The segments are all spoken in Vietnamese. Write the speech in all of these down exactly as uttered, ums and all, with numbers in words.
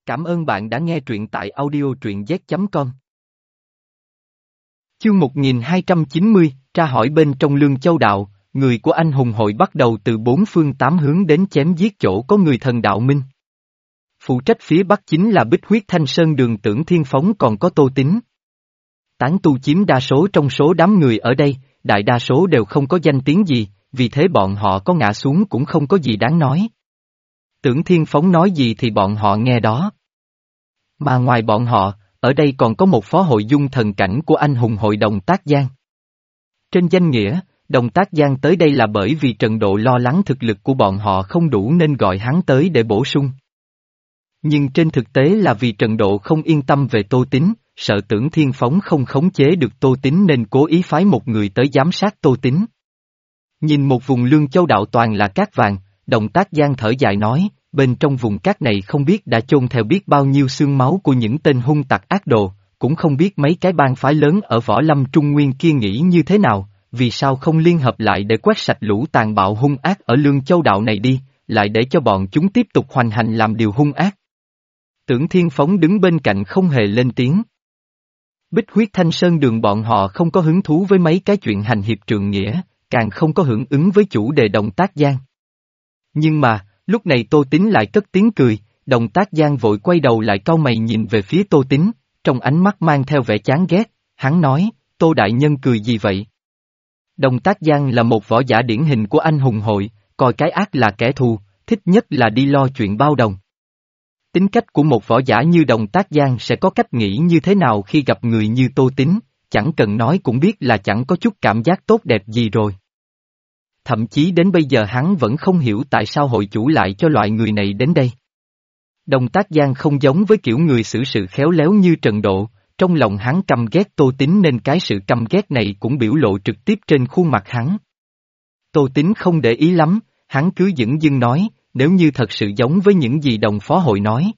Cảm ơn bạn đã nghe truyện tại audio truyện z chấm com. Chương một nghìn hai trăm chín mươi, tra hỏi bên trong Lương Châu Đạo, người của anh hùng hội bắt đầu từ bốn phương tám hướng đến chém giết chỗ có người thần đạo minh. Phụ trách phía bắc chính là Bích Huyết Thanh Sơn Đường Tưởng Thiên Phóng, còn có Tô Tín. Tán tu chiếm đa số trong số đám người ở đây, đại đa số đều không có danh tiếng gì, vì thế bọn họ có ngã xuống cũng không có gì đáng nói. Tưởng Thiên Phóng nói gì thì bọn họ nghe đó. Mà ngoài bọn họ, ở đây còn có một phó hội dung thần cảnh của anh hùng hội Đồng Tác Giang. Trên danh nghĩa, Đồng Tác Giang tới đây là bởi vì Trần Độ lo lắng thực lực của bọn họ không đủ nên gọi hắn tới để bổ sung. Nhưng trên thực tế là vì Trần Độ không yên tâm về Tô Tín, sợ Tưởng Thiên Phóng không khống chế được Tô Tín nên cố ý phái một người tới giám sát Tô Tín. Nhìn một vùng Lương Châu Đạo toàn là cát vàng, Đồng Tác Giang thở dài nói, bên trong vùng cát này không biết đã chôn theo biết bao nhiêu xương máu của những tên hung tặc ác đồ, cũng không biết mấy cái bang phái lớn ở Võ Lâm Trung Nguyên kia nghĩ như thế nào, vì sao không liên hợp lại để quét sạch lũ tàn bạo hung ác ở Lương Châu Đạo này đi, lại để cho bọn chúng tiếp tục hoành hành làm điều hung ác. Tưởng Thiên Phóng đứng bên cạnh không hề lên tiếng. Bích Huyết Thanh Sơn Đường bọn họ không có hứng thú với mấy cái chuyện hành hiệp trượng nghĩa, càng không có hưởng ứng với chủ đề Đồng Tác Giang. Nhưng mà, lúc này Tô Tín lại cất tiếng cười, Đồng Tác Giang vội quay đầu lại cau mày nhìn về phía Tô Tín, trong ánh mắt mang theo vẻ chán ghét, hắn nói, Tô Đại Nhân cười gì vậy? Đồng Tác Giang là một võ giả điển hình của anh hùng hội, coi cái ác là kẻ thù, thích nhất là đi lo chuyện bao đồng. Tính cách của một võ giả như Đồng Tác Giang sẽ có cách nghĩ như thế nào khi gặp người như Tô Tín, chẳng cần nói cũng biết là chẳng có chút cảm giác tốt đẹp gì rồi. Thậm chí đến bây giờ hắn vẫn không hiểu tại sao hội chủ lại cho loại người này đến đây. Đồng Tác Giang không giống với kiểu người xử sự khéo léo như Trần Độ, trong lòng hắn căm ghét Tô Tín nên cái sự căm ghét này cũng biểu lộ trực tiếp trên khuôn mặt hắn. Tô Tín không để ý lắm, hắn cứ dửng dưng nói, nếu như thật sự giống với những gì đồng phó hội nói.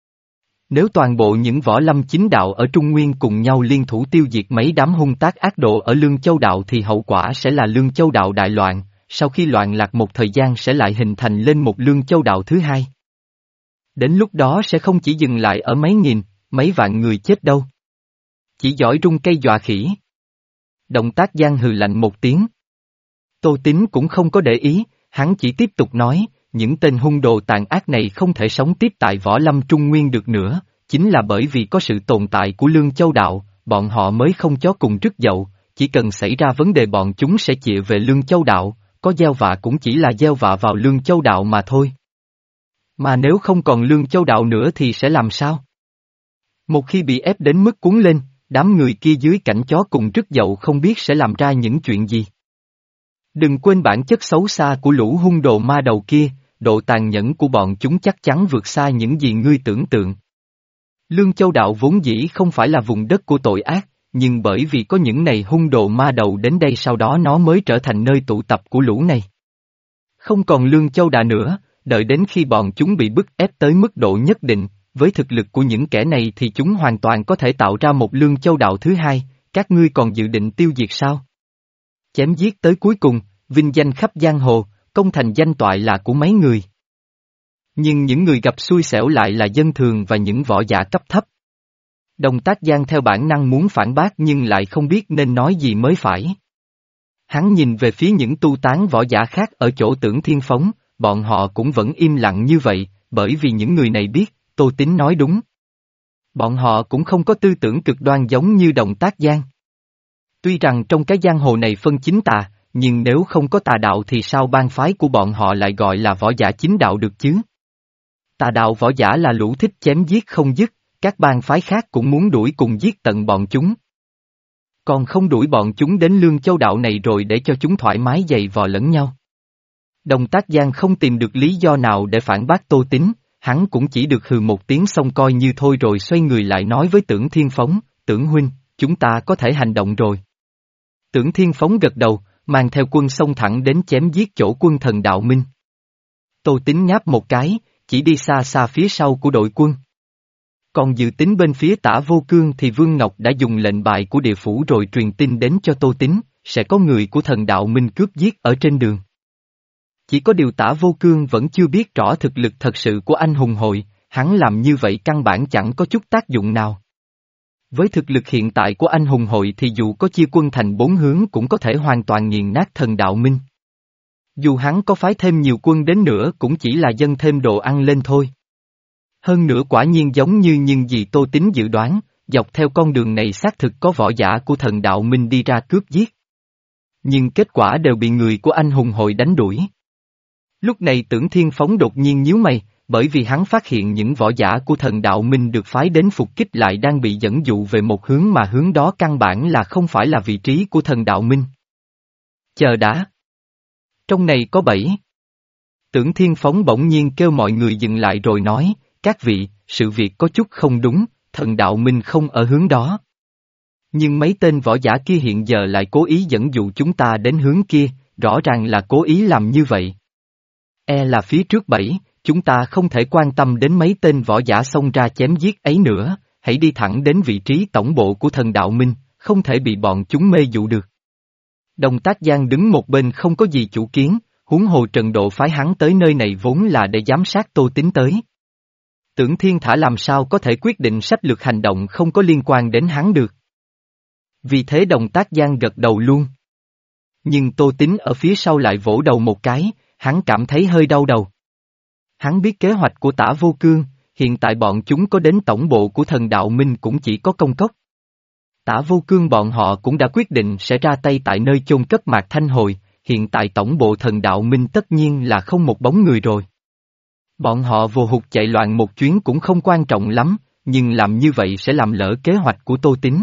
Nếu toàn bộ những võ lâm chính đạo ở Trung Nguyên cùng nhau liên thủ tiêu diệt mấy đám hung tác ác độ ở Lương Châu Đạo thì hậu quả sẽ là Lương Châu Đạo đại loạn, sau khi loạn lạc một thời gian sẽ lại hình thành lên một Lương Châu Đạo thứ hai. Đến lúc đó sẽ không chỉ dừng lại ở mấy nghìn, mấy vạn người chết đâu. Chỉ giỏi rung cây dọa khỉ. Động Tác Giang hừ lạnh một tiếng. Tô Tín cũng không có để ý, hắn chỉ tiếp tục nói, những tên hung đồ tàn ác này không thể sống tiếp tại Võ Lâm Trung Nguyên được nữa, chính là bởi vì có sự tồn tại của Lương Châu Đạo, bọn họ mới không chó cùng rứt dậu, chỉ cần xảy ra vấn đề bọn chúng sẽ chịu về Lương Châu Đạo, có gieo vạ cũng chỉ là gieo vạ vào Lương Châu Đạo mà thôi. Mà nếu không còn Lương Châu Đạo nữa thì sẽ làm sao? Một khi bị ép đến mức cuốn lên, đám người kia dưới cảnh chó cùng rứt dậu không biết sẽ làm ra những chuyện gì. Đừng quên bản chất xấu xa của lũ hung đồ ma đầu kia, độ tàn nhẫn của bọn chúng chắc chắn vượt xa những gì ngươi tưởng tượng. Lương Châu Đạo vốn dĩ không phải là vùng đất của tội ác, nhưng bởi vì có những này hung đồ ma đầu đến đây sau đó nó mới trở thành nơi tụ tập của lũ này. Không còn Lương Châu Đạo nữa, đợi đến khi bọn chúng bị bức ép tới mức độ nhất định, với thực lực của những kẻ này thì chúng hoàn toàn có thể tạo ra một Lương Châu Đạo thứ hai, các ngươi còn dự định tiêu diệt sao? Chém giết tới cuối cùng, vinh danh khắp giang hồ, công thành danh toại là của mấy người. Nhưng những người gặp xui xẻo lại là dân thường và những võ giả cấp thấp. Đồng Tác Giang theo bản năng muốn phản bác nhưng lại không biết nên nói gì mới phải. Hắn nhìn về phía những tu tán võ giả khác ở chỗ Tưởng Thiên Phóng, bọn họ cũng vẫn im lặng như vậy, bởi vì những người này biết, Tô Tín nói đúng. Bọn họ cũng không có tư tưởng cực đoan giống như Đồng Tác Giang. Tuy rằng trong cái giang hồ này phân chính tà, nhưng nếu không có tà đạo thì sao bang phái của bọn họ lại gọi là võ giả chính đạo được chứ? Tà đạo võ giả là lũ thích chém giết không dứt, các bang phái khác cũng muốn đuổi cùng giết tận bọn chúng. Còn không đuổi bọn chúng đến Lương Châu Đạo này rồi để cho chúng thoải mái giày vò lẫn nhau. Đồng Tác Giang không tìm được lý do nào để phản bác Tô Tín, hắn cũng chỉ được hừ một tiếng xong coi như thôi rồi xoay người lại nói với Tưởng Thiên Phóng, Tưởng huynh, chúng ta có thể hành động rồi. Tưởng Thiên Phóng gật đầu, mang theo quân xông thẳng đến chém giết chỗ quân thần đạo minh. Tô Tín nháp một cái, chỉ đi xa xa phía sau của đội quân. Còn dự tính bên phía Tả Vô Cương thì Vương Ngọc đã dùng lệnh bài của địa phủ rồi truyền tin đến cho Tô Tín, sẽ có người của thần đạo minh cướp giết ở trên đường. Chỉ có điều Tả Vô Cương vẫn chưa biết rõ thực lực thật sự của anh hùng hội, hắn làm như vậy căn bản chẳng có chút tác dụng nào. Với thực lực hiện tại của anh hùng hội thì dù có chia quân thành bốn hướng cũng có thể hoàn toàn nghiền nát thần đạo minh. Dù hắn có phái thêm nhiều quân đến nữa cũng chỉ là dâng thêm đồ ăn lên thôi. Hơn nữa quả nhiên giống như những gì Tô Tín dự đoán, dọc theo con đường này xác thực có võ giả của thần đạo minh đi ra cướp giết. Nhưng kết quả đều bị người của anh hùng hội đánh đuổi. Lúc này Tưởng Thiên Phóng đột nhiên nhíu mày, bởi vì hắn phát hiện những võ giả của thần đạo minh được phái đến phục kích lại đang bị dẫn dụ về một hướng mà hướng đó căn bản là không phải là vị trí của thần đạo minh. Chờ đã. Trong này có bẫy. Tưởng Thiên Phóng bỗng nhiên kêu mọi người dừng lại rồi nói, các vị, sự việc có chút không đúng, thần đạo minh không ở hướng đó. Nhưng mấy tên võ giả kia hiện giờ lại cố ý dẫn dụ chúng ta đến hướng kia, rõ ràng là cố ý làm như vậy. E là phía trước bẫy, chúng ta không thể quan tâm đến mấy tên võ giả xông ra chém giết ấy nữa, hãy đi thẳng đến vị trí tổng bộ của thần đạo minh, không thể bị bọn chúng mê dụ được. Đồng Tác Giang đứng một bên không có gì chủ kiến, huống hồ Trần Độ phái hắn tới nơi này vốn là để giám sát Tô Tín tới. Tưởng Thiên Thả làm sao có thể quyết định sách lược hành động không có liên quan đến hắn được. Vì thế Đồng Tác Giang gật đầu luôn. Nhưng Tô Tín ở phía sau lại vỗ đầu một cái, hắn cảm thấy hơi đau đầu. Hắn biết kế hoạch của Tả Vô Cương, hiện tại bọn chúng có đến tổng bộ của thần đạo minh cũng chỉ có công cốc. Tả Vô Cương bọn họ cũng đã quyết định sẽ ra tay tại nơi chôn cất Mạc Thanh Hồi, hiện tại tổng bộ thần đạo minh tất nhiên là không một bóng người rồi. Bọn họ vô hụt chạy loạn một chuyến cũng không quan trọng lắm, nhưng làm như vậy sẽ làm lỡ kế hoạch của Tô Tín.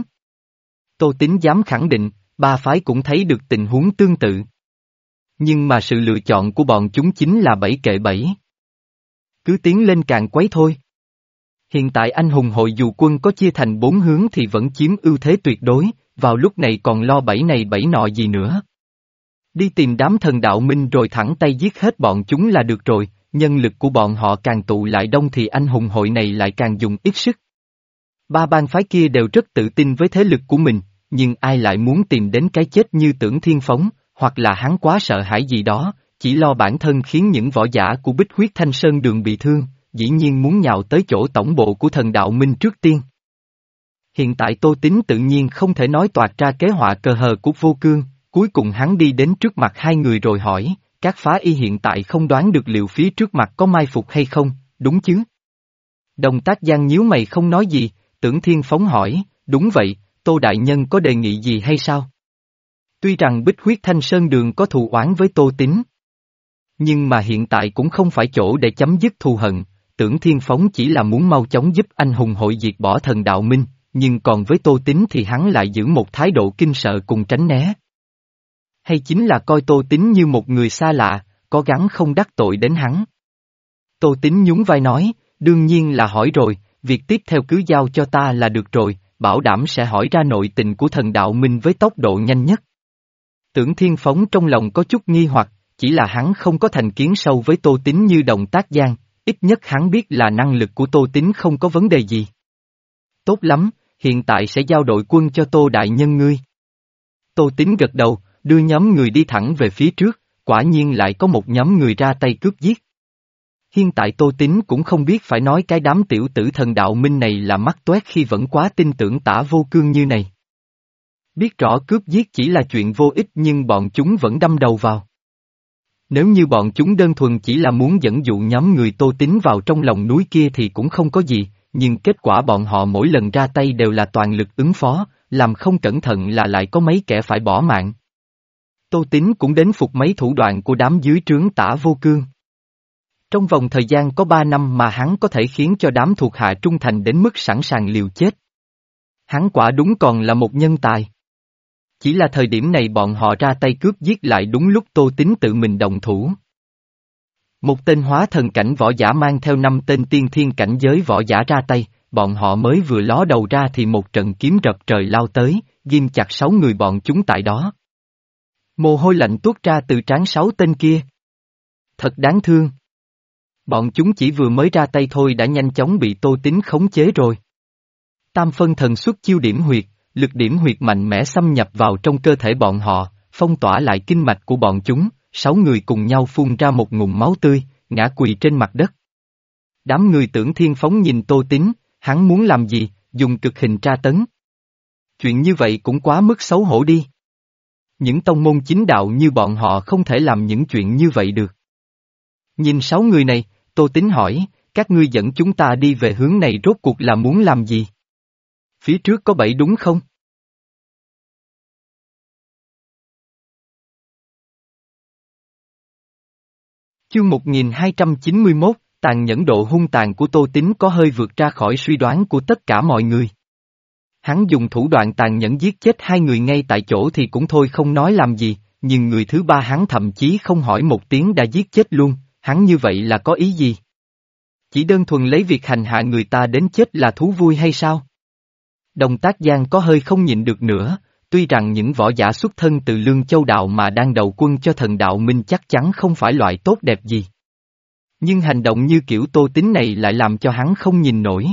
Tô Tín dám khẳng định, ba phái cũng thấy được tình huống tương tự. Nhưng mà sự lựa chọn của bọn chúng chính là bẫy kệ bẫy. Cứ tiến lên càng quấy thôi. Hiện tại anh hùng hội dù quân có chia thành bốn hướng thì vẫn chiếm ưu thế tuyệt đối, vào lúc này còn lo bẫy này bẫy nọ gì nữa. Đi tìm đám thần đạo minh rồi thẳng tay giết hết bọn chúng là được rồi, nhân lực của bọn họ càng tụ lại đông thì anh hùng hội này lại càng dùng ít sức. Ba bang phái kia đều rất tự tin với thế lực của mình, nhưng ai lại muốn tìm đến cái chết như Tưởng Thiên Phóng, hoặc là hắn quá sợ hãi gì đó, chỉ lo bản thân khiến những võ giả của Bích Huyết Thanh Sơn Đường bị thương, dĩ nhiên muốn nhào tới chỗ tổng bộ của thần đạo minh trước tiên. Hiện tại Tô Tín tự nhiên không thể nói toạc ra kế họa cờ hờ của Vô Cương, cuối cùng hắn đi đến trước mặt hai người rồi hỏi, các phá y hiện tại không đoán được liệu phía trước mặt có mai phục hay không, đúng chứ? Đồng Tác Giang nhíu mày không nói gì, Tưởng Thiên Phóng hỏi, đúng vậy, Tô Đại Nhân có đề nghị gì hay sao? Tuy rằng Bích Huyết Thanh Sơn Đường có thù oán với Tô Tín, nhưng mà hiện tại cũng không phải chỗ để chấm dứt thù hận, Tưởng Thiên Phóng chỉ là muốn mau chóng giúp anh hùng hội diệt bỏ thần đạo minh, nhưng còn với Tô Tín thì hắn lại giữ một thái độ kinh sợ cùng tránh né. Hay chính là coi Tô Tín như một người xa lạ, có gắng không đắc tội đến hắn. Tô Tín nhún vai nói, đương nhiên là hỏi rồi, việc tiếp theo cứ giao cho ta là được rồi, bảo đảm sẽ hỏi ra nội tình của thần đạo minh với tốc độ nhanh nhất. Tưởng Thiên Phóng trong lòng có chút nghi hoặc, chỉ là hắn không có thành kiến sâu với Tô Tín như Đồng Tác Giang, ít nhất hắn biết là năng lực của Tô Tín không có vấn đề gì. Tốt lắm, hiện tại sẽ giao đội quân cho Tô Đại Nhân ngươi. Tô Tín gật đầu, đưa nhóm người đi thẳng về phía trước, quả nhiên lại có một nhóm người ra tay cướp giết. Hiện tại Tô Tín cũng không biết phải nói cái đám tiểu tử thần đạo minh này là mắc toét khi vẫn quá tin tưởng Tả Vô Cương như này. Biết rõ cướp giết chỉ là chuyện vô ích nhưng bọn chúng vẫn đâm đầu vào. Nếu như bọn chúng đơn thuần chỉ là muốn dẫn dụ nhóm người Tô Tín vào trong lòng núi kia thì cũng không có gì, nhưng kết quả bọn họ mỗi lần ra tay đều là toàn lực ứng phó, làm không cẩn thận là lại có mấy kẻ phải bỏ mạng. Tô Tín cũng đến phục mấy thủ đoạn của đám dưới trướng Tả Vô Cương. Trong vòng thời gian có ba năm mà hắn có thể khiến cho đám thuộc hạ trung thành đến mức sẵn sàng liều chết. Hắn quả đúng còn là một nhân tài. Chỉ là thời điểm này bọn họ ra tay cướp giết lại đúng lúc Tô Tín tự mình động thủ. Một tên hóa thần cảnh võ giả mang theo năm tên tiên thiên cảnh giới võ giả ra tay, bọn họ mới vừa ló đầu ra thì một trận kiếm rập trời lao tới, ghim chặt sáu người bọn chúng tại đó. Mồ hôi lạnh tuốt ra từ trán sáu tên kia. Thật đáng thương. Bọn chúng chỉ vừa mới ra tay thôi đã nhanh chóng bị Tô Tín khống chế rồi. Tam phân thần xuất chiêu điểm huyệt, lực điểm huyệt mạnh mẽ xâm nhập vào trong cơ thể bọn họ, phong tỏa lại kinh mạch của bọn chúng, sáu người cùng nhau phun ra một ngụm máu tươi, ngã quỳ trên mặt đất. Đám người Tưởng Thiên Phóng nhìn Tô Tín, hắn muốn làm gì, dùng cực hình tra tấn. Chuyện như vậy cũng quá mức xấu hổ đi. Những tông môn chính đạo như bọn họ không thể làm những chuyện như vậy được. Nhìn sáu người này, Tô Tín hỏi, các ngươi dẫn chúng ta đi về hướng này rốt cuộc là muốn làm gì? Phía trước có bảy đúng không? Chương một nghìn hai trăm chín mươi mốt, tàn nhẫn độ hung tàn của Tô Tín có hơi vượt ra khỏi suy đoán của tất cả mọi người. Hắn dùng thủ đoạn tàn nhẫn giết chết hai người ngay tại chỗ thì cũng thôi không nói làm gì, nhưng người thứ ba hắn thậm chí không hỏi một tiếng đã giết chết luôn, hắn như vậy là có ý gì? Chỉ đơn thuần lấy việc hành hạ người ta đến chết là thú vui hay sao? Đồng Tác Giang có hơi không nhịn được nữa, tuy rằng những võ giả xuất thân từ Lương Châu Đạo mà đang đầu quân cho thần đạo minh chắc chắn không phải loại tốt đẹp gì. Nhưng hành động như kiểu Tô Tín này lại làm cho hắn không nhìn nổi.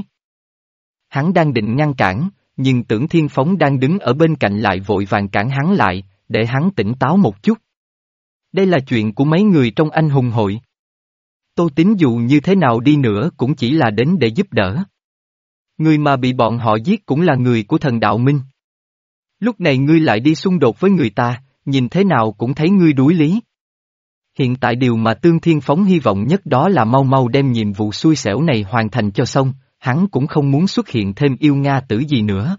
Hắn đang định ngăn cản, nhưng Tưởng Thiên Phóng đang đứng ở bên cạnh lại vội vàng cản hắn lại, để hắn tỉnh táo một chút. Đây là chuyện của mấy người trong anh hùng hội. Tô Tín dù như thế nào đi nữa cũng chỉ là đến để giúp đỡ. Người mà bị bọn họ giết cũng là người của thần đạo minh. Lúc này ngươi lại đi xung đột với người ta, nhìn thế nào cũng thấy ngươi đuối lý. Hiện tại điều mà Tương Thiên Phóng hy vọng nhất đó là mau mau đem nhiệm vụ xui xẻo này hoàn thành cho xong, hắn cũng không muốn xuất hiện thêm yêu Nga tử gì nữa.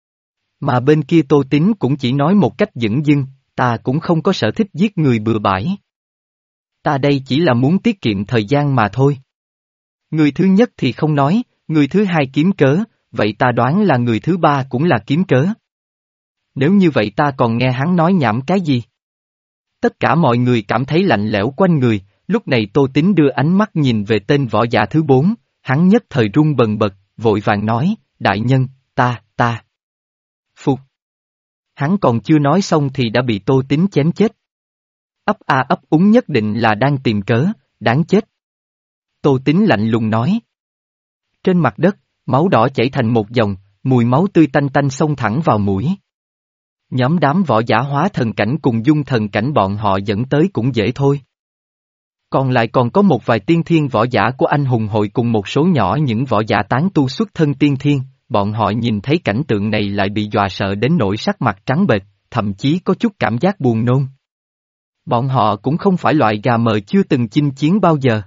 Mà bên kia Tô Tín cũng chỉ nói một cách dửng dưng, ta cũng không có sở thích giết người bừa bãi. Ta đây chỉ là muốn tiết kiệm thời gian mà thôi. Người thứ nhất thì không nói, người thứ hai kiếm cớ, vậy ta đoán là người thứ ba cũng là kiếm cớ. Nếu như vậy ta còn nghe hắn nói nhảm cái gì? Tất cả mọi người cảm thấy lạnh lẽo quanh người, lúc này Tô Tín đưa ánh mắt nhìn về tên võ giả thứ bốn, hắn nhất thời run bần bật, vội vàng nói, đại nhân, ta, ta. Phục. Hắn còn chưa nói xong thì đã bị Tô Tín chém chết. Ấp a ấp úng nhất định là đang tìm cớ, đáng chết. Tô Tín lạnh lùng nói. Trên mặt đất, máu đỏ chảy thành một dòng, mùi máu tươi tanh tanh xông thẳng vào mũi. Nhóm đám võ giả hóa thần cảnh cùng dung thần cảnh bọn họ dẫn tới cũng dễ thôi. Còn lại còn có một vài tiên thiên võ giả của anh hùng hội cùng một số nhỏ những võ giả tán tu xuất thân tiên thiên, bọn họ nhìn thấy cảnh tượng này lại bị dọa sợ đến nỗi sắc mặt trắng bệch, thậm chí có chút cảm giác buồn nôn. Bọn họ cũng không phải loại gà mờ chưa từng chinh chiến bao giờ.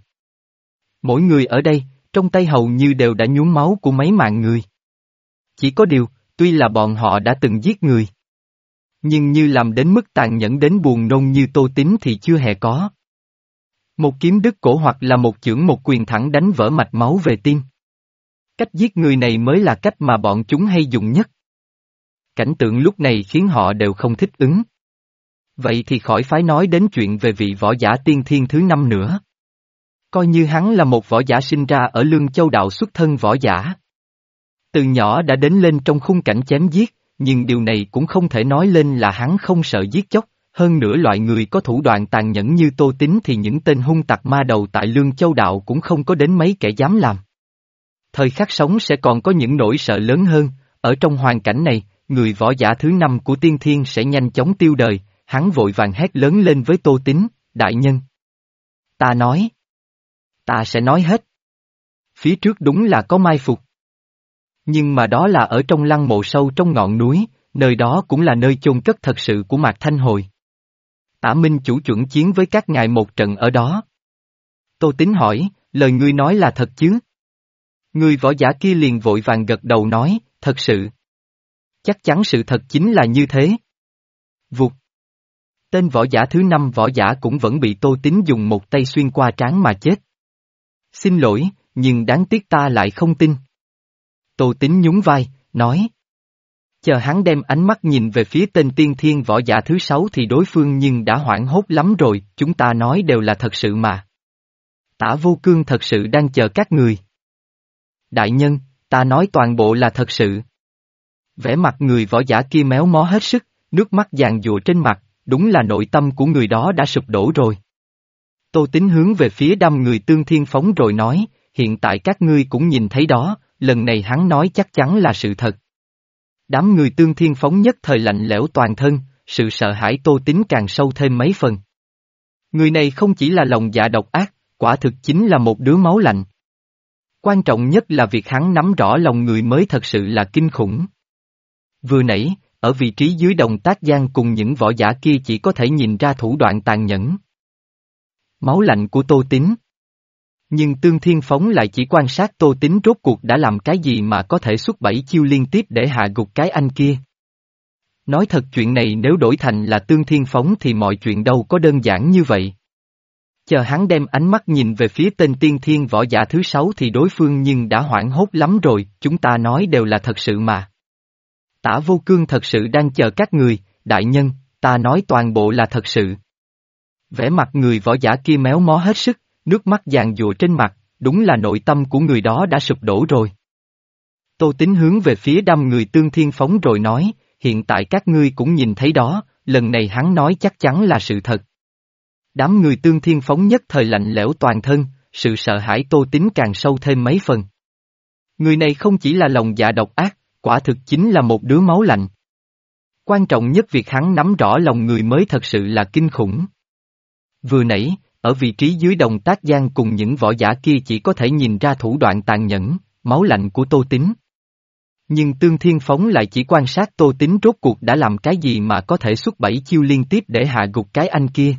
Mỗi người ở đây, trong tay hầu như đều đã nhuốm máu của mấy mạng người. Chỉ có điều, tuy là bọn họ đã từng giết người, nhưng như làm đến mức tàn nhẫn đến buồn nôn như Tô Tín thì chưa hề có. Một kiếm đứt cổ hoặc là một chưởng một quyền thẳng đánh vỡ mạch máu về tim. Cách giết người này mới là cách mà bọn chúng hay dùng nhất. Cảnh tượng lúc này khiến họ đều không thích ứng. Vậy thì khỏi phải nói đến chuyện về vị võ giả tiên thiên thứ năm nữa. Coi như hắn là một võ giả sinh ra ở Lương Châu Đạo xuất thân võ giả. Từ nhỏ đã đến lên trong khung cảnh chém giết, nhưng điều này cũng không thể nói lên là hắn không sợ giết chóc, hơn nữa loại người có thủ đoạn tàn nhẫn như Tô Tín thì những tên hung tặc ma đầu tại Lương Châu Đạo cũng không có đến mấy kẻ dám làm. Thời khắc sống sẽ còn có những nỗi sợ lớn hơn, ở trong hoàn cảnh này, người võ giả thứ năm của tiên thiên sẽ nhanh chóng tiêu đời, hắn vội vàng hét lớn lên với Tô Tín, đại nhân. Ta nói. Ta sẽ nói hết. Phía trước đúng là có mai phục. Nhưng mà đó là ở trong lăng mộ sâu trong ngọn núi, nơi đó cũng là nơi chôn cất thật sự của Mạc Thanh Hồi. Tả Minh chủ chuẩn chiến với các ngài một trận ở đó. Tô Tín hỏi, lời ngươi nói là thật chứ? Người võ giả kia liền vội vàng gật đầu nói, thật sự. Chắc chắn sự thật chính là như thế. Vụt. Tên võ giả thứ năm võ giả cũng vẫn bị Tô Tín dùng một tay xuyên qua trán mà chết. Xin lỗi, nhưng đáng tiếc ta lại không tin. Tô Tín nhún vai, nói. Chờ hắn đem ánh mắt nhìn về phía tên tiên thiên võ giả thứ sáu thì đối phương nhưng đã hoảng hốt lắm rồi, chúng ta nói đều là thật sự mà. Tả Vô Cương thật sự đang chờ các người. Đại nhân, ta nói toàn bộ là thật sự. Vẻ mặt người võ giả kia méo mó hết sức, nước mắt giàn giụa trên mặt, đúng là nội tâm của người đó đã sụp đổ rồi. Tô Tín hướng về phía đám người Tương Thiên Phóng rồi nói, hiện tại các ngươi cũng nhìn thấy đó, lần này hắn nói chắc chắn là sự thật. Đám người Tương Thiên Phóng nhất thời lạnh lẽo toàn thân, sự sợ hãi Tô Tín càng sâu thêm mấy phần. Người này không chỉ là lòng dạ độc ác, quả thực chính là một đứa máu lạnh. Quan trọng nhất là việc hắn nắm rõ lòng người mới thật sự là kinh khủng. Vừa nãy, ở vị trí dưới Đồng Tác Giang cùng những võ giả kia chỉ có thể nhìn ra thủ đoạn tàn nhẫn. Máu lạnh của Tô Tín. Nhưng Tương Thiên Phóng lại chỉ quan sát Tô Tín rốt cuộc đã làm cái gì mà có thể xuất bảy chiêu liên tiếp để hạ gục cái anh kia. Nói thật chuyện này nếu đổi thành là Tương Thiên Phóng thì mọi chuyện đâu có đơn giản như vậy. Chờ hắn đem ánh mắt nhìn về phía tên tiên thiên võ giả thứ sáu thì đối phương nhưng đã hoảng hốt lắm rồi, chúng ta nói đều là thật sự mà. Tả Vô Cương thật sự đang chờ các người, đại nhân, ta nói toàn bộ là thật sự. Vẻ mặt người võ giả kia méo mó hết sức, nước mắt giàn giụa trên mặt, đúng là nội tâm của người đó đã sụp đổ rồi. Tô Tín hướng về phía đâm người Tương Thiên Phóng rồi nói, hiện tại các ngươi cũng nhìn thấy đó, lần này hắn nói chắc chắn là sự thật. Đám người Tương Thiên Phóng nhất thời lạnh lẽo toàn thân, sự sợ hãi Tô Tín càng sâu thêm mấy phần. Người này không chỉ là lòng dạ độc ác, quả thực chính là một đứa máu lạnh. Quan trọng nhất việc hắn nắm rõ lòng người mới thật sự là kinh khủng. Vừa nãy, ở vị trí dưới Đồng Tác Giang cùng những võ giả kia chỉ có thể nhìn ra thủ đoạn tàn nhẫn, máu lạnh của Tô Tín. Nhưng Tương Thiên Phóng lại chỉ quan sát Tô Tín rốt cuộc đã làm cái gì mà có thể xuất bảy chiêu liên tiếp để hạ gục cái anh kia.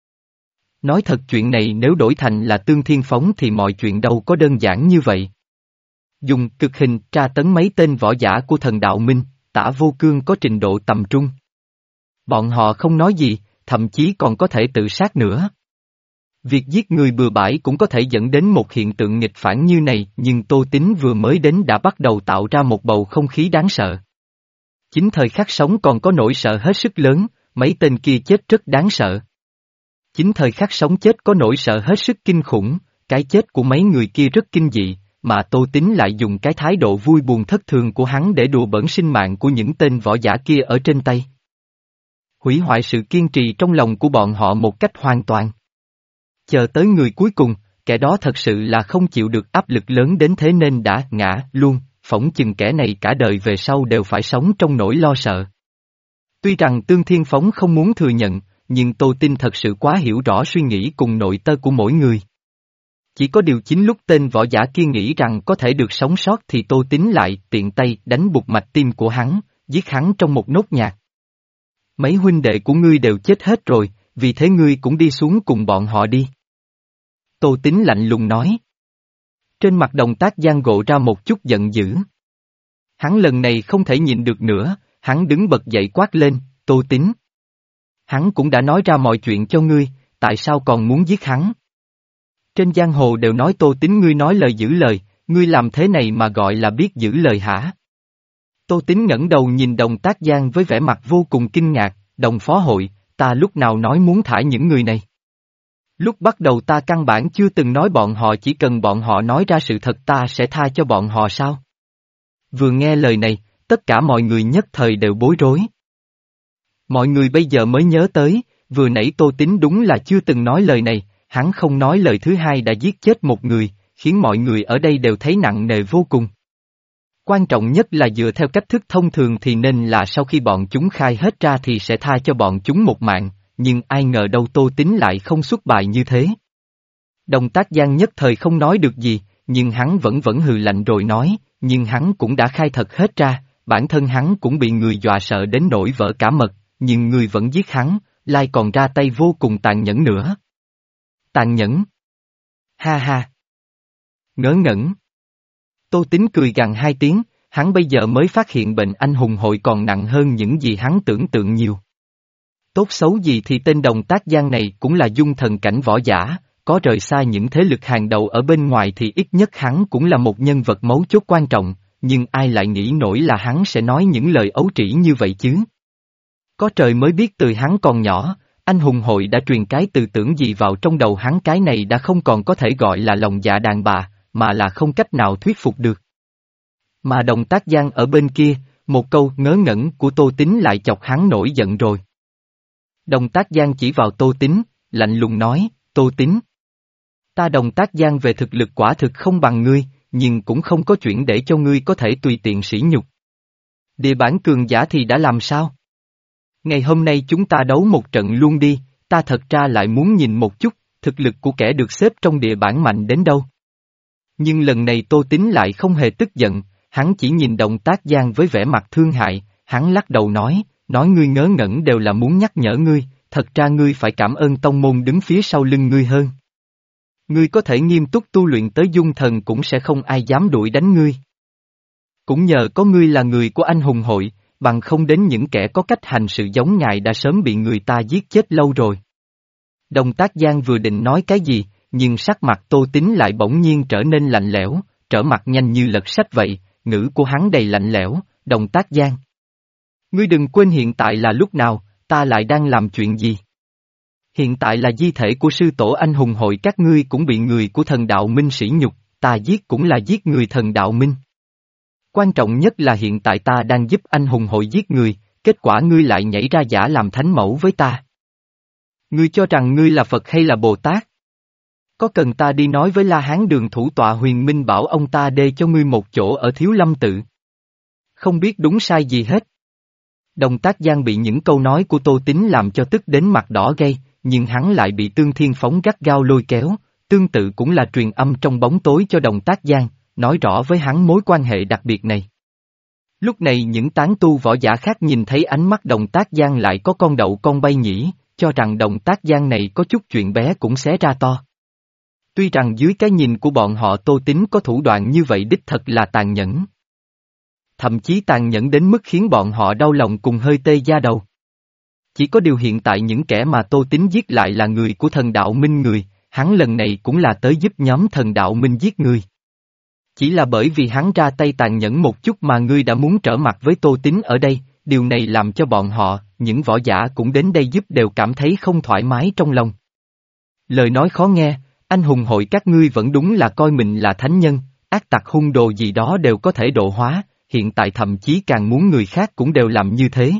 Nói thật chuyện này nếu đổi thành là Tương Thiên Phóng thì mọi chuyện đâu có đơn giản như vậy. Dùng cực hình tra tấn mấy tên võ giả của Thần Đạo Minh, Tả Vô Cương có trình độ tầm trung. Bọn họ không nói gì, thậm chí còn có thể tự sát nữa. Việc giết người bừa bãi cũng có thể dẫn đến một hiện tượng nghịch phản như này, nhưng Tô Tín vừa mới đến đã bắt đầu tạo ra một bầu không khí đáng sợ. Chính thời khắc sống còn có nỗi sợ hết sức lớn, mấy tên kia chết rất đáng sợ. Chính thời khắc sống chết có nỗi sợ hết sức kinh khủng, cái chết của mấy người kia rất kinh dị, mà Tô Tín lại dùng cái thái độ vui buồn thất thường của hắn để đùa bỡn sinh mạng của những tên võ giả kia ở trên tay. Hủy hoại sự kiên trì trong lòng của bọn họ một cách hoàn toàn. Chờ tới người cuối cùng, kẻ đó thật sự là không chịu được áp lực lớn đến thế nên đã ngã luôn, phỏng chừng kẻ này cả đời về sau đều phải sống trong nỗi lo sợ. Tuy rằng Tương Thiên Phóng không muốn thừa nhận, nhưng Tô Tín thật sự quá hiểu rõ suy nghĩ cùng nội tơ của mỗi người. Chỉ có điều chính lúc tên võ giả kia nghĩ rằng có thể được sống sót thì Tô Tín lại tiện tay đánh bục mạch tim của hắn, giết hắn trong một nốt nhạc. Mấy huynh đệ của ngươi đều chết hết rồi, vì thế ngươi cũng đi xuống cùng bọn họ đi. Tô Tín lạnh lùng nói. Trên mặt Đồng Tác Giang gộ ra một chút giận dữ. Hắn lần này không thể nhịn được nữa, hắn đứng bật dậy quát lên, Tô Tín. Hắn cũng đã nói ra mọi chuyện cho ngươi, tại sao còn muốn giết hắn? Trên giang hồ đều nói Tô Tín ngươi nói lời giữ lời, ngươi làm thế này mà gọi là biết giữ lời hả? Tô Tín ngẩng đầu nhìn Đồng Tác Giang với vẻ mặt vô cùng kinh ngạc, Đồng phó hội, ta lúc nào nói muốn thả những người này? Lúc bắt đầu ta căn bản chưa từng nói bọn họ chỉ cần bọn họ nói ra sự thật ta sẽ tha cho bọn họ sao? Vừa nghe lời này, tất cả mọi người nhất thời đều bối rối. Mọi người bây giờ mới nhớ tới, vừa nãy Tô Tín đúng là chưa từng nói lời này, hắn không nói lời thứ hai đã giết chết một người, khiến mọi người ở đây đều thấy nặng nề vô cùng. Quan trọng nhất là dựa theo cách thức thông thường thì nên là sau khi bọn chúng khai hết ra thì sẽ tha cho bọn chúng một mạng, nhưng ai ngờ đâu Tô Tín lại không xuất bài như thế. Đồng Tác Giang nhất thời không nói được gì, nhưng hắn vẫn vẫn hừ lạnh rồi nói, nhưng hắn cũng đã khai thật hết ra, bản thân hắn cũng bị người dọa sợ đến nỗi vỡ cả mật, nhưng người vẫn giết hắn, lại còn ra tay vô cùng tàn nhẫn nữa. Tàn nhẫn? Ha ha! Ngớ ngẩn! Tô Tín cười gằn hai tiếng, hắn bây giờ mới phát hiện bệnh anh hùng hội còn nặng hơn những gì hắn tưởng tượng nhiều. Tốt xấu gì thì tên Đồng Tác Giang này cũng là dung thần cảnh võ giả, có rời xa những thế lực hàng đầu ở bên ngoài thì ít nhất hắn cũng là một nhân vật mấu chốt quan trọng, nhưng ai lại nghĩ nổi là hắn sẽ nói những lời ấu trĩ như vậy chứ? Có trời mới biết từ hắn còn nhỏ, anh hùng hội đã truyền cái tư tưởng gì vào trong đầu hắn, cái này đã không còn có thể gọi là lòng dạ đàn bà, mà là không cách nào thuyết phục được. Mà Đồng Tác Giang ở bên kia, một câu ngớ ngẩn của Tô Tín lại chọc hắn nổi giận rồi. Đồng Tác Giang chỉ vào Tô Tín, lạnh lùng nói, Tô Tín. Ta Đồng Tác Giang về thực lực quả thực không bằng ngươi, nhưng cũng không có chuyện để cho ngươi có thể tùy tiện sỉ nhục. Địa bản cường giả thì đã làm sao? Ngày hôm nay chúng ta đấu một trận luôn đi, ta thật ra lại muốn nhìn một chút, thực lực của kẻ được xếp trong địa bản mạnh đến đâu. Nhưng lần này Tô Tín lại không hề tức giận, hắn chỉ nhìn Động Tác Giang với vẻ mặt thương hại, hắn lắc đầu nói, nói ngươi ngớ ngẩn đều là muốn nhắc nhở ngươi, thật ra ngươi phải cảm ơn tông môn đứng phía sau lưng ngươi hơn. Ngươi có thể nghiêm túc tu luyện tới dung thần cũng sẽ không ai dám đuổi đánh ngươi. Cũng nhờ có ngươi là người của anh hùng hội, bằng không đến những kẻ có cách hành sự giống ngài đã sớm bị người ta giết chết lâu rồi. Động Tác Giang vừa định nói cái gì, nhưng sắc mặt Tô Tín lại bỗng nhiên trở nên lạnh lẽo, trở mặt nhanh như lật sách vậy, ngữ của hắn đầy lạnh lẽo, Động Tác Giang. Ngươi đừng quên hiện tại là lúc nào, ta lại đang làm chuyện gì. Hiện tại là di thể của sư tổ anh hùng hội, các ngươi cũng bị người của thần đạo minh sỉ nhục, ta giết cũng là giết người thần đạo minh. Quan trọng nhất là hiện tại ta đang giúp anh hùng hội giết người, kết quả ngươi lại nhảy ra giả làm thánh mẫu với ta. Ngươi cho rằng ngươi là Phật hay là Bồ Tát? Có cần ta đi nói với La Hán Đường thủ tọa Huyền Minh bảo ông ta đê cho ngươi một chỗ ở Thiếu Lâm tự? Không biết đúng sai gì hết. Động Tác Giang bị những câu nói của Tô Tín làm cho tức đến mặt đỏ gay, nhưng hắn lại bị Tương Thiên Phóng gắt gao lôi kéo, tương tự cũng là truyền âm trong bóng tối cho Động Tác Giang, nói rõ với hắn mối quan hệ đặc biệt này. Lúc này những tán tu võ giả khác nhìn thấy ánh mắt Động Tác Giang lại có con đậu con bay nhỉ, cho rằng Động Tác Giang này có chút chuyện bé cũng xé ra to. Tuy rằng dưới cái nhìn của bọn họ Tô Tín có thủ đoạn như vậy đích thật là tàn nhẫn. Thậm chí tàn nhẫn đến mức khiến bọn họ đau lòng cùng hơi tê da đầu. Chỉ có điều hiện tại những kẻ mà Tô Tín giết lại là người của thần đạo minh người, hắn lần này cũng là tới giúp nhóm thần đạo minh giết người. Chỉ là bởi vì hắn ra tay tàn nhẫn một chút mà ngươi đã muốn trở mặt với Tô Tín ở đây, điều này làm cho bọn họ, những võ giả cũng đến đây giúp đều cảm thấy không thoải mái trong lòng. Lời nói khó nghe, anh hùng hội các ngươi vẫn đúng là coi mình là thánh nhân, ác tặc hung đồ gì đó đều có thể độ hóa, hiện tại thậm chí càng muốn người khác cũng đều làm như thế.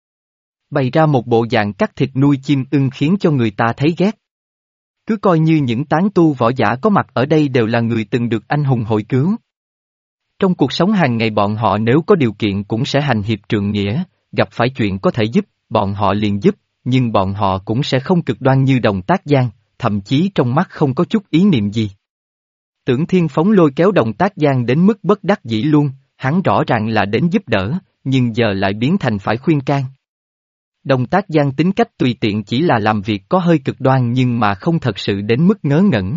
Bày ra một bộ dạng cắt thịt nuôi chim ưng khiến cho người ta thấy ghét. Cứ coi như những tán tu võ giả có mặt ở đây đều là người từng được anh hùng hội cứu. Trong cuộc sống hàng ngày bọn họ nếu có điều kiện cũng sẽ hành hiệp trượng nghĩa, gặp phải chuyện có thể giúp, bọn họ liền giúp, nhưng bọn họ cũng sẽ không cực đoan như Động Tác Giang, thậm chí trong mắt không có chút ý niệm gì. Tưởng Thiên Phóng lôi kéo Động Tác Giang đến mức bất đắc dĩ luôn, hắn rõ ràng là đến giúp đỡ, nhưng giờ lại biến thành phải khuyên can. Động Tác Giang tính cách tùy tiện chỉ là làm việc có hơi cực đoan nhưng mà không thật sự đến mức ngớ ngẩn.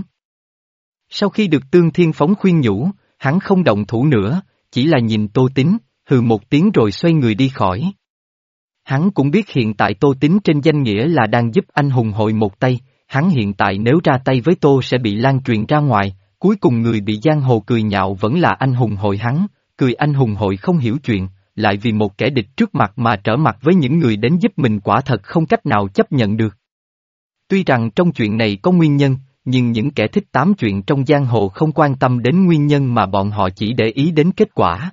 Sau khi được Tương Thiên Phóng khuyên nhủ, hắn không động thủ nữa, chỉ là nhìn Tô Tín, hừ một tiếng rồi xoay người đi khỏi. Hắn cũng biết hiện tại Tô Tín trên danh nghĩa là đang giúp anh hùng hội một tay, hắn hiện tại nếu ra tay với Tô sẽ bị lan truyền ra ngoài, cuối cùng người bị giang hồ cười nhạo vẫn là anh hùng hội hắn, cười anh hùng hội không hiểu chuyện, lại vì một kẻ địch trước mặt mà trở mặt với những người đến giúp mình quả thật không cách nào chấp nhận được. Tuy rằng trong chuyện này có nguyên nhân, nhưng những kẻ thích tám chuyện trong giang hồ không quan tâm đến nguyên nhân mà bọn họ chỉ để ý đến kết quả.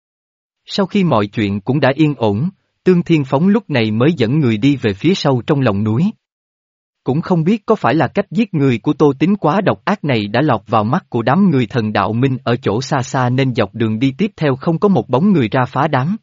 Sau khi mọi chuyện cũng đã yên ổn, Tương Thiên Phóng lúc này mới dẫn người đi về phía sâu trong lòng núi. Cũng không biết có phải là cách giết người của Tô Tín quá độc ác này đã lọt vào mắt của đám người thần đạo minh ở chỗ xa xa nên dọc đường đi tiếp theo không có một bóng người ra phá đám.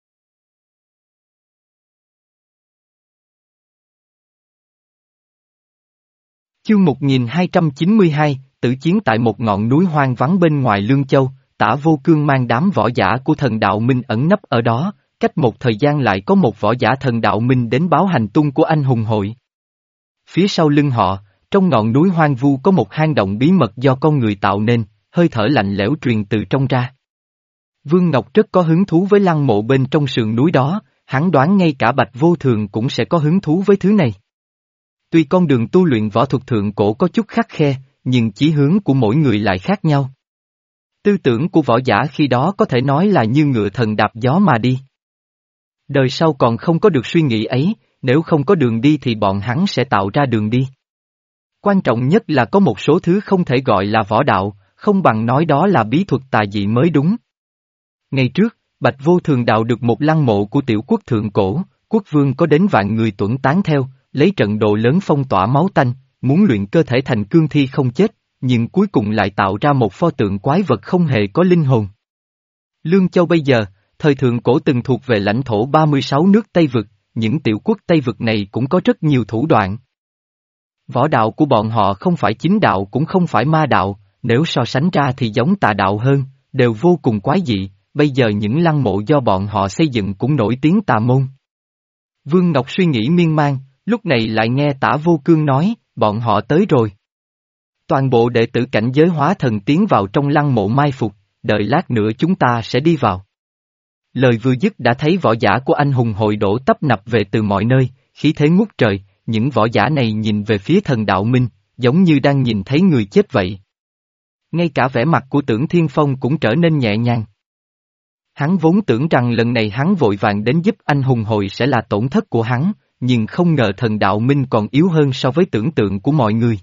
Chương một nghìn hai trăm chín mươi hai, tử chiến tại một ngọn núi hoang vắng bên ngoài Lương Châu, Tả Vô Cương mang đám võ giả của thần đạo minh ẩn nấp ở đó, cách một thời gian lại có một võ giả thần đạo minh đến báo hành tung của anh hùng hội. Phía sau lưng họ, trong ngọn núi hoang vu có một hang động bí mật do con người tạo nên, hơi thở lạnh lẽo truyền từ trong ra. Vương Ngọc rất có hứng thú với lăng mộ bên trong sườn núi đó, hắn đoán ngay cả Bạch Vô Thường cũng sẽ có hứng thú với thứ này. Tuy con đường tu luyện võ thuật thượng cổ có chút khắt khe, nhưng chí hướng của mỗi người lại khác nhau. Tư tưởng của võ giả khi đó có thể nói là như ngựa thần đạp gió mà đi. Đời sau còn không có được suy nghĩ ấy, nếu không có đường đi thì bọn hắn sẽ tạo ra đường đi. Quan trọng nhất là có một số thứ không thể gọi là võ đạo, không bằng nói đó là bí thuật tà dị mới đúng. Ngày trước, Bạch Vô Thường đạo được một lăng mộ của tiểu quốc thượng cổ, quốc vương có đến vạn người tuẫn tán theo, lấy trận độ lớn phong tỏa máu tanh, muốn luyện cơ thể thành cương thi không chết, nhưng cuối cùng lại tạo ra một pho tượng quái vật không hề có linh hồn. Lương Châu bây giờ, thời thượng cổ từng thuộc về lãnh thổ ba mươi sáu nước Tây Vực, những tiểu quốc Tây Vực này cũng có rất nhiều thủ đoạn. Võ đạo của bọn họ không phải chính đạo cũng không phải ma đạo, nếu so sánh ra thì giống tà đạo hơn, đều vô cùng quái dị, bây giờ những lăng mộ do bọn họ xây dựng cũng nổi tiếng tà môn. Vương Ngọc suy nghĩ miên man, lúc này lại nghe Tả Vô Cương nói, bọn họ tới rồi. Toàn bộ đệ tử cảnh giới hóa thần tiến vào trong lăng mộ mai phục, đợi lát nữa chúng ta sẽ đi vào. Lời vừa dứt đã thấy võ giả của anh hùng hội đổ tấp nập về từ mọi nơi, khí thế ngút trời, những võ giả này nhìn về phía thần đạo minh, giống như đang nhìn thấy người chết vậy. Ngay cả vẻ mặt của Tưởng Thiên Phong cũng trở nên nhẹ nhàng. Hắn vốn tưởng rằng lần này hắn vội vàng đến giúp anh hùng hội sẽ là tổn thất của hắn, nhưng không ngờ thần đạo minh còn yếu hơn so với tưởng tượng của mọi người.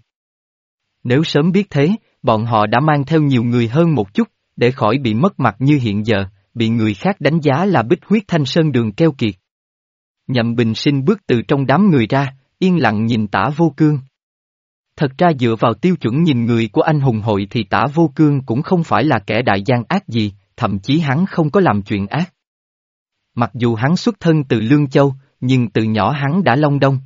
Nếu sớm biết thế, bọn họ đã mang theo nhiều người hơn một chút, để khỏi bị mất mặt như hiện giờ, bị người khác đánh giá là bích huyết thanh sơn đường keo kiệt. Nhậm Bình Sinh bước từ trong đám người ra, yên lặng nhìn Tả Vô Cương. Thật ra dựa vào tiêu chuẩn nhìn người của anh hùng hội thì Tả Vô Cương cũng không phải là kẻ đại gian ác gì, thậm chí hắn không có làm chuyện ác. Mặc dù hắn xuất thân từ Lương Châu, nhưng từ nhỏ hắn đã long đong.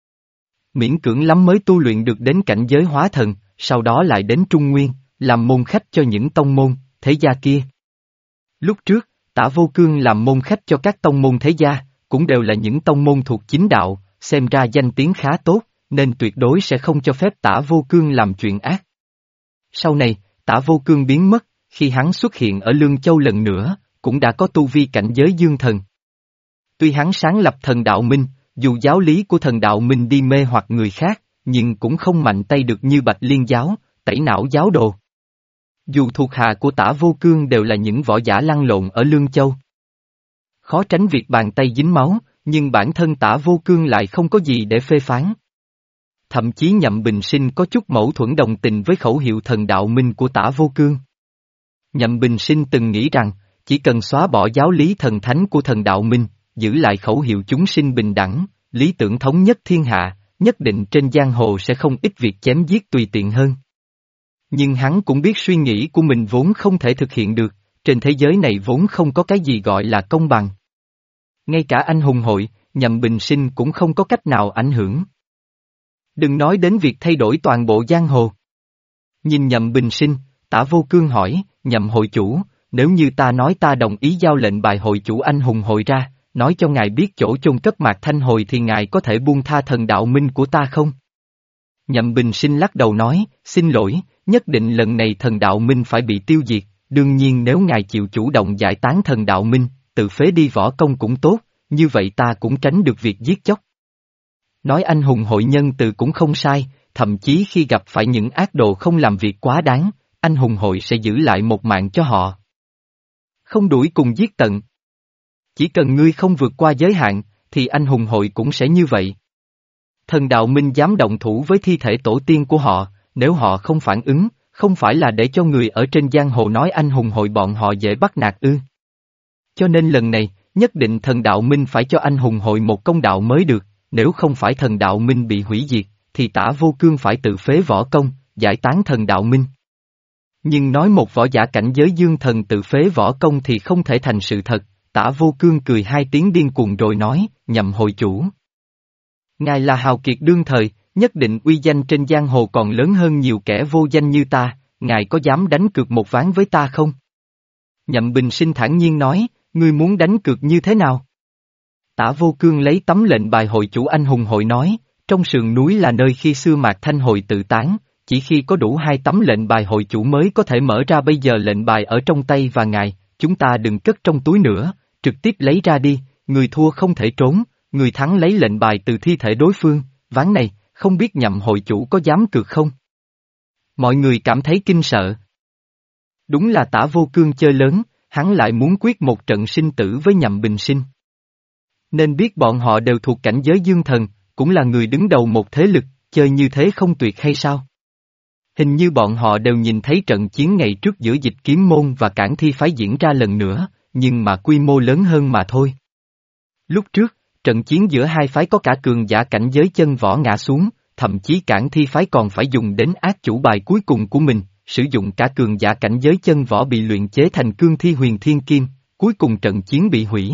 Miễn cưỡng lắm mới tu luyện được đến cảnh giới hóa thần, sau đó lại đến Trung Nguyên, làm môn khách cho những tông môn, thế gia kia. Lúc trước, Tả Vô Cương làm môn khách cho các tông môn thế gia, cũng đều là những tông môn thuộc chính đạo, xem ra danh tiếng khá tốt, nên tuyệt đối sẽ không cho phép Tả Vô Cương làm chuyện ác. Sau này, Tả Vô Cương biến mất, khi hắn xuất hiện ở Lương Châu lần nữa, cũng đã có tu vi cảnh giới dương thần. Tuy hắn sáng lập thần đạo minh, dù giáo lý của thần đạo minh đi mê hoặc người khác, nhưng cũng không mạnh tay được như Bạch Liên giáo, tẩy não giáo đồ. Dù thuộc hạ của Tả Vô Cương đều là những võ giả lăn lộn ở Lương Châu. Khó tránh việc bàn tay dính máu, nhưng bản thân Tả Vô Cương lại không có gì để phê phán. Thậm chí Nhậm Bình Sinh có chút mâu thuẫn đồng tình với khẩu hiệu thần đạo minh của Tả Vô Cương. Nhậm Bình Sinh từng nghĩ rằng, chỉ cần xóa bỏ giáo lý thần thánh của thần đạo minh, giữ lại khẩu hiệu chúng sinh bình đẳng, lý tưởng thống nhất thiên hạ, nhất định trên giang hồ sẽ không ít việc chém giết tùy tiện hơn. Nhưng hắn cũng biết suy nghĩ của mình vốn không thể thực hiện được, trên thế giới này vốn không có cái gì gọi là công bằng. Ngay cả anh hùng hội, Nhậm Bình Sinh cũng không có cách nào ảnh hưởng. Đừng nói đến việc thay đổi toàn bộ giang hồ. Nhìn Nhậm Bình Sinh, Tả Vô Cương hỏi, Nhậm hội chủ, nếu như ta nói ta đồng ý giao lệnh bài hội chủ anh hùng hội ra, nói cho ngài biết chỗ chôn cất Mạc Thanh Hồi thì ngài có thể buông tha thần đạo minh của ta không? Nhậm Bình Sinh lắc đầu nói, xin lỗi, nhất định lần này thần đạo minh phải bị tiêu diệt, đương nhiên nếu ngài chịu chủ động giải tán thần đạo minh, tự phế đi võ công cũng tốt, như vậy ta cũng tránh được việc giết chóc. Nói anh hùng hội nhân từ cũng không sai, thậm chí khi gặp phải những ác đồ không làm việc quá đáng, anh hùng hội sẽ giữ lại một mạng cho họ. Không đuổi cùng giết tận. Chỉ cần ngươi không vượt qua giới hạn, thì anh hùng hội cũng sẽ như vậy. Thần đạo minh dám động thủ với thi thể tổ tiên của họ, nếu họ không phản ứng, không phải là để cho người ở trên giang hồ nói anh hùng hội bọn họ dễ bắt nạt ư. Cho nên lần này, nhất định thần đạo minh phải cho anh hùng hội một công đạo mới được, nếu không phải thần đạo minh bị hủy diệt, thì Tả Vô Cương phải tự phế võ công, giải tán thần đạo minh. Nhưng nói một võ giả cảnh giới dương thần tự phế võ công thì không thể thành sự thật, Tả Vô Cương cười hai tiếng điên cuồng rồi nói, Nhậm hội chủ. Ngài là hào kiệt đương thời, nhất định uy danh trên giang hồ còn lớn hơn nhiều kẻ vô danh như ta, ngài có dám đánh cược một ván với ta không? Nhậm Bình Sinh thản nhiên nói, ngươi muốn đánh cược như thế nào? Tả Vô Cương lấy tấm lệnh bài hội chủ anh hùng hội nói, trong sườn núi là nơi khi xưa Mạc Thanh Hồi tự tán, chỉ khi có đủ hai tấm lệnh bài hội chủ mới có thể mở ra, bây giờ lệnh bài ở trong tay và ngài, chúng ta đừng cất trong túi nữa, trực tiếp lấy ra đi, người thua không thể trốn, người thắng lấy lệnh bài từ thi thể đối phương, ván này, không biết Nhậm hội chủ có dám cược không? Mọi người cảm thấy kinh sợ. Đúng là Tả Vô Cương chơi lớn, hắn lại muốn quyết một trận sinh tử với Nhậm Bình Sinh. Nên biết bọn họ đều thuộc cảnh giới dương thần, cũng là người đứng đầu một thế lực, chơi như thế không tuyệt hay sao? Hình như bọn họ đều nhìn thấy trận chiến ngày trước giữa Dịch Kiếm Môn và Cản Thi phái diễn ra lần nữa, nhưng mà quy mô lớn hơn mà thôi. Lúc trước, trận chiến giữa hai phái có cả cường giả cảnh giới chân võ ngã xuống, thậm chí Cản Thi phái còn phải dùng đến ác chủ bài cuối cùng của mình, sử dụng cả cường giả cảnh giới chân võ bị luyện chế thành cương thi huyền thiên kim, cuối cùng trận chiến bị hủy.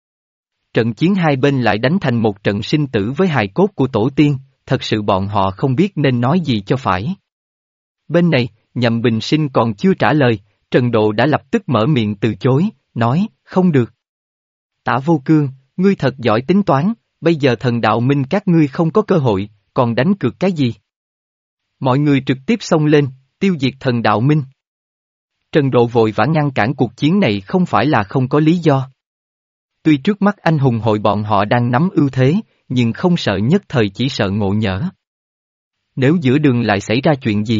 Trận chiến hai bên lại đánh thành một trận sinh tử với hài cốt của tổ tiên, thật sự bọn họ không biết nên nói gì cho phải. Bên này, Nhậm Bình Sinh còn chưa trả lời, Trần Độ đã lập tức mở miệng từ chối, nói, không được. Tả Vô Cương, ngươi thật giỏi tính toán, bây giờ thần đạo minh các ngươi không có cơ hội, còn đánh cược cái gì? Mọi người trực tiếp xông lên, tiêu diệt thần đạo minh. Trần Độ vội vã ngăn cản cuộc chiến này không phải là không có lý do. Tuy trước mắt anh hùng hội bọn họ đang nắm ưu thế, nhưng không sợ nhất thời chỉ sợ ngộ nhỡ. Nếu giữa đường lại xảy ra chuyện gì?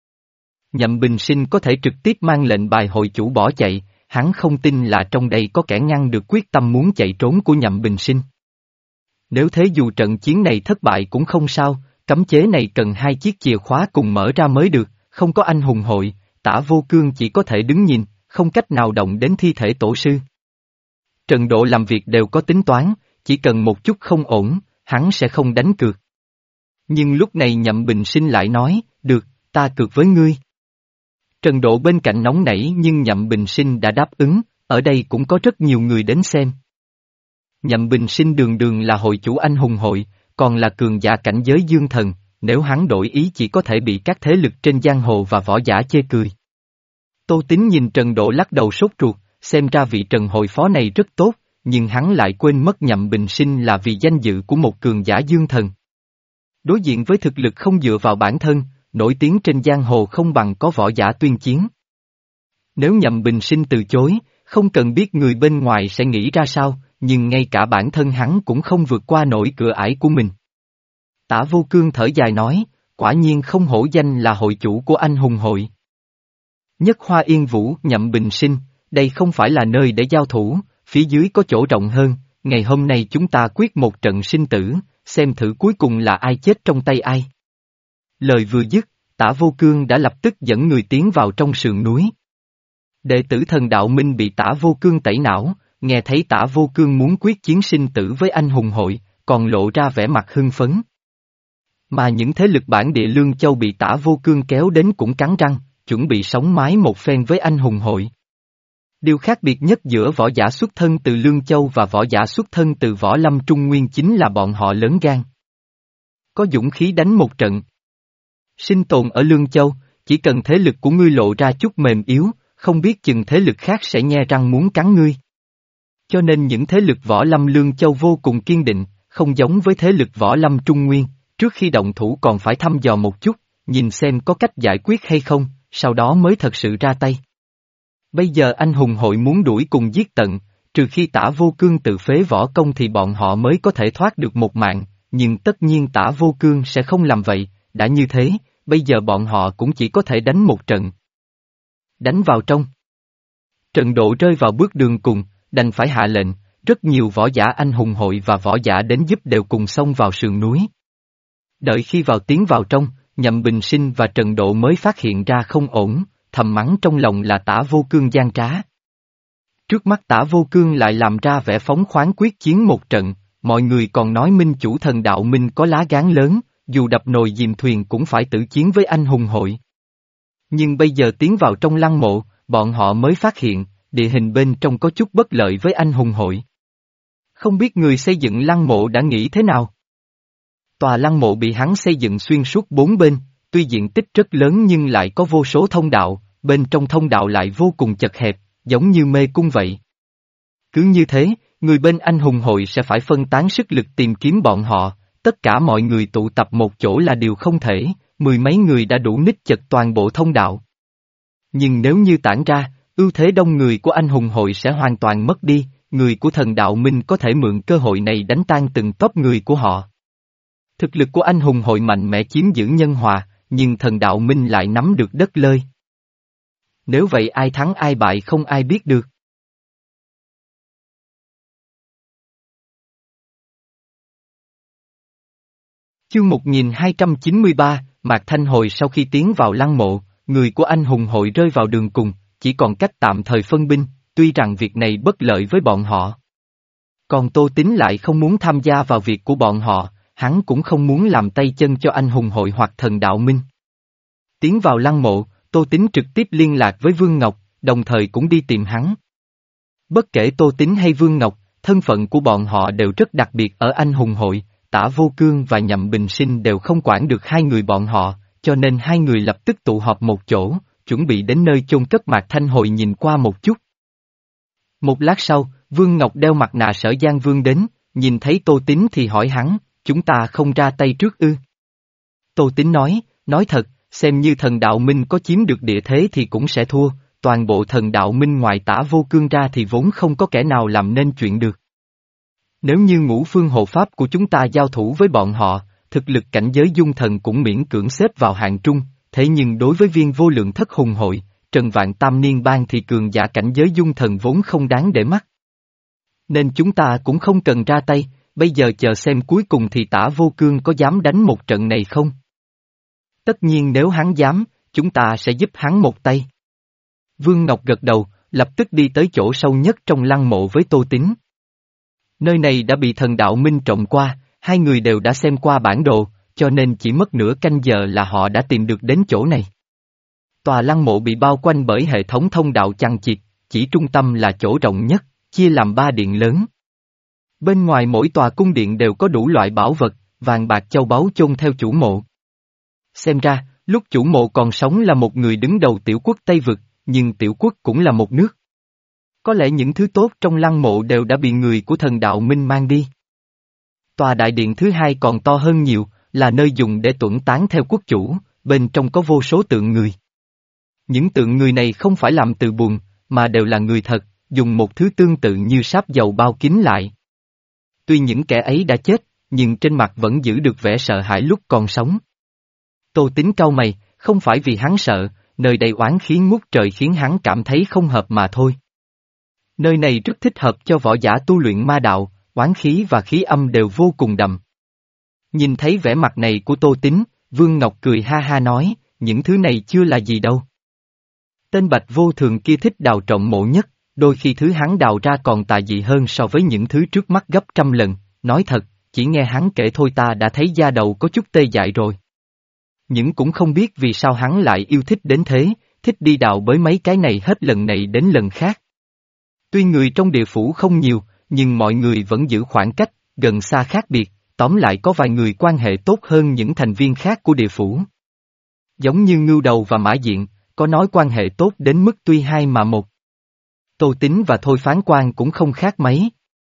Nhậm Bình Sinh có thể trực tiếp mang lệnh bài hội chủ bỏ chạy, hắn không tin là trong đây có kẻ ngăn được quyết tâm muốn chạy trốn của Nhậm Bình Sinh. Nếu thế dù trận chiến này thất bại cũng không sao, cấm chế này cần hai chiếc chìa khóa cùng mở ra mới được, không có anh hùng hội, Tả Vô Cương chỉ có thể đứng nhìn, không cách nào động đến thi thể tổ sư. Trần Độ làm việc đều có tính toán, chỉ cần một chút không ổn, hắn sẽ không đánh cược. Nhưng lúc này Nhậm Bình Sinh lại nói, được, ta cược với ngươi. Trần Độ bên cạnh nóng nảy nhưng Nhậm Bình Sinh đã đáp ứng, ở đây cũng có rất nhiều người đến xem. Nhậm Bình Sinh đường đường là hội chủ anh hùng hội, còn là cường giả cảnh giới dương thần, nếu hắn đổi ý chỉ có thể bị các thế lực trên giang hồ và võ giả chê cười. Tô Tín nhìn Trần Độ lắc đầu sốt ruột, xem ra vị Trần hội phó này rất tốt, nhưng hắn lại quên mất Nhậm Bình Sinh là vì danh dự của một cường giả dương thần. Đối diện với thực lực không dựa vào bản thân, nổi tiếng trên giang hồ không bằng có võ giả tuyên chiến. Nếu Nhậm Bình Sinh từ chối, không cần biết người bên ngoài sẽ nghĩ ra sao, nhưng ngay cả bản thân hắn cũng không vượt qua nổi cửa ải của mình. Tả Vô Cương thở dài nói, quả nhiên không hổ danh là hội chủ của anh hùng hội. Nhất Hoa Yên Vũ, Nhậm Bình Sinh, đây không phải là nơi để giao thủ, phía dưới có chỗ rộng hơn, ngày hôm nay chúng ta quyết một trận sinh tử, xem thử cuối cùng là ai chết trong tay ai. Lời vừa dứt, Tả Vô Cương đã lập tức dẫn người tiến vào trong sườn núi. Đệ tử thần đạo minh bị Tả Vô Cương tẩy não, nghe thấy Tả Vô Cương muốn quyết chiến sinh tử với anh hùng hội, còn lộ ra vẻ mặt hưng phấn. Mà những thế lực bản địa Lương Châu bị Tả Vô Cương kéo đến cũng cắn răng, chuẩn bị sống mái một phen với anh hùng hội. Điều khác biệt nhất giữa võ giả xuất thân từ Lương Châu và võ giả xuất thân từ Võ Lâm Trung Nguyên chính là bọn họ lớn gan. Có dũng khí đánh một trận. Sinh tồn ở Lương Châu, chỉ cần thế lực của ngươi lộ ra chút mềm yếu, không biết chừng thế lực khác sẽ nhe răng muốn cắn ngươi. Cho nên những thế lực Võ Lâm Lương Châu vô cùng kiên định, không giống với thế lực Võ Lâm Trung Nguyên, trước khi động thủ còn phải thăm dò một chút, nhìn xem có cách giải quyết hay không, sau đó mới thật sự ra tay. Bây giờ anh hùng hội muốn đuổi cùng giết tận, trừ khi Tả Vô Cương tự phế võ công thì bọn họ mới có thể thoát được một mạng, nhưng tất nhiên Tả Vô Cương sẽ không làm vậy, đã như thế, bây giờ bọn họ cũng chỉ có thể đánh một trận. Đánh vào trong. Trận Độ rơi vào bước đường cùng, đành phải hạ lệnh, rất nhiều võ giả anh hùng hội và võ giả đến giúp đều cùng xông vào sườn núi. Đợi khi vào tiến vào trong, Nhậm Bình Sinh và Trần Độ mới phát hiện ra không ổn, thầm mắng trong lòng là Tả Vô Cương gian trá. Trước mắt Tả Vô Cương lại làm ra vẻ phóng khoáng quyết chiến một trận, mọi người còn nói minh chủ thần đạo minh có lá gan lớn, dù đập nồi dìm thuyền cũng phải tử chiến với anh hùng hội. Nhưng bây giờ tiến vào trong lăng mộ, bọn họ mới phát hiện, địa hình bên trong có chút bất lợi với anh hùng hội. Không biết người xây dựng lăng mộ đã nghĩ thế nào? Tòa lăng mộ bị hắn xây dựng xuyên suốt bốn bên, tuy diện tích rất lớn nhưng lại có vô số thông đạo, bên trong thông đạo lại vô cùng chật hẹp, giống như mê cung vậy. Cứ như thế, người bên anh hùng hội sẽ phải phân tán sức lực tìm kiếm bọn họ, tất cả mọi người tụ tập một chỗ là điều không thể, mười mấy người đã đủ ních chật toàn bộ thông đạo. Nhưng nếu như tản ra, ưu thế đông người của anh hùng hội sẽ hoàn toàn mất đi, người của thần đạo minh có thể mượn cơ hội này đánh tan từng tốp người của họ. Thực lực của anh hùng hội mạnh mẽ chiếm giữ nhân hòa, nhưng thần đạo minh lại nắm được đất lơi. Nếu vậy ai thắng ai bại không ai biết được. Chương một nghìn hai trăm chín mươi ba, Mạc Thanh Hồi sau khi tiến vào lăng mộ, người của anh hùng hội rơi vào đường cùng, chỉ còn cách tạm thời phân binh, tuy rằng việc này bất lợi với bọn họ. Còn Tô Tín lại không muốn tham gia vào việc của bọn họ, hắn cũng không muốn làm tay chân cho anh hùng hội hoặc thần đạo minh. Tiến vào lăng mộ, Tô Tín trực tiếp liên lạc với Vương Ngọc, đồng thời cũng đi tìm hắn. Bất kể Tô Tín hay Vương Ngọc, thân phận của bọn họ đều rất đặc biệt ở anh hùng hội, Tả Vô Cương và Nhậm Bình Sinh đều không quản được hai người bọn họ, cho nên hai người lập tức tụ họp một chỗ, chuẩn bị đến nơi chôn cất Mạc Thanh Hồi nhìn qua một chút. Một lát sau, Vương Ngọc đeo mặt nạ Sở Giang Vương đến, nhìn thấy Tô Tín thì hỏi hắn, chúng ta không ra tay trước ư? Tô Tín nói, nói thật, xem như thần đạo minh có chiếm được địa thế thì cũng sẽ thua, toàn bộ thần đạo minh ngoài Tả Vô Cương ra thì vốn không có kẻ nào làm nên chuyện được. Nếu như ngũ phương hộ pháp của chúng ta giao thủ với bọn họ, thực lực cảnh giới dung thần cũng miễn cưỡng xếp vào hạng trung, thế nhưng đối với viên vô lượng thất hùng hội, Trần Vạn Tam Niên Bang thì cường giả cảnh giới dung thần vốn không đáng để mắt. Nên chúng ta cũng không cần ra tay, bây giờ chờ xem cuối cùng thì Tả Vô Cương có dám đánh một trận này không? Tất nhiên nếu hắn dám, chúng ta sẽ giúp hắn một tay. Vương Ngọc gật đầu, lập tức đi tới chỗ sâu nhất trong lăng mộ với Tô Tín. Nơi này đã bị thần đạo minh trộm qua, hai người đều đã xem qua bản đồ, cho nên chỉ mất nửa canh giờ là họ đã tìm được đến chỗ này. Tòa lăng mộ bị bao quanh bởi hệ thống thông đạo chằng chịt, chỉ trung tâm là chỗ rộng nhất, chia làm ba điện lớn. Bên ngoài mỗi tòa cung điện đều có đủ loại bảo vật, vàng bạc châu báu chôn theo chủ mộ. Xem ra, lúc chủ mộ còn sống là một người đứng đầu tiểu quốc Tây Vực, nhưng tiểu quốc cũng là một nước. Có lẽ những thứ tốt trong lăng mộ đều đã bị người của thần đạo minh mang đi. Tòa đại điện thứ hai còn to hơn nhiều, là nơi dùng để tuẫn táng theo quốc chủ, bên trong có vô số tượng người. Những tượng người này không phải làm từ bùn, mà đều là người thật, dùng một thứ tương tự như sáp dầu bao kín lại. Tuy những kẻ ấy đã chết, nhưng trên mặt vẫn giữ được vẻ sợ hãi lúc còn sống. Tô Tín cau mày, không phải vì hắn sợ, nơi đây oán khí ngút trời khiến hắn cảm thấy không hợp mà thôi. Nơi này rất thích hợp cho võ giả tu luyện ma đạo, oán khí và khí âm đều vô cùng đậm. Nhìn thấy vẻ mặt này của Tô Tín, Vương Ngọc cười ha ha nói, những thứ này chưa là gì đâu. Tên Bạch Vô Thường kia thích đào trọng mộ nhất, đôi khi thứ hắn đào ra còn tà dị hơn so với những thứ trước mắt gấp trăm lần, nói thật, chỉ nghe hắn kể thôi ta đã thấy da đầu có chút tê dại rồi. Nhưng cũng không biết vì sao hắn lại yêu thích đến thế, thích đi đào bới mấy cái này hết lần này đến lần khác. Tuy người trong địa phủ không nhiều, nhưng mọi người vẫn giữ khoảng cách, gần xa khác biệt, tóm lại có vài người quan hệ tốt hơn những thành viên khác của địa phủ. Giống như Ngưu Đầu và Mã Diện, có nói quan hệ tốt đến mức tuy hai mà một. Tô Tín và Thôi Phán Quan cũng không khác mấy.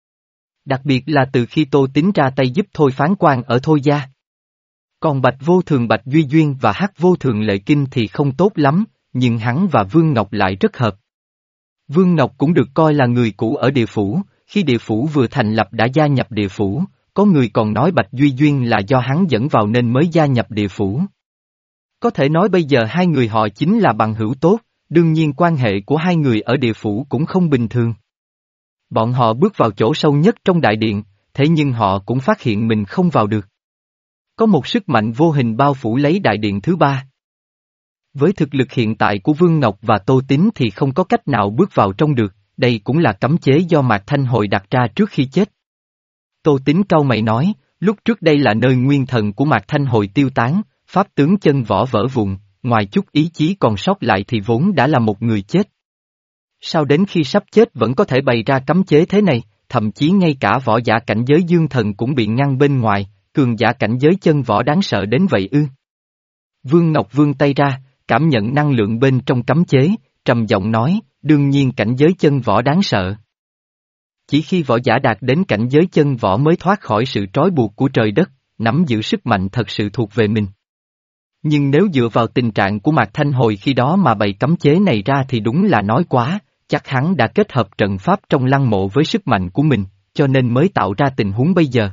Đặc biệt là từ khi Tô Tín ra tay giúp Thôi Phán Quan ở Thôi Gia. Còn Bạch Vô Thường Bạch Duy Duyên và Hắc Vô Thường Lệ Kinh thì không tốt lắm, nhưng hắn và Vương Ngọc lại rất hợp. Vương Ngọc cũng được coi là người cũ ở địa phủ, khi địa phủ vừa thành lập đã gia nhập địa phủ, có người còn nói Bạch Duy Duyên là do hắn dẫn vào nên mới gia nhập địa phủ. Có thể nói bây giờ hai người họ chính là bằng hữu tốt, đương nhiên quan hệ của hai người ở địa phủ cũng không bình thường. Bọn họ bước vào chỗ sâu nhất trong đại điện, thế nhưng họ cũng phát hiện mình không vào được. Có một sức mạnh vô hình bao phủ lấy đại điện thứ ba. Với thực lực hiện tại của Vương Ngọc và Tô Tín thì không có cách nào bước vào trong được, đây cũng là cấm chế do Mạc Thanh Hội đặt ra trước khi chết. Tô Tín cau mày nói, lúc trước đây là nơi nguyên thần của Mạc Thanh Hội tiêu tán, pháp tướng chân võ vỡ vụn, ngoài chút ý chí còn sót lại thì vốn đã là một người chết. Sao đến khi sắp chết vẫn có thể bày ra cấm chế thế này, thậm chí ngay cả võ giả cảnh giới dương thần cũng bị ngăn bên ngoài, cường giả cảnh giới chân võ đáng sợ đến vậy ư? Vương Ngọc vươn tay ra, cảm nhận năng lượng bên trong cấm chế, trầm giọng nói, đương nhiên cảnh giới chân võ đáng sợ. Chỉ khi võ giả đạt đến cảnh giới chân võ mới thoát khỏi sự trói buộc của trời đất, nắm giữ sức mạnh thật sự thuộc về mình. Nhưng nếu dựa vào tình trạng của Mạc Thanh Hồi khi đó mà bày cấm chế này ra thì đúng là nói quá, chắc hắn đã kết hợp trận pháp trong lăng mộ với sức mạnh của mình, cho nên mới tạo ra tình huống bây giờ.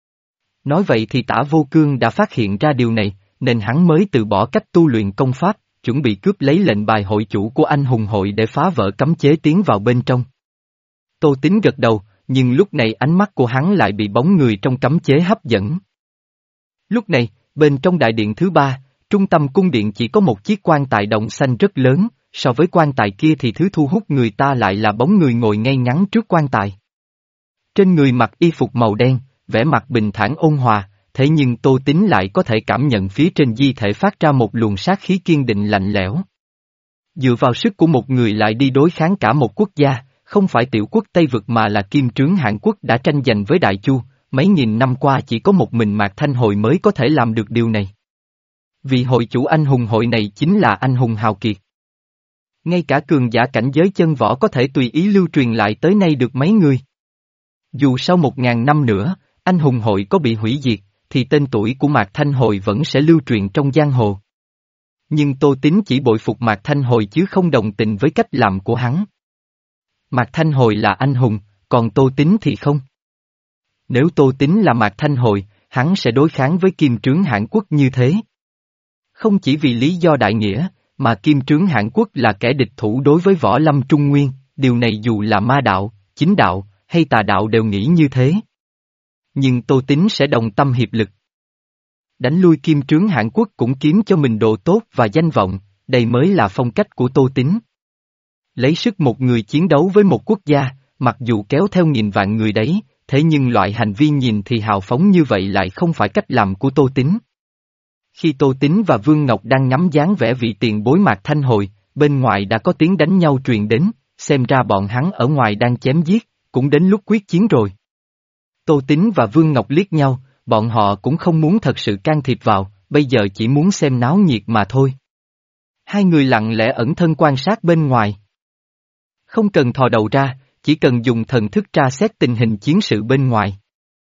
Nói vậy thì Tả Vô Cương đã phát hiện ra điều này, nên hắn mới từ bỏ cách tu luyện công pháp, chuẩn bị cướp lấy lệnh bài hội chủ của anh hùng hội để phá vỡ cấm chế tiến vào bên trong. Tô Tín gật đầu, nhưng lúc này ánh mắt của hắn lại bị bóng người trong cấm chế hấp dẫn. Lúc này, bên trong đại điện thứ ba, trung tâm cung điện chỉ có một chiếc quan tài đồng xanh rất lớn, so với quan tài kia thì thứ thu hút người ta lại là bóng người ngồi ngay ngắn trước quan tài. Trên người mặc y phục màu đen, vẻ mặt bình thản ôn hòa, thế nhưng Tô Tín lại có thể cảm nhận phía trên di thể phát ra một luồng sát khí kiên định lạnh lẽo. Dựa vào sức của một người lại đi đối kháng cả một quốc gia, không phải tiểu quốc Tây Vực mà là kim trướng Hàn Quốc đã tranh giành với Đại Chu, mấy nghìn năm qua chỉ có một mình Mạc Thanh Hồi mới có thể làm được điều này. Vị hội chủ anh hùng hội này chính là anh hùng hào kiệt. Ngay cả cường giả cảnh giới chân võ có thể tùy ý lưu truyền lại tới nay được mấy người. Dù sau một ngàn năm nữa, anh hùng hội có bị hủy diệt, thì tên tuổi của Mạc Thanh Hồi vẫn sẽ lưu truyền trong giang hồ. Nhưng Tô Tín chỉ bội phục Mạc Thanh Hồi chứ không đồng tình với cách làm của hắn. Mạc Thanh Hồi là anh hùng, còn Tô Tín thì không. Nếu Tô Tín là Mạc Thanh Hồi, hắn sẽ đối kháng với Kim Trướng Hãn Quốc như thế. Không chỉ vì lý do đại nghĩa, mà Kim Trướng Hãn Quốc là kẻ địch thủ đối với Võ Lâm Trung Nguyên, điều này dù là ma đạo, chính đạo, hay tà đạo đều nghĩ như thế. Nhưng Tô Tín sẽ đồng tâm hiệp lực. Đánh lui Kim Trướng Hãn Quốc cũng kiếm cho mình độ tốt và danh vọng, đây mới là phong cách của Tô Tín. Lấy sức một người chiến đấu với một quốc gia, mặc dù kéo theo nghìn vạn người đấy, thế nhưng loại hành vi nhìn thì hào phóng như vậy lại không phải cách làm của Tô Tín. Khi Tô Tín và Vương Ngọc đang ngắm dáng vẻ vị tiền bối Mạc Thanh Hồi, bên ngoài đã có tiếng đánh nhau truyền đến, xem ra bọn hắn ở ngoài đang chém giết, cũng đến lúc quyết chiến rồi. Tô Tín và Vương Ngọc liếc nhau, bọn họ cũng không muốn thật sự can thiệp vào, bây giờ chỉ muốn xem náo nhiệt mà thôi. Hai người lặng lẽ ẩn thân quan sát bên ngoài. Không cần thò đầu ra, chỉ cần dùng thần thức tra xét tình hình chiến sự bên ngoài.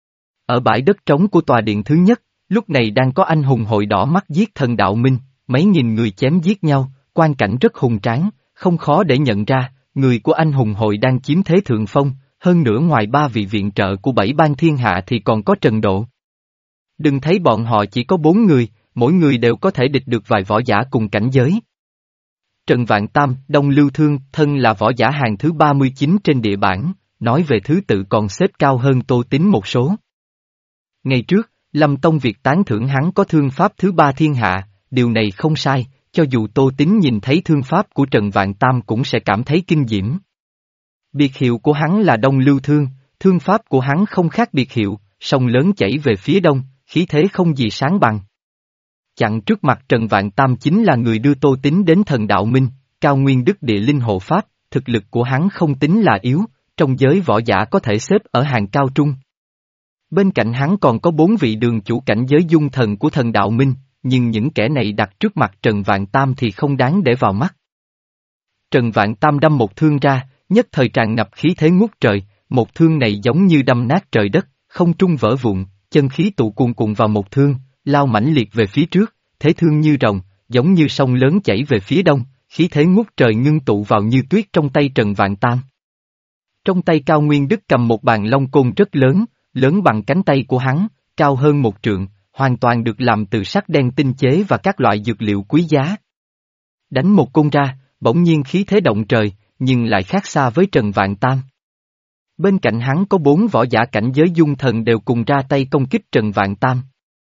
Ở bãi đất trống của tòa điện thứ nhất, lúc này đang có anh hùng hội đỏ mắt giết thần đạo minh, mấy nghìn người chém giết nhau, quang cảnh rất hùng tráng, không khó để nhận ra, người của anh hùng hội đang chiếm thế thượng phong, hơn nữa ngoài ba vị viện trợ của bảy bang thiên hạ thì còn có Trần Độ. Đừng thấy bọn họ chỉ có bốn người, mỗi người đều có thể địch được vài võ giả cùng cảnh giới. Trần Vạn Tam, Đông Lưu Thương, thân là võ giả hàng thứ ba mươi chín trên địa bảng, nói về thứ tự còn xếp cao hơn Tô Tín một số. Ngày trước, Lâm Tông Việt tán thưởng hắn có thương pháp thứ ba thiên hạ, điều này không sai, cho dù Tô Tín nhìn thấy thương pháp của Trần Vạn Tam cũng sẽ cảm thấy kinh diễm. Biệt hiệu của hắn là Đông Lưu Thương, thương pháp của hắn không khác biệt hiệu, sông lớn chảy về phía đông, khí thế không gì sáng bằng. Chặn trước mặt Trần Vạn Tam chính là người đưa Tô Tín đến thần đạo minh, cao nguyên đức địa linh hộ pháp, thực lực của hắn không tính là yếu, trong giới võ giả có thể xếp ở hàng cao trung. Bên cạnh hắn còn có bốn vị đường chủ cảnh giới dung thần của thần đạo minh, nhưng những kẻ này đặt trước mặt Trần Vạn Tam thì không đáng để vào mắt. Trần Vạn Tam đâm một thương ra, nhất thời tràn ngập khí thế ngút trời, một thương này giống như đâm nát trời đất, không trung vỡ vụn, chân khí tụ cuồn cuộn vào một thương, lao mãnh liệt về phía trước, thế thương như rồng, giống như sông lớn chảy về phía đông, khí thế ngút trời ngưng tụ vào như tuyết trong tay Trần Vạn Tam. Trong tay Cao Nguyên Đức cầm một bàn long côn rất lớn, lớn bằng cánh tay của hắn, cao hơn một trượng, hoàn toàn được làm từ sắt đen tinh chế và các loại dược liệu quý giá. Đánh một côn ra, bỗng nhiên khí thế động trời, nhưng lại khác xa với Trần Vạn Tam. Bên cạnh hắn có bốn võ giả cảnh giới dung thần đều cùng ra tay công kích Trần Vạn Tam.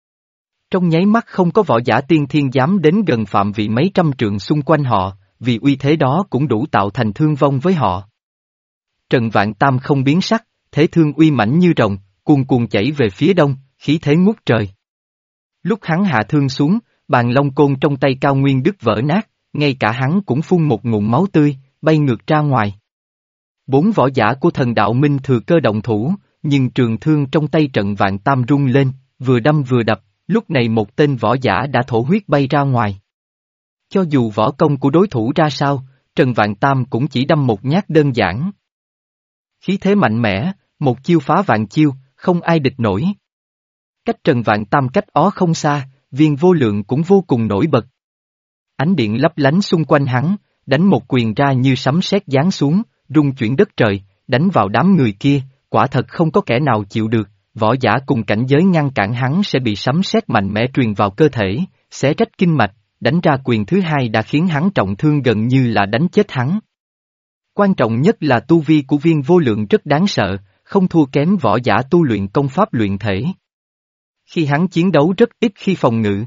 Trong nháy mắt không có võ giả tiên thiên dám đến gần phạm vị mấy trăm trượng xung quanh họ, vì uy thế đó cũng đủ tạo thành thương vong với họ. Trần Vạn Tam không biến sắc, thế thương uy mãnh như rồng, cuồn cuộn chảy về phía đông, khí thế ngút trời. Lúc hắn hạ thương xuống, bàn long côn trong tay Cao Nguyên Đức vỡ nát, ngay cả hắn cũng phun một ngụm máu tươi, bay ngược ra ngoài. Bốn võ giả của thần đạo minh thừa cơ động thủ, nhưng trường thương trong tay Trần Vạn Tam rung lên, vừa đâm vừa đập, lúc này một tên võ giả đã thổ huyết bay ra ngoài. Cho dù võ công của đối thủ ra sao, Trần Vạn Tam cũng chỉ đâm một nhát đơn giản. Khí thế mạnh mẽ, một chiêu phá vạn chiêu, không ai địch nổi. Cách Trần Vạn Tam cách ó không xa, Viên Vô Lượng cũng vô cùng nổi bật. Ánh điện lấp lánh xung quanh hắn, đánh một quyền ra như sấm sét giáng xuống, rung chuyển đất trời, đánh vào đám người kia, quả thật không có kẻ nào chịu được, võ giả cùng cảnh giới ngăn cản hắn sẽ bị sấm sét mạnh mẽ truyền vào cơ thể, xé rách kinh mạch, đánh ra quyền thứ hai đã khiến hắn trọng thương gần như là đánh chết hắn. Quan trọng nhất là tu vi của Viên Vô Lượng rất đáng sợ, không thua kém võ giả tu luyện công pháp luyện thể. Khi hắn chiến đấu rất ít khi phòng ngự.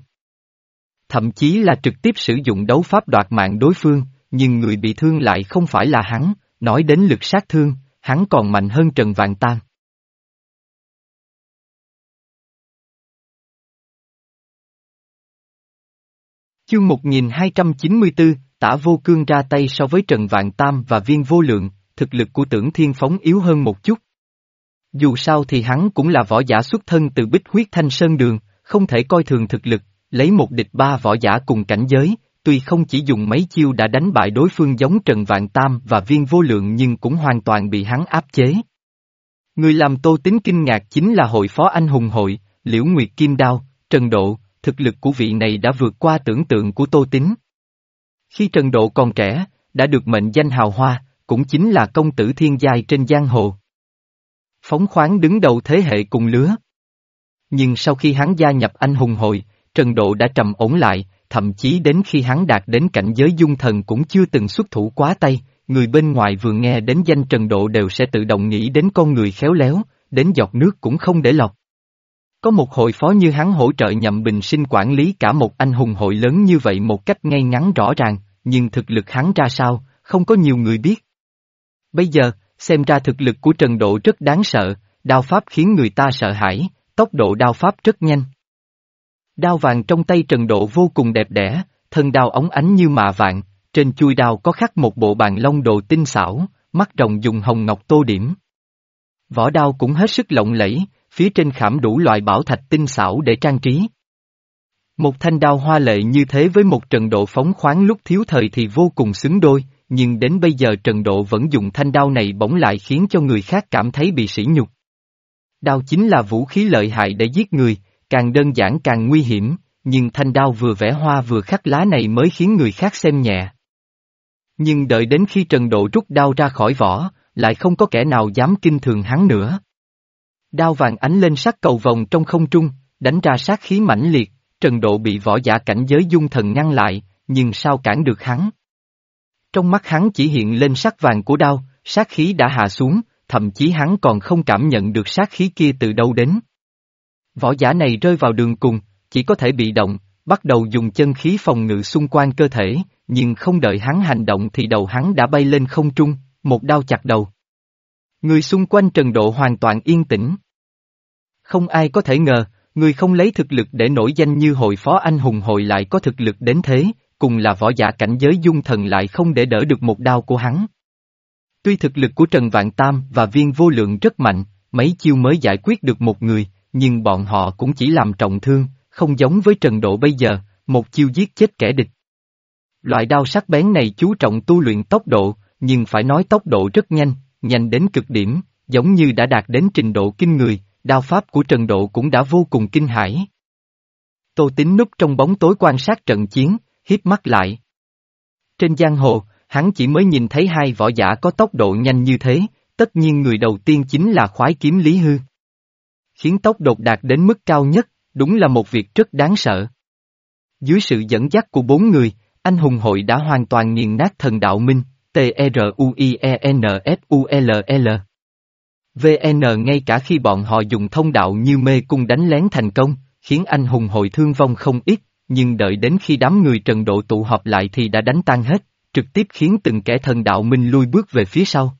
Thậm chí là trực tiếp sử dụng đấu pháp đoạt mạng đối phương, nhưng người bị thương lại không phải là hắn, nói đến lực sát thương, hắn còn mạnh hơn Trần Vạn Tam. Chương một nghìn hai trăm chín mươi tư, Tả Vô Cương ra tay so với Trần Vạn Tam và Viên Vô Lượng, thực lực của Tưởng Thiên Phóng yếu hơn một chút. Dù sao thì hắn cũng là võ giả xuất thân từ Bích Huyết Thanh Sơn Đường, không thể coi thường thực lực, lấy một địch ba võ giả cùng cảnh giới, tuy không chỉ dùng mấy chiêu đã đánh bại đối phương giống Trần Vạn Tam và Viên Vô Lượng nhưng cũng hoàn toàn bị hắn áp chế. Người làm Tô Tín kinh ngạc chính là hội phó anh hùng hội, Liễu Nguyệt Kim Đao, Trần Độ, thực lực của vị này đã vượt qua tưởng tượng của Tô Tín. Khi Trần Độ còn trẻ, đã được mệnh danh hào hoa, cũng chính là công tử thiên giai trên giang hồ. Phóng khoáng đứng đầu thế hệ cùng lứa. Nhưng sau khi hắn gia nhập anh hùng hội, Trần Độ đã trầm ổn lại, thậm chí đến khi hắn đạt đến cảnh giới dung thần cũng chưa từng xuất thủ quá tay, người bên ngoài vừa nghe đến danh Trần Độ đều sẽ tự động nghĩ đến con người khéo léo, đến giọt nước cũng không để lọt. Có một hội phó như hắn hỗ trợ Nhậm Bình Sinh quản lý cả một anh hùng hội lớn như vậy một cách ngay ngắn rõ ràng, nhưng thực lực hắn ra sao, không có nhiều người biết. Bây giờ, xem ra thực lực của Trần Độ rất đáng sợ, đao pháp khiến người ta sợ hãi, tốc độ đao pháp rất nhanh. Đao vàng trong tay Trần Độ vô cùng đẹp đẽ, thân đao óng ánh như mạ vàng, trên chuôi đao có khắc một bộ bàn long đồ tinh xảo, mắt rồng dùng hồng ngọc tô điểm. Vỏ đao cũng hết sức lộng lẫy, phía trên khảm đủ loại bảo thạch tinh xảo để trang trí. Một thanh đao hoa lệ như thế với một Trần Độ phóng khoáng lúc thiếu thời thì vô cùng xứng đôi, nhưng đến bây giờ Trần Độ vẫn dùng thanh đao này bỗng lại khiến cho người khác cảm thấy bị sỉ nhục. Đao chính là vũ khí lợi hại để giết người, càng đơn giản càng nguy hiểm, nhưng thanh đao vừa vẽ hoa vừa khắc lá này mới khiến người khác xem nhẹ. Nhưng đợi đến khi Trần Độ rút đao ra khỏi vỏ, lại không có kẻ nào dám kinh thường hắn nữa. Đao vàng ánh lên sắc cầu vồng trong không trung, đánh ra sát khí mãnh liệt, Trần Độ bị võ giả cảnh giới dung thần ngăn lại, nhưng sao cản được hắn? Trong mắt hắn chỉ hiện lên sắc vàng của đao, sát khí đã hạ xuống, thậm chí hắn còn không cảm nhận được sát khí kia từ đâu đến. Võ giả này rơi vào đường cùng, chỉ có thể bị động, bắt đầu dùng chân khí phòng ngự xung quanh cơ thể, nhưng không đợi hắn hành động thì đầu hắn đã bay lên không trung, một đao chặt đầu. Người xung quanh Trần Độ hoàn toàn yên tĩnh. Không ai có thể ngờ, người không lấy thực lực để nổi danh như hội phó anh hùng hội lại có thực lực đến thế, cùng là võ giả cảnh giới dung thần lại không để đỡ được một đao của hắn. Tuy thực lực của Trần Vạn Tam và Viên Vô Lượng rất mạnh, mấy chiêu mới giải quyết được một người, nhưng bọn họ cũng chỉ làm trọng thương, không giống với Trần Độ bây giờ, một chiêu giết chết kẻ địch. Loại đao sắc bén này chú trọng tu luyện tốc độ, nhưng phải nói tốc độ rất nhanh, nhanh đến cực điểm, giống như đã đạt đến trình độ kinh người, đao pháp của Trần Độ cũng đã vô cùng kinh hãi. Tô Tín núp trong bóng tối quan sát trận chiến, híp mắt lại. Trên giang hồ, hắn chỉ mới nhìn thấy hai võ giả có tốc độ nhanh như thế, tất nhiên người đầu tiên chính là khoái kiếm Lý Hư. Khiến tốc độ đạt đến mức cao nhất, đúng là một việc rất đáng sợ. Dưới sự dẫn dắt của bốn người, anh hùng hội đã hoàn toàn nghiền nát thần đạo minh, T R U I E N F U L L. vê en ngay cả khi bọn họ dùng thông đạo như mê cung đánh lén thành công, khiến anh hùng hội thương vong không ít, nhưng đợi đến khi đám người Trần Độ tụ họp lại thì đã đánh tan hết, trực tiếp khiến từng kẻ thần đạo minh lui bước về phía sau.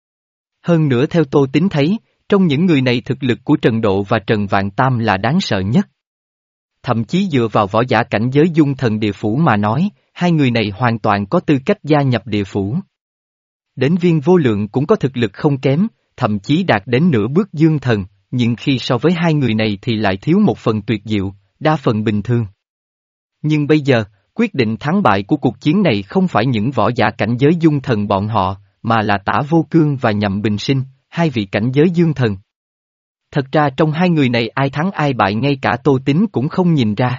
Hơn nữa theo Tô Tín thấy, trong những người này thực lực của Trần Độ và Trần Vạn Tam là đáng sợ nhất. Thậm chí dựa vào võ giả cảnh giới dung thần địa phủ mà nói, hai người này hoàn toàn có tư cách gia nhập địa phủ. Đến Viên Vô Lượng cũng có thực lực không kém, thậm chí đạt đến nửa bước dương thần, nhưng khi so với hai người này thì lại thiếu một phần tuyệt diệu, đa phần bình thường. Nhưng bây giờ, quyết định thắng bại của cuộc chiến này không phải những võ giả cảnh giới dung thần bọn họ, mà là Tả Vô Cương và Nhậm Bình Sinh, hai vị cảnh giới dương thần. Thật ra trong hai người này ai thắng ai bại ngay cả Tô Tín cũng không nhìn ra.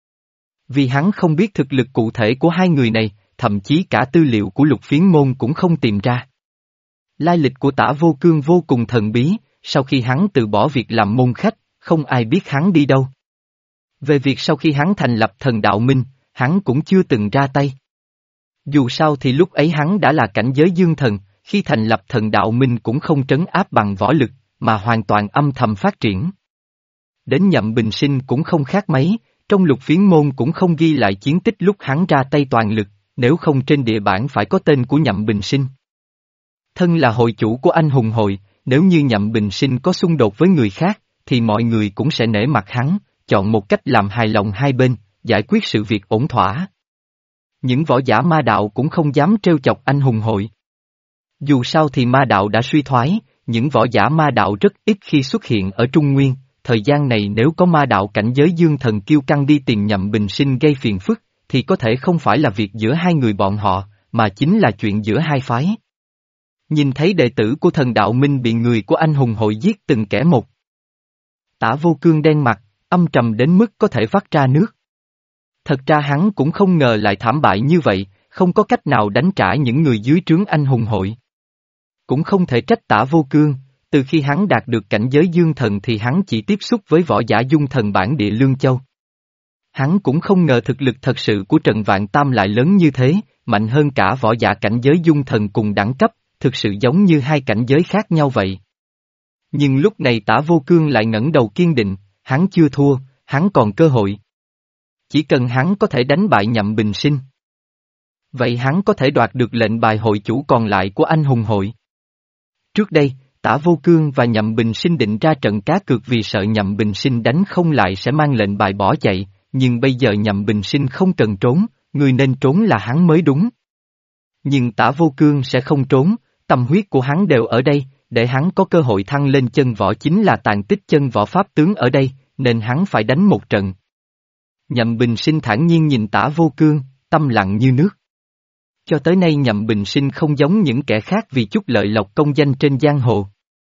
Vì hắn không biết thực lực cụ thể của hai người này, thậm chí cả tư liệu của Lục Phiến Môn cũng không tìm ra. Lai lịch của Tả Vô Cương vô cùng thần bí, sau khi hắn từ bỏ việc làm môn khách, không ai biết hắn đi đâu. Về việc sau khi hắn thành lập thần đạo minh, hắn cũng chưa từng ra tay. Dù sao thì lúc ấy hắn đã là cảnh giới dương thần, khi thành lập thần đạo minh cũng không trấn áp bằng võ lực, mà hoàn toàn âm thầm phát triển. Đến Nhậm Bình Sinh cũng không khác mấy, trong Lục Phiến Môn cũng không ghi lại chiến tích lúc hắn ra tay toàn lực, nếu không trên địa bản phải có tên của Nhậm Bình Sinh. Thân là hội chủ của anh hùng hội, nếu như Nhậm Bình Sinh có xung đột với người khác, thì mọi người cũng sẽ nể mặt hắn, chọn một cách làm hài lòng hai bên, giải quyết sự việc ổn thỏa. Những võ giả ma đạo cũng không dám trêu chọc anh hùng hội. Dù sao thì ma đạo đã suy thoái, những võ giả ma đạo rất ít khi xuất hiện ở Trung Nguyên, thời gian này nếu có ma đạo cảnh giới dương thần kiêu căng đi tìm Nhậm Bình Sinh gây phiền phức, thì có thể không phải là việc giữa hai người bọn họ, mà chính là chuyện giữa hai phái. Nhìn thấy đệ tử của thần đạo minh bị người của anh hùng hội giết từng kẻ một. Tả Vô Cương đen mặt, âm trầm đến mức có thể vắt ra nước. Thật ra hắn cũng không ngờ lại thảm bại như vậy, không có cách nào đánh trả những người dưới trướng anh hùng hội. Cũng không thể trách Tả Vô Cương, từ khi hắn đạt được cảnh giới dương thần thì hắn chỉ tiếp xúc với võ giả dung thần bản địa Lương Châu. Hắn cũng không ngờ thực lực thật sự của Trần Vạn Tam lại lớn như thế, mạnh hơn cả võ giả cảnh giới dung thần cùng đẳng cấp, thực sự giống như hai cảnh giới khác nhau vậy. Nhưng lúc này Tả Vô Cương lại ngẩng đầu kiên định, hắn chưa thua, hắn còn cơ hội. Chỉ cần hắn có thể đánh bại Nhậm Bình Sinh. Vậy hắn có thể đoạt được lệnh bài hội chủ còn lại của anh hùng hội. Trước đây, Tả Vô Cương và Nhậm Bình Sinh định ra trận cá cược vì sợ Nhậm Bình Sinh đánh không lại sẽ mang lệnh bài bỏ chạy, nhưng bây giờ Nhậm Bình Sinh không cần trốn, người nên trốn là hắn mới đúng. Nhưng Tả Vô Cương sẽ không trốn, tâm huyết của hắn đều ở đây, để hắn có cơ hội thăng lên chân võ chính là tàn tích chân võ pháp tướng ở đây, nên hắn phải đánh một trận. Nhậm Bình Sinh thản nhiên nhìn Tả Vô Cương, tâm lặng như nước. Cho tới nay Nhậm Bình Sinh không giống những kẻ khác vì chút lợi lộc công danh trên giang hồ.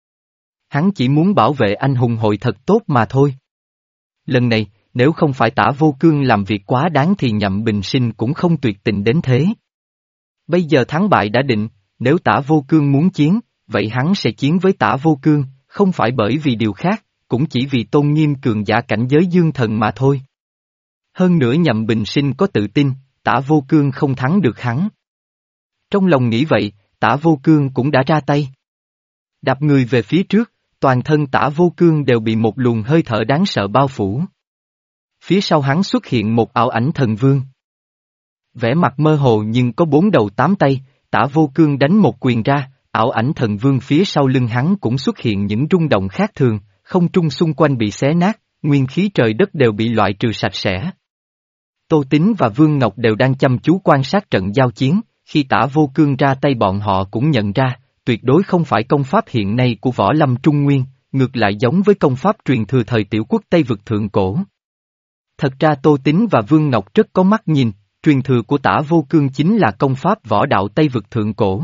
Hắn chỉ muốn bảo vệ anh hùng hội thật tốt mà thôi. Lần này, nếu không phải Tả Vô Cương làm việc quá đáng thì Nhậm Bình Sinh cũng không tuyệt tình đến thế. Bây giờ thắng bại đã định, nếu Tả Vô Cương muốn chiến, vậy hắn sẽ chiến với Tả Vô Cương, không phải bởi vì điều khác, cũng chỉ vì tôn nghiêm cường giả cảnh giới dương thần mà thôi. Hơn nữa Nhậm Bình Sinh có tự tin, Tả Vô Cương không thắng được hắn. Trong lòng nghĩ vậy, Tả Vô Cương cũng đã ra tay. Đạp người về phía trước, toàn thân Tả Vô Cương đều bị một luồng hơi thở đáng sợ bao phủ. Phía sau hắn xuất hiện một ảo ảnh thần vương. Vẻ mặt mơ hồ nhưng có bốn đầu tám tay, Tả Vô Cương đánh một quyền ra, ảo ảnh thần vương phía sau lưng hắn cũng xuất hiện những rung động khác thường, không trung xung quanh bị xé nát, nguyên khí trời đất đều bị loại trừ sạch sẽ. Tô Tín và Vương Ngọc đều đang chăm chú quan sát trận giao chiến, khi Tả Vô Cương ra tay bọn họ cũng nhận ra, tuyệt đối không phải công pháp hiện nay của võ lâm Trung Nguyên, ngược lại giống với công pháp truyền thừa thời tiểu quốc Tây Vực thượng cổ. Thật ra Tô Tín và Vương Ngọc rất có mắt nhìn, truyền thừa của Tả Vô Cương chính là công pháp võ đạo Tây Vực thượng cổ.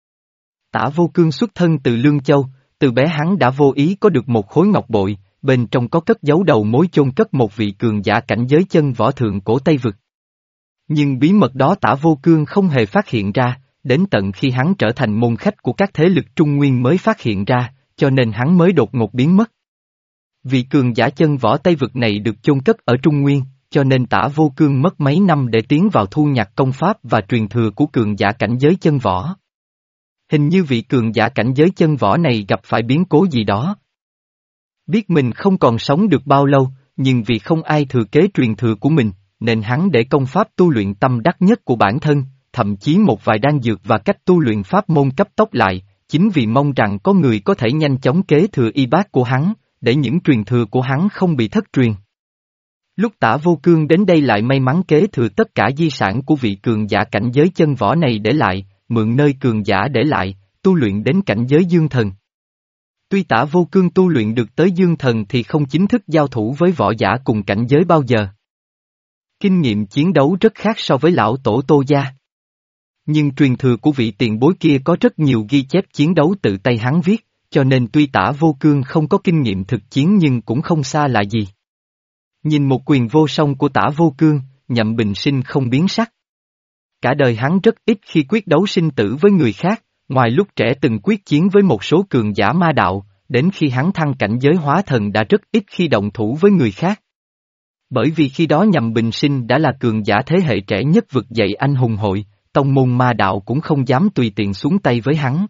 Tả Vô Cương xuất thân từ Lương Châu, từ bé hắn đã vô ý có được một khối ngọc bội, bên trong có cất giấu đầu mối chôn cất một vị cường giả cảnh giới chân võ thượng cổ Tây Vực. Nhưng bí mật đó Tả Vô Cương không hề phát hiện ra, đến tận khi hắn trở thành môn khách của các thế lực Trung Nguyên mới phát hiện ra, cho nên hắn mới đột ngột biến mất. Vị cường giả chân võ Tây Vực này được chôn cất ở Trung Nguyên, cho nên Tả Vô Cương mất mấy năm để tiến vào thu nhặt công pháp và truyền thừa của cường giả cảnh giới chân võ. Hình như vị cường giả cảnh giới chân võ này gặp phải biến cố gì đó. Biết mình không còn sống được bao lâu, nhưng vì không ai thừa kế truyền thừa của mình, nên hắn để công pháp tu luyện tâm đắc nhất của bản thân, thậm chí một vài đan dược và cách tu luyện pháp môn cấp tốc lại, chính vì mong rằng có người có thể nhanh chóng kế thừa y bát của hắn, để những truyền thừa của hắn không bị thất truyền. Lúc Tả Vô Cương đến đây lại may mắn kế thừa tất cả di sản của vị cường giả cảnh giới chân võ này để lại, mượn nơi cường giả để lại, tu luyện đến cảnh giới dương thần. Tuy Tả Vô Cương tu luyện được tới dương thần thì không chính thức giao thủ với võ giả cùng cảnh giới bao giờ. Kinh nghiệm chiến đấu rất khác so với lão tổ Tô gia. Nhưng truyền thừa của vị tiền bối kia có rất nhiều ghi chép chiến đấu tự tay hắn viết, cho nên tuy Tả Vô Cương không có kinh nghiệm thực chiến nhưng cũng không xa lạ gì. Nhìn một quyền vô song của Tả Vô Cương, Nhậm Bình Sinh không biến sắc. Cả đời hắn rất ít khi quyết đấu sinh tử với người khác, ngoài lúc trẻ từng quyết chiến với một số cường giả ma đạo, đến khi hắn thăng cảnh giới hóa thần đã rất ít khi động thủ với người khác. Bởi vì khi đó Nhậm Bình Sinh đã là cường giả thế hệ trẻ nhất vực dậy anh hùng hội, tông môn ma đạo cũng không dám tùy tiện xuống tay với hắn.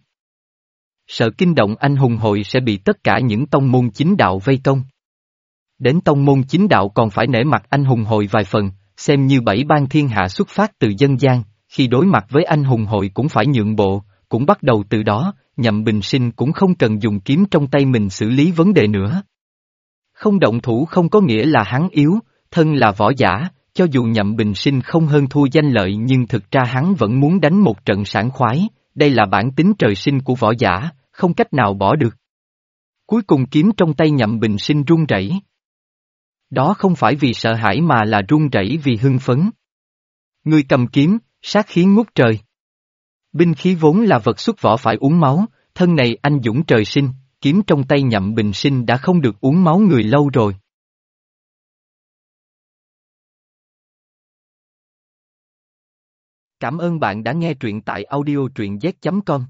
Sợ kinh động anh hùng hội sẽ bị tất cả những tông môn chính đạo vây công. Đến tông môn chính đạo còn phải nể mặt anh hùng hội vài phần, xem như bảy bang thiên hạ xuất phát từ dân gian, khi đối mặt với anh hùng hội cũng phải nhượng bộ, cũng bắt đầu từ đó, Nhậm Bình Sinh cũng không cần dùng kiếm trong tay mình xử lý vấn đề nữa. Không động thủ không có nghĩa là hắn yếu, thân là võ giả, cho dù Nhậm Bình Sinh không hơn thua danh lợi nhưng thực ra hắn vẫn muốn đánh một trận sảng khoái, đây là bản tính trời sinh của võ giả, không cách nào bỏ được. Cuối cùng kiếm trong tay Nhậm Bình Sinh run rẩy. Đó không phải vì sợ hãi mà là run rẩy vì hưng phấn. Người cầm kiếm, sát khí ngút trời. Binh khí vốn là vật xuất vỏ phải uống máu, thân này anh dũng trời sinh, kiếm trong tay Nhậm Bình Sinh đã không được uống máu người lâu rồi. Cảm ơn bạn đã nghe truyện tại audio truyện z chấm com.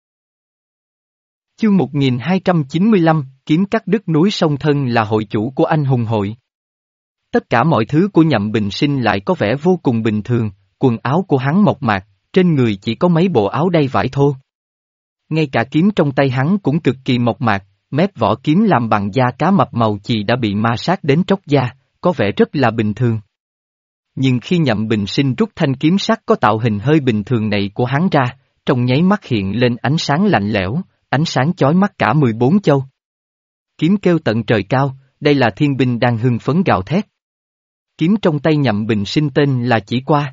Chương một nghìn hai trăm chín mươi lăm, kiếm cắt đứt núi sông thân là hội chủ của anh hùng hội. Tất cả mọi thứ của Nhậm Bình Sinh lại có vẻ vô cùng bình thường, quần áo của hắn mộc mạc, trên người chỉ có mấy bộ áo đay vải thô. Ngay cả kiếm trong tay hắn cũng cực kỳ mộc mạc, mép vỏ kiếm làm bằng da cá mập màu chì đã bị ma sát đến tróc da, có vẻ rất là bình thường. Nhưng khi Nhậm Bình Sinh rút thanh kiếm sắt có tạo hình hơi bình thường này của hắn ra, trong nháy mắt hiện lên ánh sáng lạnh lẽo, ánh sáng chói mắt cả mười bốn châu. Kiếm kêu tận trời cao, đây là thiên binh đang hưng phấn gào thét. Kiếm trong tay Nhậm Bình Sinh tên là Chỉ Qua.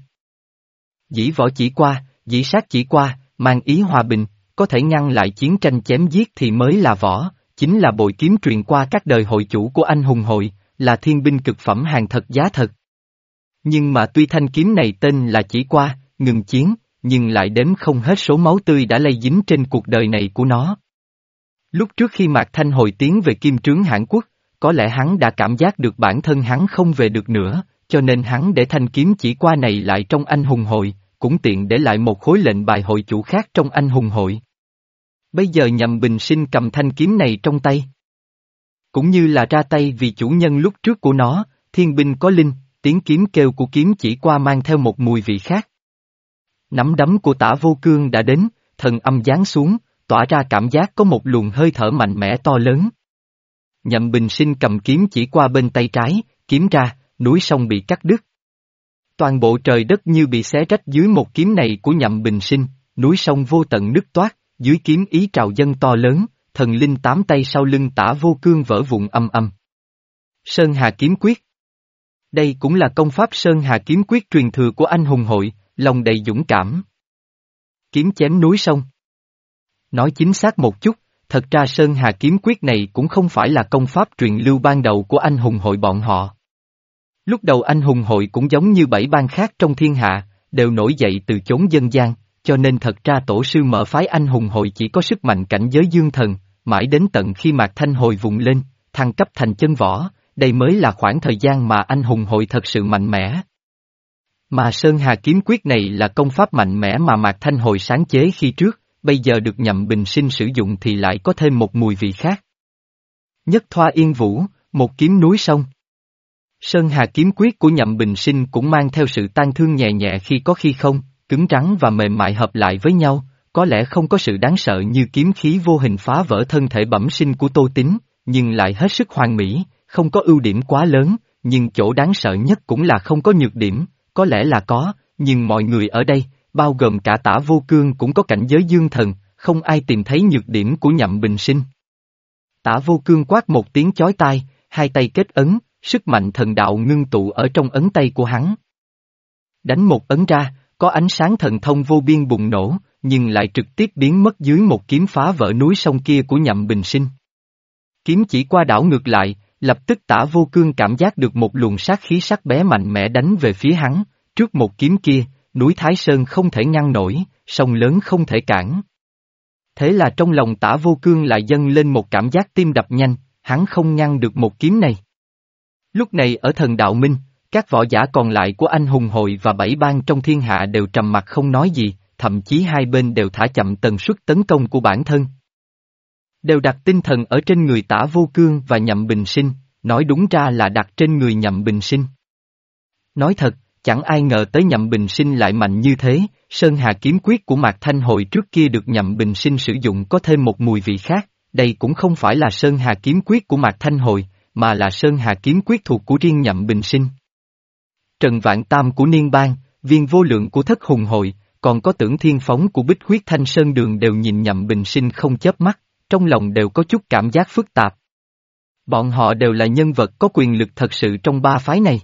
Dĩ võ chỉ qua, dĩ sát chỉ qua, mang ý hòa bình, có thể ngăn lại chiến tranh chém giết thì mới là võ, chính là bội kiếm truyền qua các đời hội chủ của anh hùng hội, là thiên binh cực phẩm hàng thật giá thật. Nhưng mà tuy thanh kiếm này tên là Chỉ Qua, ngừng chiến, nhưng lại đếm không hết số máu tươi đã lây dính trên cuộc đời này của nó. Lúc trước khi Mạc Thanh Hồi tiến về Kim Trướng Hãn Quốc, có lẽ hắn đã cảm giác được bản thân hắn không về được nữa, cho nên hắn để thanh kiếm Chỉ Qua này lại trong anh hùng hội, cũng tiện để lại một khối lệnh bài hội chủ khác trong anh hùng hội. Bây giờ Nhậm Bình Sinh cầm thanh kiếm này trong tay. Cũng như là ra tay vì chủ nhân lúc trước của nó, thiên binh có linh, tiếng kiếm kêu của kiếm Chỉ Qua mang theo một mùi vị khác. Nắm đấm của Tả Vô Cương đã đến, thần âm giáng xuống, tỏa ra cảm giác có một luồng hơi thở mạnh mẽ to lớn. Nhậm Bình Sinh cầm kiếm Chỉ Qua bên tay trái, kiếm ra, núi sông bị cắt đứt. Toàn bộ trời đất như bị xé rách dưới một kiếm này của Nhậm Bình Sinh, núi sông vô tận nứt toát, dưới kiếm ý trào dâng to lớn, thần linh tám tay sau lưng Tả Vô Cương vỡ vụn âm âm. Sơn Hà Kiếm Quyết. Đây cũng là công pháp Sơn Hà Kiếm Quyết truyền thừa của anh hùng hội, lòng đầy dũng cảm. Kiếm chém núi sông. Nói chính xác một chút, thật ra Sơn Hà Kiếm Quyết này cũng không phải là công pháp truyền lưu ban đầu của anh hùng hội bọn họ. Lúc đầu anh hùng hội cũng giống như bảy bang khác trong thiên hạ, đều nổi dậy từ chốn dân gian, cho nên thật ra tổ sư mở phái anh hùng hội chỉ có sức mạnh cảnh giới dương thần, mãi đến tận khi Mạc Thanh Hồi vùng lên, thăng cấp thành chân võ, đây mới là khoảng thời gian mà anh hùng hội thật sự mạnh mẽ. Mà Sơn Hà Kiếm Quyết này là công pháp mạnh mẽ mà Mạc Thanh Hồi sáng chế khi trước, bây giờ được Nhậm Bình Sinh sử dụng thì lại có thêm một mùi vị khác. Nhất Thoa Yên Vũ, một kiếm núi sông. Sơn Hà Kiếm Quyết của Nhậm Bình Sinh cũng mang theo sự tan thương nhẹ nhẹ khi có khi không, cứng rắn và mềm mại hợp lại với nhau, có lẽ không có sự đáng sợ như kiếm khí vô hình phá vỡ thân thể bẩm sinh của Tô Tín, nhưng lại hết sức hoàn mỹ, không có ưu điểm quá lớn, nhưng chỗ đáng sợ nhất cũng là không có nhược điểm, có lẽ là có, nhưng mọi người ở đây, bao gồm cả Tả Vô Cương cũng có cảnh giới dương thần, không ai tìm thấy nhược điểm của Nhậm Bình Sinh. Tả Vô Cương quát một tiếng chói tai, hai tay kết ấn, sức mạnh thần đạo ngưng tụ ở trong ấn tay của hắn. Đánh một ấn ra, có ánh sáng thần thông vô biên bùng nổ, nhưng lại trực tiếp biến mất dưới một kiếm phá vỡ núi sông kia của Nhậm Bình Sinh. Kiếm Chỉ Qua đảo ngược lại, lập tức Tả Vô Cương cảm giác được một luồng sát khí sắc bé mạnh mẽ đánh về phía hắn, trước một kiếm kia, núi Thái Sơn không thể ngăn nổi, sông lớn không thể cản. Thế là trong lòng Tả Vô Cương lại dâng lên một cảm giác tim đập nhanh, hắn không ngăn được một kiếm này. Lúc này ở Thần Đạo Minh, các võ giả còn lại của anh hùng hội và bảy bang trong thiên hạ đều trầm mặc không nói gì, thậm chí hai bên đều thả chậm tần suất tấn công của bản thân. Đều đặt tinh thần ở trên người Tả Vô Cương và Nhậm Bình Sinh, nói đúng ra là đặt trên người Nhậm Bình Sinh. Nói thật, chẳng ai ngờ tới Nhậm Bình Sinh lại mạnh như thế, Sơn Hà Kiếm Quyết của Mạc Thanh Hồi trước kia được Nhậm Bình Sinh sử dụng có thêm một mùi vị khác, đây cũng không phải là Sơn Hà Kiếm Quyết của Mạc Thanh Hồi, mà là Sơn Hà Kiếm Quyết thuộc của riêng Nhậm Bình Sinh. Trần Vạn Tam của Niên Bang, Viên Vô Lượng của Thất Hùng Hội, còn có Tưởng Thiên Phóng của Bích Huyết Thanh Sơn Đường đều nhìn Nhậm Bình Sinh không chớp mắt, trong lòng đều có chút cảm giác phức tạp. Bọn họ đều là nhân vật có quyền lực thật sự trong ba phái này.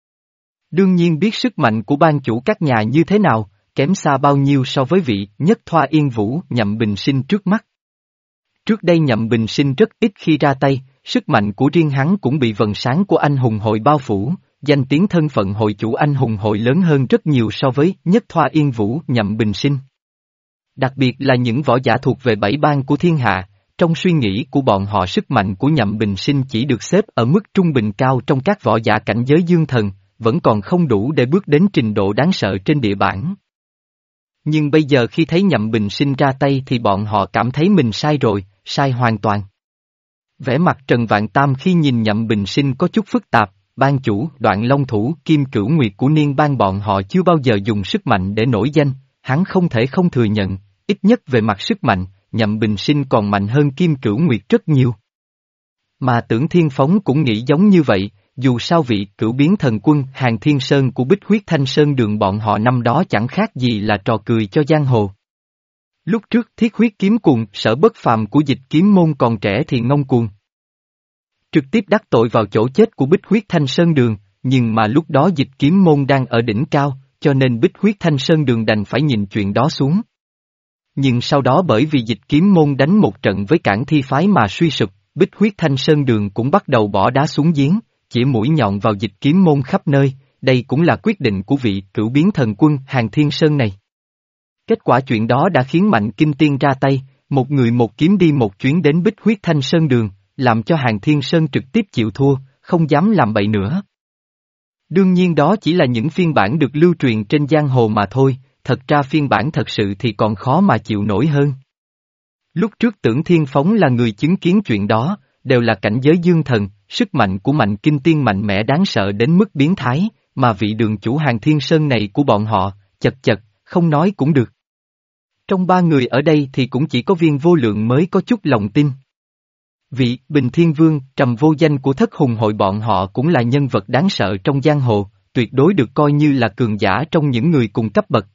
Đương nhiên biết sức mạnh của ban chủ các nhà như thế nào, kém xa bao nhiêu so với vị Nhất Thoa Yên Vũ Nhậm Bình Sinh trước mắt. Trước đây Nhậm Bình Sinh rất ít khi ra tay, sức mạnh của riêng hắn cũng bị vầng sáng của anh hùng hội bao phủ, danh tiếng thân phận hội chủ anh hùng hội lớn hơn rất nhiều so với Nhất Thoa Yên Vũ Nhậm Bình Sinh. Đặc biệt là những võ giả thuộc về bảy bang của thiên hạ, trong suy nghĩ của bọn họ sức mạnh của Nhậm Bình Sinh chỉ được xếp ở mức trung bình cao trong các võ giả cảnh giới dương thần, vẫn còn không đủ để bước đến trình độ đáng sợ trên địa bản. Nhưng bây giờ khi thấy Nhậm Bình Sinh ra tay thì bọn họ cảm thấy mình sai rồi, sai hoàn toàn. Vẻ mặt Trần Vạn Tam khi nhìn Nhậm Bình Sinh có chút phức tạp, ban chủ, Đoạn Long Thủ, Kim Cửu Nguyệt của Niên Bang bọn họ chưa bao giờ dùng sức mạnh để nổi danh, hắn không thể không thừa nhận, ít nhất về mặt sức mạnh, Nhậm Bình Sinh còn mạnh hơn Kim Cửu Nguyệt rất nhiều. Mà Tưởng Thiên Phóng cũng nghĩ giống như vậy, dù sao vị cửu biến thần quân Hàng Thiên Sơn của Bích Huyết Thanh Sơn Đường bọn họ năm đó chẳng khác gì là trò cười cho giang hồ. Lúc trước Thiết Huyết Kiếm Cuồng, Sở Bất Phàm của Dịch Kiếm Môn còn trẻ thì ngông cuồng, trực tiếp đắc tội vào chỗ chết của Bích Huyết Thanh Sơn Đường, nhưng mà lúc đó Dịch Kiếm Môn đang ở đỉnh cao, cho nên Bích Huyết Thanh Sơn Đường đành phải nhìn chuyện đó xuống. Nhưng sau đó bởi vì Dịch Kiếm Môn đánh một trận với Cảng Thi Phái mà suy sụp, Bích Huyết Thanh Sơn Đường cũng bắt đầu bỏ đá xuống giếng, chỉ mũi nhọn vào Dịch Kiếm Môn khắp nơi, đây cũng là quyết định của vị cửu biến thần quân Hàng Thiên Sơn này. Kết quả chuyện đó đã khiến Mạnh Kinh Tiên ra tay, một người một kiếm đi một chuyến đến Bích Huyết Thanh Sơn Đường, làm cho Hàng Thiên Sơn trực tiếp chịu thua, không dám làm bậy nữa. Đương nhiên đó chỉ là những phiên bản được lưu truyền trên giang hồ mà thôi, thật ra phiên bản thật sự thì còn khó mà chịu nổi hơn. Lúc trước Tưởng Thiên Phóng là người chứng kiến chuyện đó, đều là cảnh giới dương thần, sức mạnh của Mạnh Kinh Tiên mạnh mẽ đáng sợ đến mức biến thái, mà vị đường chủ Hàng Thiên Sơn này của bọn họ, chật chật, không nói cũng được. Trong ba người ở đây thì cũng chỉ có Viên Vô Lượng mới có chút lòng tin. Vị Bình Thiên Vương, Trầm Vô Danh của Thất Hùng hội bọn họ cũng là nhân vật đáng sợ trong giang hồ, tuyệt đối được coi như là cường giả trong những người cùng cấp bậc.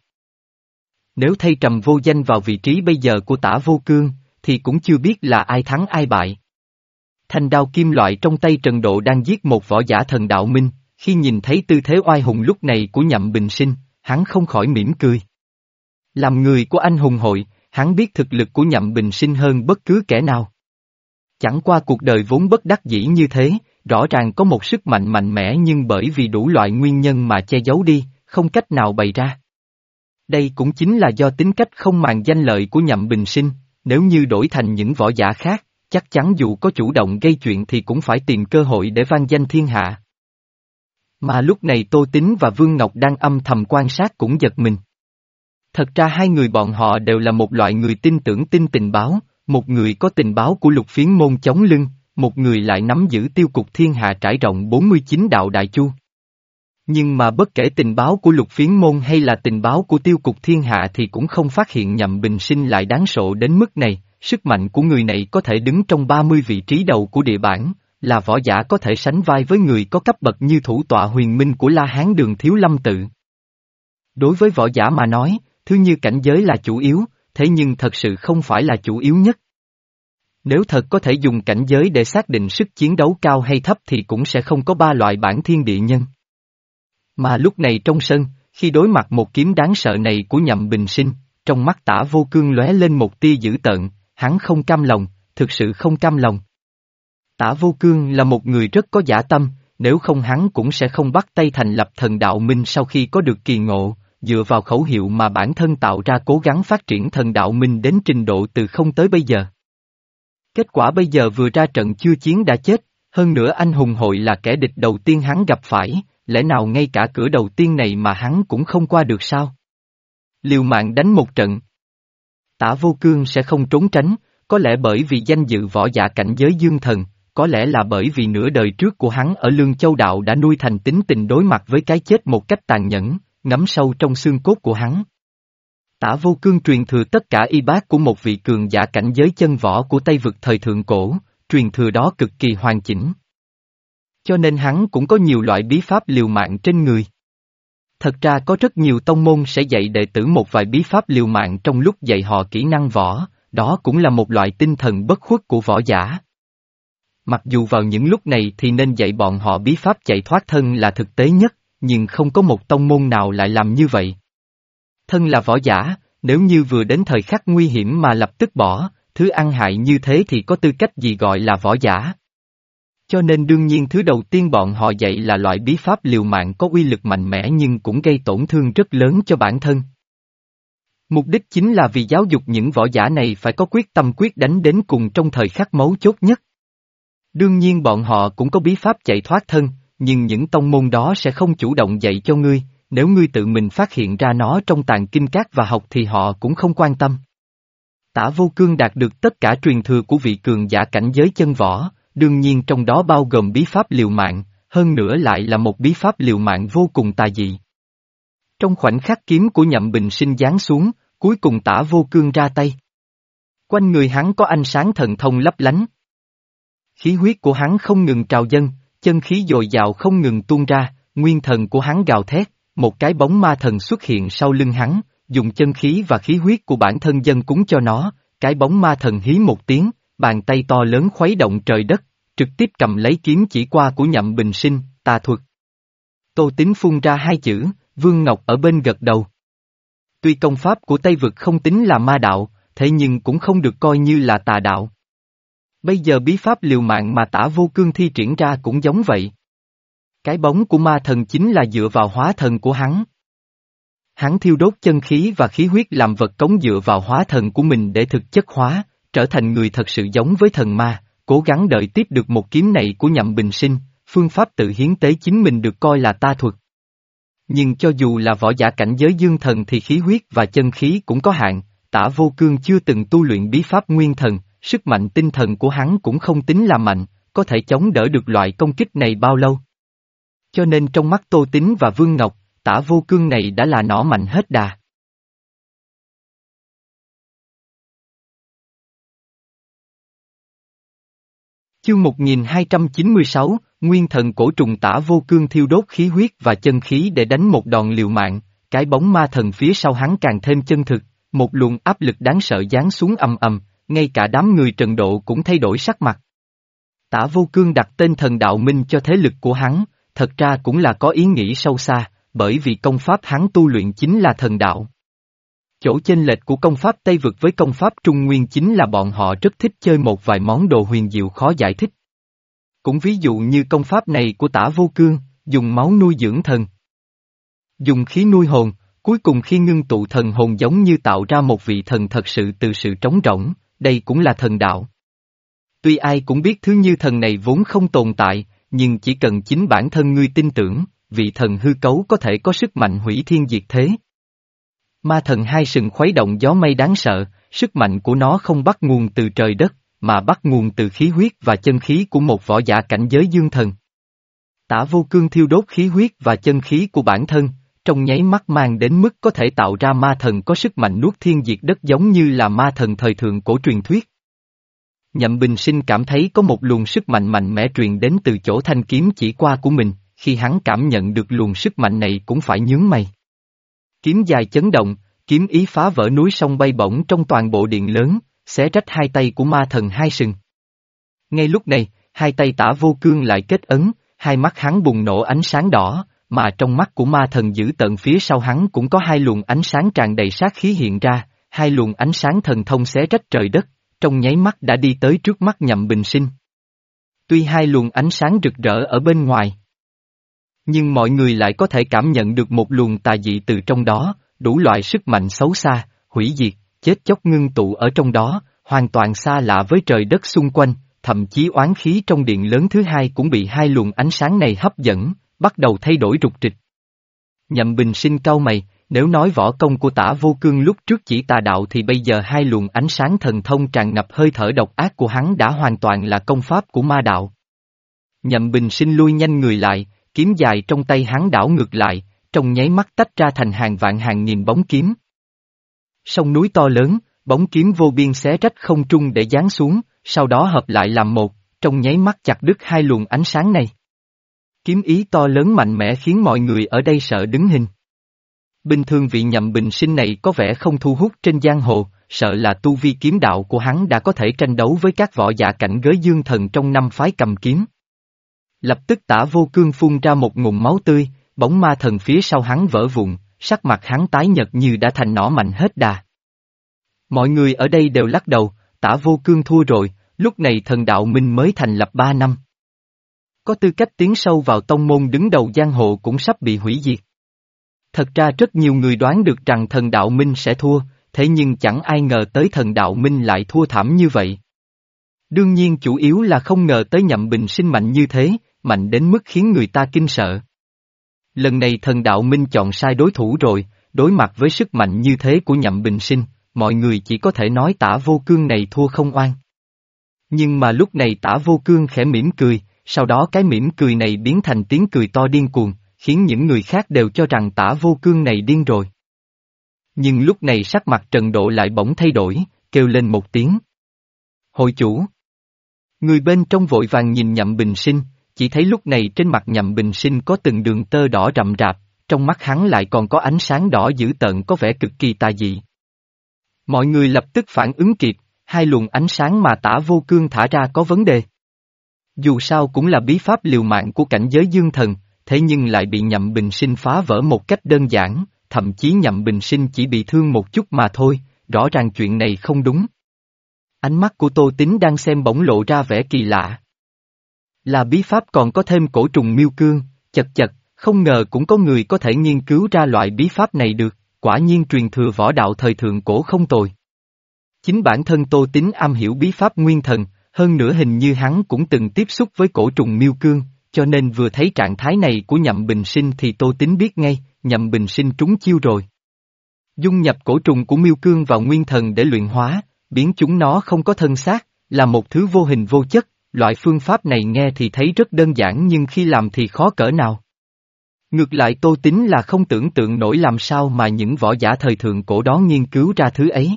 Nếu thay Trầm Vô Danh vào vị trí bây giờ của Tả Vô Cương, thì cũng chưa biết là ai thắng ai bại. Thanh đao kim loại trong tay Trần Độ đang giết một võ giả thần đạo minh, khi nhìn thấy tư thế oai hùng lúc này của Nhậm Bình Sinh, hắn không khỏi mỉm cười. Làm người của anh hùng hội, hắn biết thực lực của Nhậm Bình Sinh hơn bất cứ kẻ nào. Chẳng qua cuộc đời vốn bất đắc dĩ như thế, rõ ràng có một sức mạnh mạnh mẽ nhưng bởi vì đủ loại nguyên nhân mà che giấu đi, không cách nào bày ra. Đây cũng chính là do tính cách không màng danh lợi của Nhậm Bình Sinh, nếu như đổi thành những võ giả khác, chắc chắn dù có chủ động gây chuyện thì cũng phải tìm cơ hội để vang danh thiên hạ. Mà lúc này Tô Tín và Vương Ngọc đang âm thầm quan sát cũng giật mình. Thật ra hai người bọn họ đều là một loại người tin tưởng tin tình báo, một người có tình báo của Lục Phiến Môn chống lưng, một người lại nắm giữ tiêu cục thiên hạ trải rộng bốn mươi chín đạo đại chu. Nhưng mà bất kể tình báo của Lục Phiến Môn hay là tình báo của tiêu cục thiên hạ thì cũng không phát hiện Nhậm Bình Sinh lại đáng sợ đến mức này, sức mạnh của người này có thể đứng trong ba mươi vị trí đầu của địa bản, là võ giả có thể sánh vai với người có cấp bậc như thủ tọa huyền minh của La Hán Đường Thiếu Lâm Tự. Đối với võ giả mà nói, thứ như cảnh giới là chủ yếu, thế nhưng thật sự không phải là chủ yếu nhất. Nếu thật có thể dùng cảnh giới để xác định sức chiến đấu cao hay thấp thì cũng sẽ không có ba loại bản thiên địa nhân. Mà lúc này trong sân, khi đối mặt một kiếm đáng sợ này của Nhậm Bình Sinh, trong mắt Tả Vô Cương lóe lên một tia dữ tợn, hắn không cam lòng, thực sự không cam lòng. Tả Vô Cương là một người rất có dã tâm, nếu không hắn cũng sẽ không bắt tay thành lập thần đạo minh sau khi có được kỳ ngộ, dựa vào khẩu hiệu mà bản thân tạo ra cố gắng phát triển thần đạo minh đến trình độ từ không tới bây giờ. Kết quả bây giờ vừa ra trận chưa chiến đã chết, hơn nữa anh hùng hội là kẻ địch đầu tiên hắn gặp phải, lẽ nào ngay cả cửa đầu tiên này mà hắn cũng không qua được sao? Liều mạng đánh một trận. Tả Vô Cương sẽ không trốn tránh, có lẽ bởi vì danh dự võ giả cảnh giới dương thần, có lẽ là bởi vì nửa đời trước của hắn ở Lương Châu Đạo đã nuôi thành tính tình đối mặt với cái chết một cách tàn nhẫn, ngấm sâu trong xương cốt của hắn. Tả Vô Cương truyền thừa tất cả y bác của một vị cường giả cảnh giới chân võ của Tây Vực thời thượng cổ, truyền thừa đó cực kỳ hoàn chỉnh. Cho nên hắn cũng có nhiều loại bí pháp liều mạng trên người. Thật ra có rất nhiều tông môn sẽ dạy đệ tử một vài bí pháp liều mạng trong lúc dạy họ kỹ năng võ, đó cũng là một loại tinh thần bất khuất của võ giả. Mặc dù vào những lúc này thì nên dạy bọn họ bí pháp chạy thoát thân là thực tế nhất, nhưng không có một tông môn nào lại làm như vậy. Thân là võ giả, nếu như vừa đến thời khắc nguy hiểm mà lập tức bỏ, thứ ăn hại như thế thì có tư cách gì gọi là võ giả. Cho nên đương nhiên thứ đầu tiên bọn họ dạy là loại bí pháp liều mạng có uy lực mạnh mẽ nhưng cũng gây tổn thương rất lớn cho bản thân. Mục đích chính là vì giáo dục những võ giả này phải có quyết tâm quyết đánh đến cùng trong thời khắc mấu chốt nhất. Đương nhiên bọn họ cũng có bí pháp chạy thoát thân, nhưng những tông môn đó sẽ không chủ động dạy cho ngươi, nếu ngươi tự mình phát hiện ra nó trong tàng kinh các và học thì họ cũng không quan tâm. Tả Vô Cương đạt được tất cả truyền thừa của vị cường giả cảnh giới chân võ, đương nhiên trong đó bao gồm bí pháp liều mạng, hơn nữa lại là một bí pháp liều mạng vô cùng tà dị. Trong khoảnh khắc kiếm của Nhậm Bình Sinh giáng xuống, cuối cùng Tả Vô Cương ra tay. Quanh người hắn có ánh sáng thần thông lấp lánh. Khí huyết của hắn không ngừng trào dâng, chân khí dồi dào không ngừng tuôn ra, nguyên thần của hắn gào thét, một cái bóng ma thần xuất hiện sau lưng hắn, dùng chân khí và khí huyết của bản thân dâng cúng cho nó, cái bóng ma thần hí một tiếng, bàn tay to lớn khuấy động trời đất, trực tiếp cầm lấy kiếm chỉ qua của Nhậm Bình Sinh, tà thuật. Tô Tín phun ra hai chữ, Vương Ngọc ở bên gật đầu. Tuy công pháp của Tây Vực không tính là ma đạo, thế nhưng cũng không được coi như là tà đạo. Bây giờ bí pháp liều mạng mà Tả Vô Cương thi triển ra cũng giống vậy. Cái bóng của ma thần chính là dựa vào hóa thần của hắn. Hắn thiêu đốt chân khí và khí huyết làm vật cống dựa vào hóa thần của mình để thực chất hóa, trở thành người thật sự giống với thần ma, cố gắng đợi tiếp được một kiếm này của Nhậm Bình Sinh, phương pháp tự hiến tế chính mình được coi là ta thuật. Nhưng cho dù là võ giả cảnh giới dương thần thì khí huyết và chân khí cũng có hạn, Tả Vô Cương chưa từng tu luyện bí pháp nguyên thần, sức mạnh tinh thần của hắn cũng không tính là mạnh, có thể chống đỡ được loại công kích này bao lâu. Cho nên trong mắt Tô Tín và Vương Ngọc, Tả Vô Cương này đã là nỏ mạnh hết đà. Chương một nghìn hai trăm chín mươi sáu, Nguyên thần cổ trùng. Tả Vô Cương thiêu đốt khí huyết và chân khí để đánh một đòn liều mạng, cái bóng ma thần phía sau hắn càng thêm chân thực, một luồng áp lực đáng sợ giáng xuống ầm ầm, ngay cả đám người Trần Độ cũng thay đổi sắc mặt. Tả Vô Cương đặt tên Thần Đạo Minh cho thế lực của hắn, thật ra cũng là có ý nghĩ sâu xa, bởi vì công pháp hắn tu luyện chính là thần đạo. Chỗ chênh lệch của công pháp Tây Vực với công pháp Trung Nguyên chính là bọn họ rất thích chơi một vài món đồ huyền diệu khó giải thích. Cũng ví dụ như công pháp này của Tả Vô Cương, dùng máu nuôi dưỡng thần. Dùng khí nuôi hồn, cuối cùng khi ngưng tụ thần hồn giống như tạo ra một vị thần thật sự từ sự trống rỗng, đây cũng là thần đạo. Tuy ai cũng biết thứ như thần này vốn không tồn tại, nhưng chỉ cần chính bản thân ngươi tin tưởng, vị thần hư cấu có thể có sức mạnh hủy thiên diệt thế. Ma thần hai sừng khuấy động gió mây đáng sợ, sức mạnh của nó không bắt nguồn từ trời đất, mà bắt nguồn từ khí huyết và chân khí của một võ giả cảnh giới dương thần. Tả Vô Cương thiêu đốt khí huyết và chân khí của bản thân, trong nháy mắt mang đến mức có thể tạo ra ma thần có sức mạnh nuốt thiên diệt đất giống như là ma thần thời thượng cổ truyền thuyết. Nhậm Bình Sinh cảm thấy có một luồng sức mạnh mạnh mẽ truyền đến từ chỗ thanh kiếm chỉ qua của mình, khi hắn cảm nhận được luồng sức mạnh này cũng phải nhướng mày. Kiếm dài chấn động, kiếm ý phá vỡ núi sông bay bổng trong toàn bộ điện lớn, xé rách hai tay của ma thần hai sừng. Ngay lúc này, hai tay Tả Vô Cương lại kết ấn, hai mắt hắn bùng nổ ánh sáng đỏ, mà trong mắt của ma thần dữ tợn phía sau hắn cũng có hai luồng ánh sáng tràn đầy sát khí hiện ra, hai luồng ánh sáng thần thông xé rách trời đất, trong nháy mắt đã đi tới trước mắt Nhậm Bình Sinh. Tuy hai luồng ánh sáng rực rỡ ở bên ngoài, nhưng mọi người lại có thể cảm nhận được một luồng tà dị từ trong đó, đủ loại sức mạnh xấu xa, hủy diệt, chết chóc ngưng tụ ở trong đó, hoàn toàn xa lạ với trời đất xung quanh, thậm chí oán khí trong điện lớn thứ hai cũng bị hai luồng ánh sáng này hấp dẫn, bắt đầu thay đổi rục rịch. Nhậm Bình Sinh cau mày, nếu nói võ công của Tả Vô Cương lúc trước chỉ tà đạo thì bây giờ hai luồng ánh sáng thần thông tràn ngập hơi thở độc ác của hắn đã hoàn toàn là công pháp của ma đạo. Nhậm Bình Sinh lui nhanh người lại, kiếm dài trong tay hắn đảo ngược lại, trong nháy mắt tách ra thành hàng vạn hàng nghìn bóng kiếm. Sông núi to lớn, bóng kiếm vô biên xé rách không trung để giáng xuống, sau đó hợp lại làm một, trong nháy mắt chặt đứt hai luồng ánh sáng này. Kiếm ý to lớn mạnh mẽ khiến mọi người ở đây sợ đứng hình. Bình thường vị Nhậm Bình Sinh này có vẻ không thu hút trên giang hồ, sợ là tu vi kiếm đạo của hắn đã có thể tranh đấu với các võ giả cảnh giới dương thần trong năm phái cầm kiếm. Lập tức Tả Vô Cương phun ra một ngụm máu tươi, bóng ma thần phía sau hắn vỡ vụn, sắc mặt hắn tái nhợt như đã thành nỏ mạnh hết đà. Mọi người ở đây đều lắc đầu, Tả Vô Cương thua rồi, lúc này thần đạo minh mới thành lập ba năm. Có tư cách tiến sâu vào tông môn đứng đầu giang hồ cũng sắp bị hủy diệt. Thật ra rất nhiều người đoán được rằng thần đạo minh sẽ thua, thế nhưng chẳng ai ngờ tới thần đạo minh lại thua thảm như vậy. Đương nhiên chủ yếu là không ngờ tới Nhậm Bình Sinh mạnh như thế, mạnh đến mức khiến người ta kinh sợ. Lần này thần đạo minh chọn sai đối thủ rồi, đối mặt với sức mạnh như thế của Nhậm Bình Sinh, mọi người chỉ có thể nói Tả Vô Cương này thua không oan. Nhưng mà lúc này Tả Vô Cương khẽ mỉm cười, sau đó cái mỉm cười này biến thành tiếng cười to điên cuồng, khiến những người khác đều cho rằng Tả Vô Cương này điên rồi. Nhưng lúc này sắc mặt Trần Độ lại bỗng thay đổi, kêu lên một tiếng. Hội chủ! Người bên trong vội vàng nhìn Nhậm Bình Sinh, chỉ thấy lúc này trên mặt Nhậm Bình Sinh có từng đường tơ đỏ rậm rạp, trong mắt hắn lại còn có ánh sáng đỏ dữ tợn có vẻ cực kỳ tà dị. Mọi người lập tức phản ứng kịp, hai luồng ánh sáng mà Tả Vô Cương thả ra có vấn đề. Dù sao cũng là bí pháp liều mạng của cảnh giới dương thần, thế nhưng lại bị Nhậm Bình Sinh phá vỡ một cách đơn giản, thậm chí Nhậm Bình Sinh chỉ bị thương một chút mà thôi, rõ ràng chuyện này không đúng. Ánh mắt của Tô Tín đang xem bỗng lộ ra vẻ kỳ lạ. Là bí pháp còn có thêm cổ trùng miêu cương, chật chật, không ngờ cũng có người có thể nghiên cứu ra loại bí pháp này được, quả nhiên truyền thừa võ đạo thời thượng cổ không tồi. Chính bản thân Tô Tín am hiểu bí pháp nguyên thần, hơn nữa hình như hắn cũng từng tiếp xúc với cổ trùng miêu cương, cho nên vừa thấy trạng thái này của Nhậm Bình Sinh thì Tô Tín biết ngay, Nhậm Bình Sinh trúng chiêu rồi. Dung nhập cổ trùng của miêu cương vào nguyên thần để luyện hóa, biến chúng nó không có thân xác, là một thứ vô hình vô chất, loại phương pháp này nghe thì thấy rất đơn giản nhưng khi làm thì khó cỡ nào. Ngược lại Tô Tín là không tưởng tượng nổi làm sao mà những võ giả thời thượng cổ đó nghiên cứu ra thứ ấy.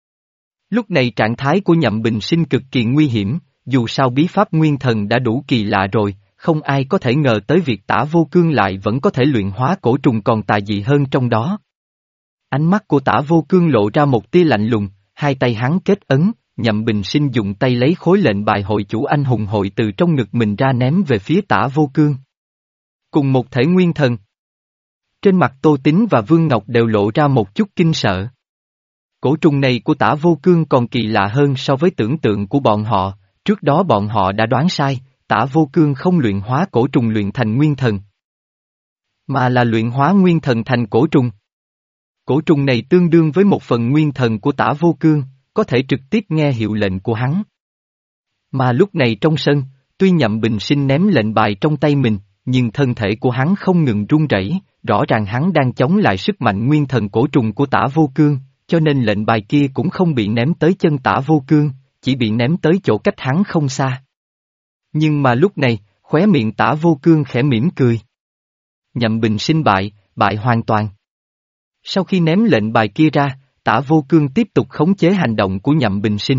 Lúc này trạng thái của Nhậm Bình Sinh cực kỳ nguy hiểm, dù sao bí pháp nguyên thần đã đủ kỳ lạ rồi, không ai có thể ngờ tới việc Tả Vô Cương lại vẫn có thể luyện hóa cổ trùng còn tà dị hơn trong đó. Ánh mắt của Tả Vô Cương lộ ra một tia lạnh lùng, hai tay hắn kết ấn, Nhậm Bình Sinh dùng tay lấy khối lệnh bài hội chủ anh hùng hội từ trong ngực mình ra ném về phía Tả Vô Cương. Cùng một thể nguyên thần. Trên mặt Tô Tín và Vương Ngọc đều lộ ra một chút kinh sợ. Cổ trùng này của Tả Vô Cương còn kỳ lạ hơn so với tưởng tượng của bọn họ, trước đó bọn họ đã đoán sai, Tả Vô Cương không luyện hóa cổ trùng luyện thành nguyên thần, mà là luyện hóa nguyên thần thành cổ trùng. Cổ trùng này tương đương với một phần nguyên thần của Tả Vô Cương, có thể trực tiếp nghe hiệu lệnh của hắn. Mà lúc này trong sân, tuy Nhậm Bình Sinh ném lệnh bài trong tay mình, nhưng thân thể của hắn không ngừng run rẩy, rõ ràng hắn đang chống lại sức mạnh nguyên thần cổ trùng của Tả Vô Cương, cho nên lệnh bài kia cũng không bị ném tới chân Tả Vô Cương, chỉ bị ném tới chỗ cách hắn không xa. Nhưng mà lúc này, khóe miệng Tả Vô Cương khẽ mỉm cười. Nhậm Bình Sinh bại, bại hoàn toàn. Sau khi ném lệnh bài kia ra, Tả Vô Cương tiếp tục khống chế hành động của Nhậm Bình Sinh.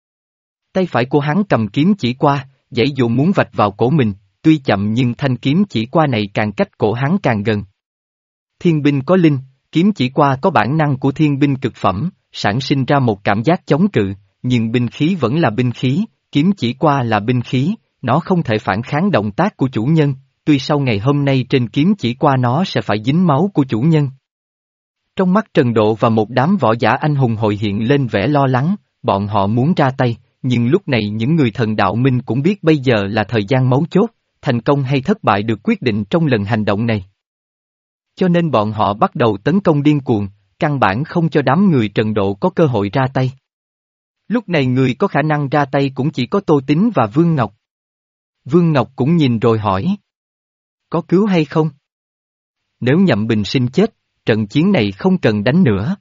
Tay phải của hắn cầm kiếm chỉ qua, giãy dụ muốn vạch vào cổ mình, tuy chậm nhưng thanh kiếm chỉ qua này càng cách cổ hắn càng gần. Thiên binh có linh, kiếm chỉ qua có bản năng của thiên binh cực phẩm, sản sinh ra một cảm giác chống cự, nhưng binh khí vẫn là binh khí, kiếm chỉ qua là binh khí, nó không thể phản kháng động tác của chủ nhân, tuy sau ngày hôm nay trên kiếm chỉ qua nó sẽ phải dính máu của chủ nhân. Trong mắt Trần Độ và một đám võ giả anh hùng hội hiện lên vẻ lo lắng, bọn họ muốn ra tay, nhưng lúc này những người thần đạo minh cũng biết bây giờ là thời gian mấu chốt, thành công hay thất bại được quyết định trong lần hành động này. Cho nên bọn họ bắt đầu tấn công điên cuồng, căn bản không cho đám người Trần Độ có cơ hội ra tay. Lúc này người có khả năng ra tay cũng chỉ có Tô Tín và Vương Ngọc. Vương Ngọc cũng nhìn rồi hỏi. Có cứu hay không? Nếu Nhậm Bình Sinh chết, trận chiến này không cần đánh nữa.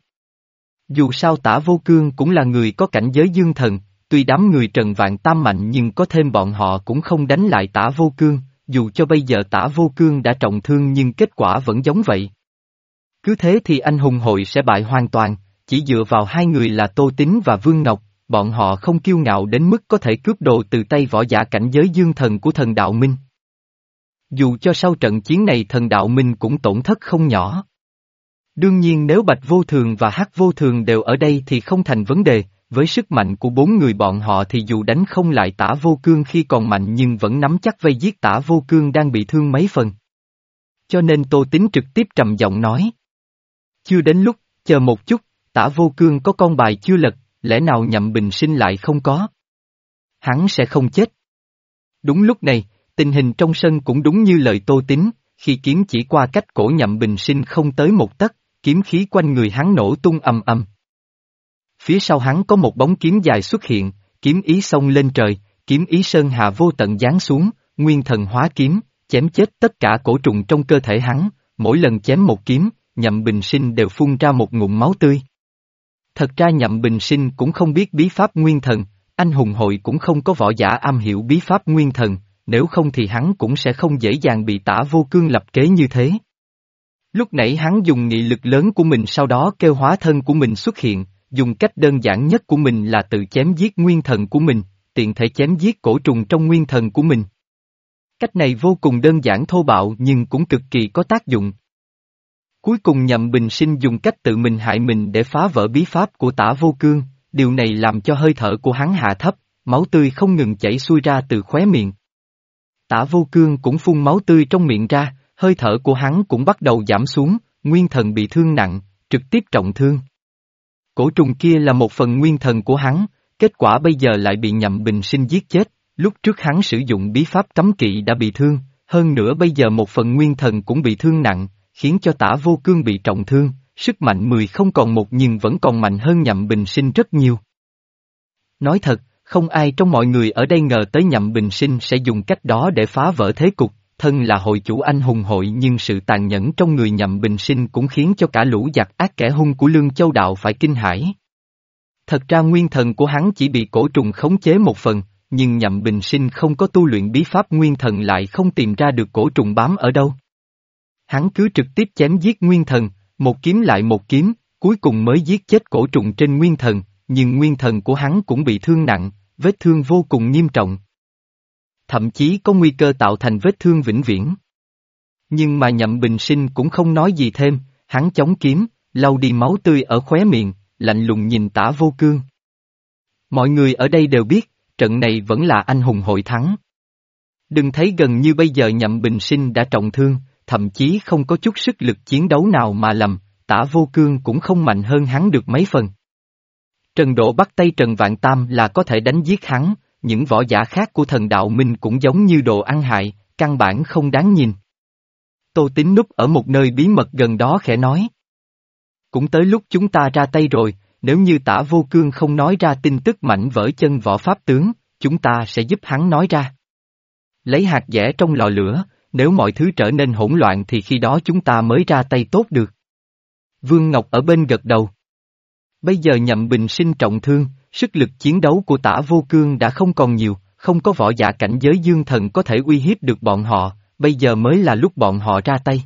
Dù sao Tả Vô Cương cũng là người có cảnh giới dương thần, tuy đám người Trần Vạn Tam mạnh nhưng có thêm bọn họ cũng không đánh lại Tả Vô Cương, dù cho bây giờ Tả Vô Cương đã trọng thương nhưng kết quả vẫn giống vậy. Cứ thế thì anh hùng hội sẽ bại hoàn toàn, chỉ dựa vào hai người là Tô Tín và Vương Ngọc, bọn họ không kiêu ngạo đến mức có thể cướp đồ từ tay võ giả cảnh giới dương thần của thần đạo minh. Dù cho sau trận chiến này thần đạo minh cũng tổn thất không nhỏ. Đương nhiên nếu Bạch Vô Thường và Hắc Vô Thường đều ở đây thì không thành vấn đề, với sức mạnh của bốn người bọn họ thì dù đánh không lại Tả Vô Cương khi còn mạnh nhưng vẫn nắm chắc vây giết Tả Vô Cương đang bị thương mấy phần. Cho nên Tô Tín trực tiếp trầm giọng nói. Chưa đến lúc, chờ một chút, Tả Vô Cương có con bài chưa lật, lẽ nào Nhậm Bình Sinh lại không có? Hắn sẽ không chết. Đúng lúc này, tình hình trong sân cũng đúng như lời Tô Tín, khi kiếm chỉ qua cách cổ Nhậm Bình Sinh không tới một tấc, kiếm khí quanh người hắn nổ tung ầm ầm. Phía sau hắn có một bóng kiếm dài xuất hiện, kiếm ý xông lên trời, kiếm ý sơn hà vô tận giáng xuống, nguyên thần hóa kiếm, chém chết tất cả cổ trùng trong cơ thể hắn, mỗi lần chém một kiếm, Nhậm Bình Sinh đều phun ra một ngụm máu tươi. Thật ra Nhậm Bình Sinh cũng không biết bí pháp nguyên thần, anh hùng hội cũng không có võ giả am hiểu bí pháp nguyên thần, nếu không thì hắn cũng sẽ không dễ dàng bị Tả Vô Cương lập kế như thế. Lúc nãy hắn dùng nghị lực lớn của mình, sau đó kêu hóa thân của mình xuất hiện, dùng cách đơn giản nhất của mình là tự chém giết nguyên thần của mình, tiện thể chém giết cổ trùng trong nguyên thần của mình. Cách này vô cùng đơn giản thô bạo nhưng cũng cực kỳ có tác dụng. Cuối cùng Nhậm Bình Sinh dùng cách tự mình hại mình để phá vỡ bí pháp của Tả Vô Cương, điều này làm cho hơi thở của hắn hạ thấp, máu tươi không ngừng chảy xuôi ra từ khóe miệng. Tả Vô Cương cũng phun máu tươi trong miệng ra, hơi thở của hắn cũng bắt đầu giảm xuống, nguyên thần bị thương nặng, trực tiếp trọng thương. Cổ trùng kia là một phần nguyên thần của hắn, kết quả bây giờ lại bị Nhậm Bình Sinh giết chết, lúc trước hắn sử dụng bí pháp cấm kỵ đã bị thương, hơn nữa bây giờ một phần nguyên thần cũng bị thương nặng, khiến cho Tả Vô Cương bị trọng thương, sức mạnh mười không còn một nhưng vẫn còn mạnh hơn Nhậm Bình Sinh rất nhiều. Nói thật, không ai trong mọi người ở đây ngờ tới Nhậm Bình Sinh sẽ dùng cách đó để phá vỡ thế cục, thân là hội chủ anh hùng hội nhưng sự tàn nhẫn trong người Nhậm Bình Sinh cũng khiến cho cả lũ giặc ác kẻ hung của Lương Châu Đạo phải kinh hãi. Thật ra nguyên thần của hắn chỉ bị cổ trùng khống chế một phần, nhưng Nhậm Bình Sinh không có tu luyện bí pháp nguyên thần lại không tìm ra được cổ trùng bám ở đâu. Hắn cứ trực tiếp chém giết nguyên thần, một kiếm lại một kiếm, cuối cùng mới giết chết cổ trùng trên nguyên thần, nhưng nguyên thần của hắn cũng bị thương nặng, vết thương vô cùng nghiêm trọng. Thậm chí có nguy cơ tạo thành vết thương vĩnh viễn. Nhưng mà Nhậm Bình Sinh cũng không nói gì thêm, hắn chống kiếm, lau đi máu tươi ở khóe miệng, lạnh lùng nhìn Tả Vô Cương. Mọi người ở đây đều biết, trận này vẫn là anh hùng hội thắng. Đừng thấy gần như bây giờ Nhậm Bình Sinh đã trọng thương, thậm chí không có chút sức lực chiến đấu nào mà lầm, Tả Vô Cương cũng không mạnh hơn hắn được mấy phần. Trần Độ bắt tay Trần Vạn Tam là có thể đánh giết hắn, những võ giả khác của Thần Đạo Minh cũng giống như đồ ăn hại, căn bản không đáng nhìn. Tô Tín núp ở một nơi bí mật gần đó khẽ nói. Cũng tới lúc chúng ta ra tay rồi, nếu như Tả Vô Cương không nói ra tin tức mảnh vỡ chân võ pháp tướng, chúng ta sẽ giúp hắn nói ra. Lấy hạt dẻ trong lò lửa, nếu mọi thứ trở nên hỗn loạn thì khi đó chúng ta mới ra tay tốt được. Vương Ngọc ở bên gật đầu. Bây giờ Nhậm Bình Sinh trọng thương, sức lực chiến đấu của Tả Vô Cương đã không còn nhiều, không có võ giả cảnh giới dương thần có thể uy hiếp được bọn họ, bây giờ mới là lúc bọn họ ra tay.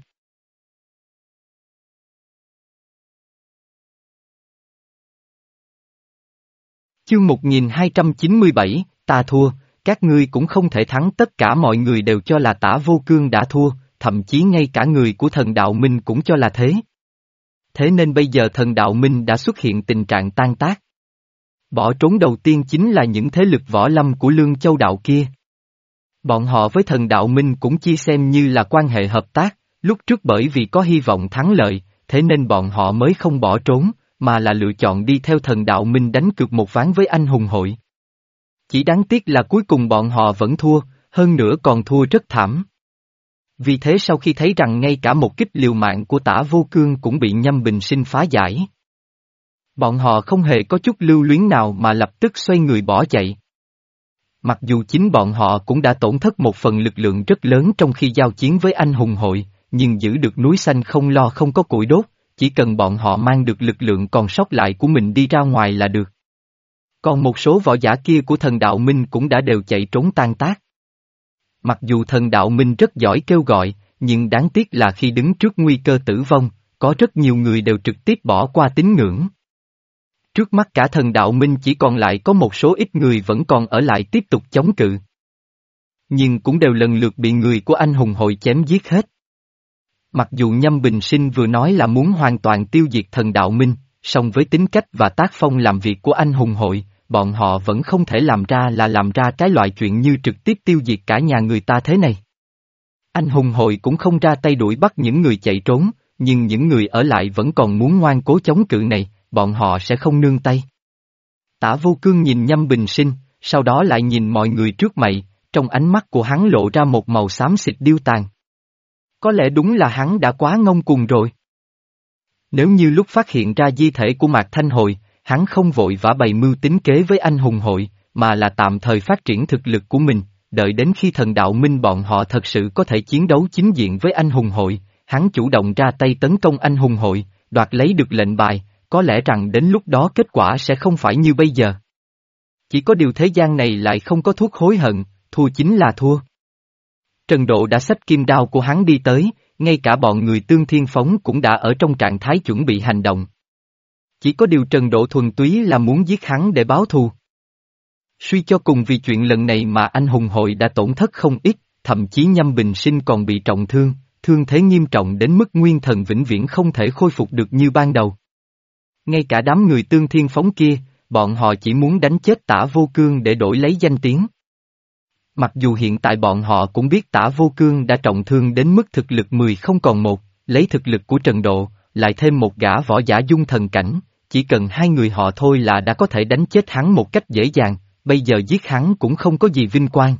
Chương một nghìn hai trăm chín mươi bảy, ta thua, các ngươi cũng không thể thắng. Tất cả mọi người đều cho là Tả Vô Cương đã thua, thậm chí ngay cả người của Thần Đạo Minh cũng cho là thế. Thế nên bây giờ Thần Đạo Minh đã xuất hiện tình trạng tan tác. Bỏ trốn đầu tiên chính là những thế lực võ lâm của Lương Châu Đạo kia. Bọn họ với Thần Đạo Minh cũng chia xem như là quan hệ hợp tác, lúc trước bởi vì có hy vọng thắng lợi, thế nên bọn họ mới không bỏ trốn, mà là lựa chọn đi theo Thần Đạo Minh đánh cược một ván với anh hùng hội. Chỉ đáng tiếc là cuối cùng bọn họ vẫn thua, hơn nữa còn thua rất thảm. Vì thế sau khi thấy rằng ngay cả một kích liều mạng của Tả Vô Cương cũng bị Nhâm Bình Sinh phá giải, bọn họ không hề có chút lưu luyến nào mà lập tức xoay người bỏ chạy. Mặc dù chính bọn họ cũng đã tổn thất một phần lực lượng rất lớn trong khi giao chiến với anh hùng hội, nhưng giữ được núi xanh không lo không có củi đốt, chỉ cần bọn họ mang được lực lượng còn sót lại của mình đi ra ngoài là được. Còn một số võ giả kia của Thần Đạo Minh cũng đã đều chạy trốn tan tác. Mặc dù Thần Đạo Minh rất giỏi kêu gọi, nhưng đáng tiếc là khi đứng trước nguy cơ tử vong, có rất nhiều người đều trực tiếp bỏ qua tín ngưỡng. Trước mắt cả Thần Đạo Minh chỉ còn lại có một số ít người vẫn còn ở lại tiếp tục chống cự. Nhưng cũng đều lần lượt bị người của anh hùng hội chém giết hết. Mặc dù Nhâm Bình Sinh vừa nói là muốn hoàn toàn tiêu diệt Thần Đạo Minh, song với tính cách và tác phong làm việc của anh hùng hội, bọn họ vẫn không thể làm ra là làm ra cái loại chuyện như trực tiếp tiêu diệt cả nhà người ta thế này. Anh hùng hội cũng không ra tay đuổi bắt những người chạy trốn, nhưng những người ở lại vẫn còn muốn ngoan cố chống cự này, bọn họ sẽ không nương tay. Tả Vô Cương nhìn Nhâm Bình Sinh, sau đó lại nhìn mọi người trước mày, trong ánh mắt của hắn lộ ra một màu xám xịt điêu tàn. Có lẽ đúng là hắn đã quá ngông cuồng rồi. Nếu như lúc phát hiện ra di thể của Mạc Thanh Hồi, hắn không vội vã bày mưu tính kế với anh hùng hội, mà là tạm thời phát triển thực lực của mình, đợi đến khi thần đạo minh bọn họ thật sự có thể chiến đấu chính diện với anh hùng hội, hắn chủ động ra tay tấn công anh hùng hội, đoạt lấy được lệnh bài, có lẽ rằng đến lúc đó kết quả sẽ không phải như bây giờ. Chỉ có điều thế gian này lại không có thuốc hối hận, thua chính là thua. Trần Độ đã xách kim đao của hắn đi tới, ngay cả bọn người Tương Thiên Phóng cũng đã ở trong trạng thái chuẩn bị hành động. Chỉ có điều Trần Độ thuần túy là muốn giết hắn để báo thù. Suy cho cùng vì chuyện lần này mà anh hùng hội đã tổn thất không ít, thậm chí Nhâm Bình Sinh còn bị trọng thương, thương thế nghiêm trọng đến mức nguyên thần vĩnh viễn không thể khôi phục được như ban đầu. Ngay cả đám người Tương Thiên Phóng kia, bọn họ chỉ muốn đánh chết Tả Vô Cương để đổi lấy danh tiếng. Mặc dù hiện tại bọn họ cũng biết Tả Vô Cương đã trọng thương đến mức thực lực mười không còn một, lấy thực lực của Trần Độ, lại thêm một gã võ giả dung thần cảnh, chỉ cần hai người họ thôi là đã có thể đánh chết hắn một cách dễ dàng, bây giờ giết hắn cũng không có gì vinh quang.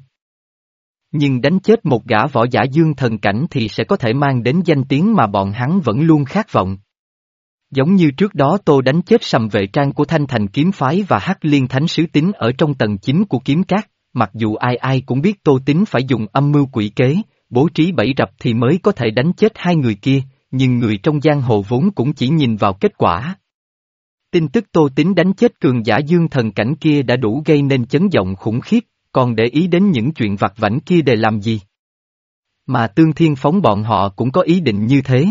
Nhưng đánh chết một gã võ giả dương thần cảnh thì sẽ có thể mang đến danh tiếng mà bọn hắn vẫn luôn khát vọng. Giống như trước đó Tô đánh chết Sầm Vệ Trang của Thanh Thành Kiếm Phái và Hắc Liên Thánh Sứ Tín ở trong tầng chín của Kiếm Cát, mặc dù ai ai cũng biết Tô Tín phải dùng âm mưu quỷ kế, bố trí bẫy rập thì mới có thể đánh chết hai người kia, nhưng người trong giang hồ vốn cũng chỉ nhìn vào kết quả. Tin tức Tô Tín đánh chết cường giả dương thần cảnh kia đã đủ gây nên chấn động khủng khiếp, còn để ý đến những chuyện vặt vãnh kia để làm gì? Mà Tương Thiên Phóng bọn họ cũng có ý định như thế.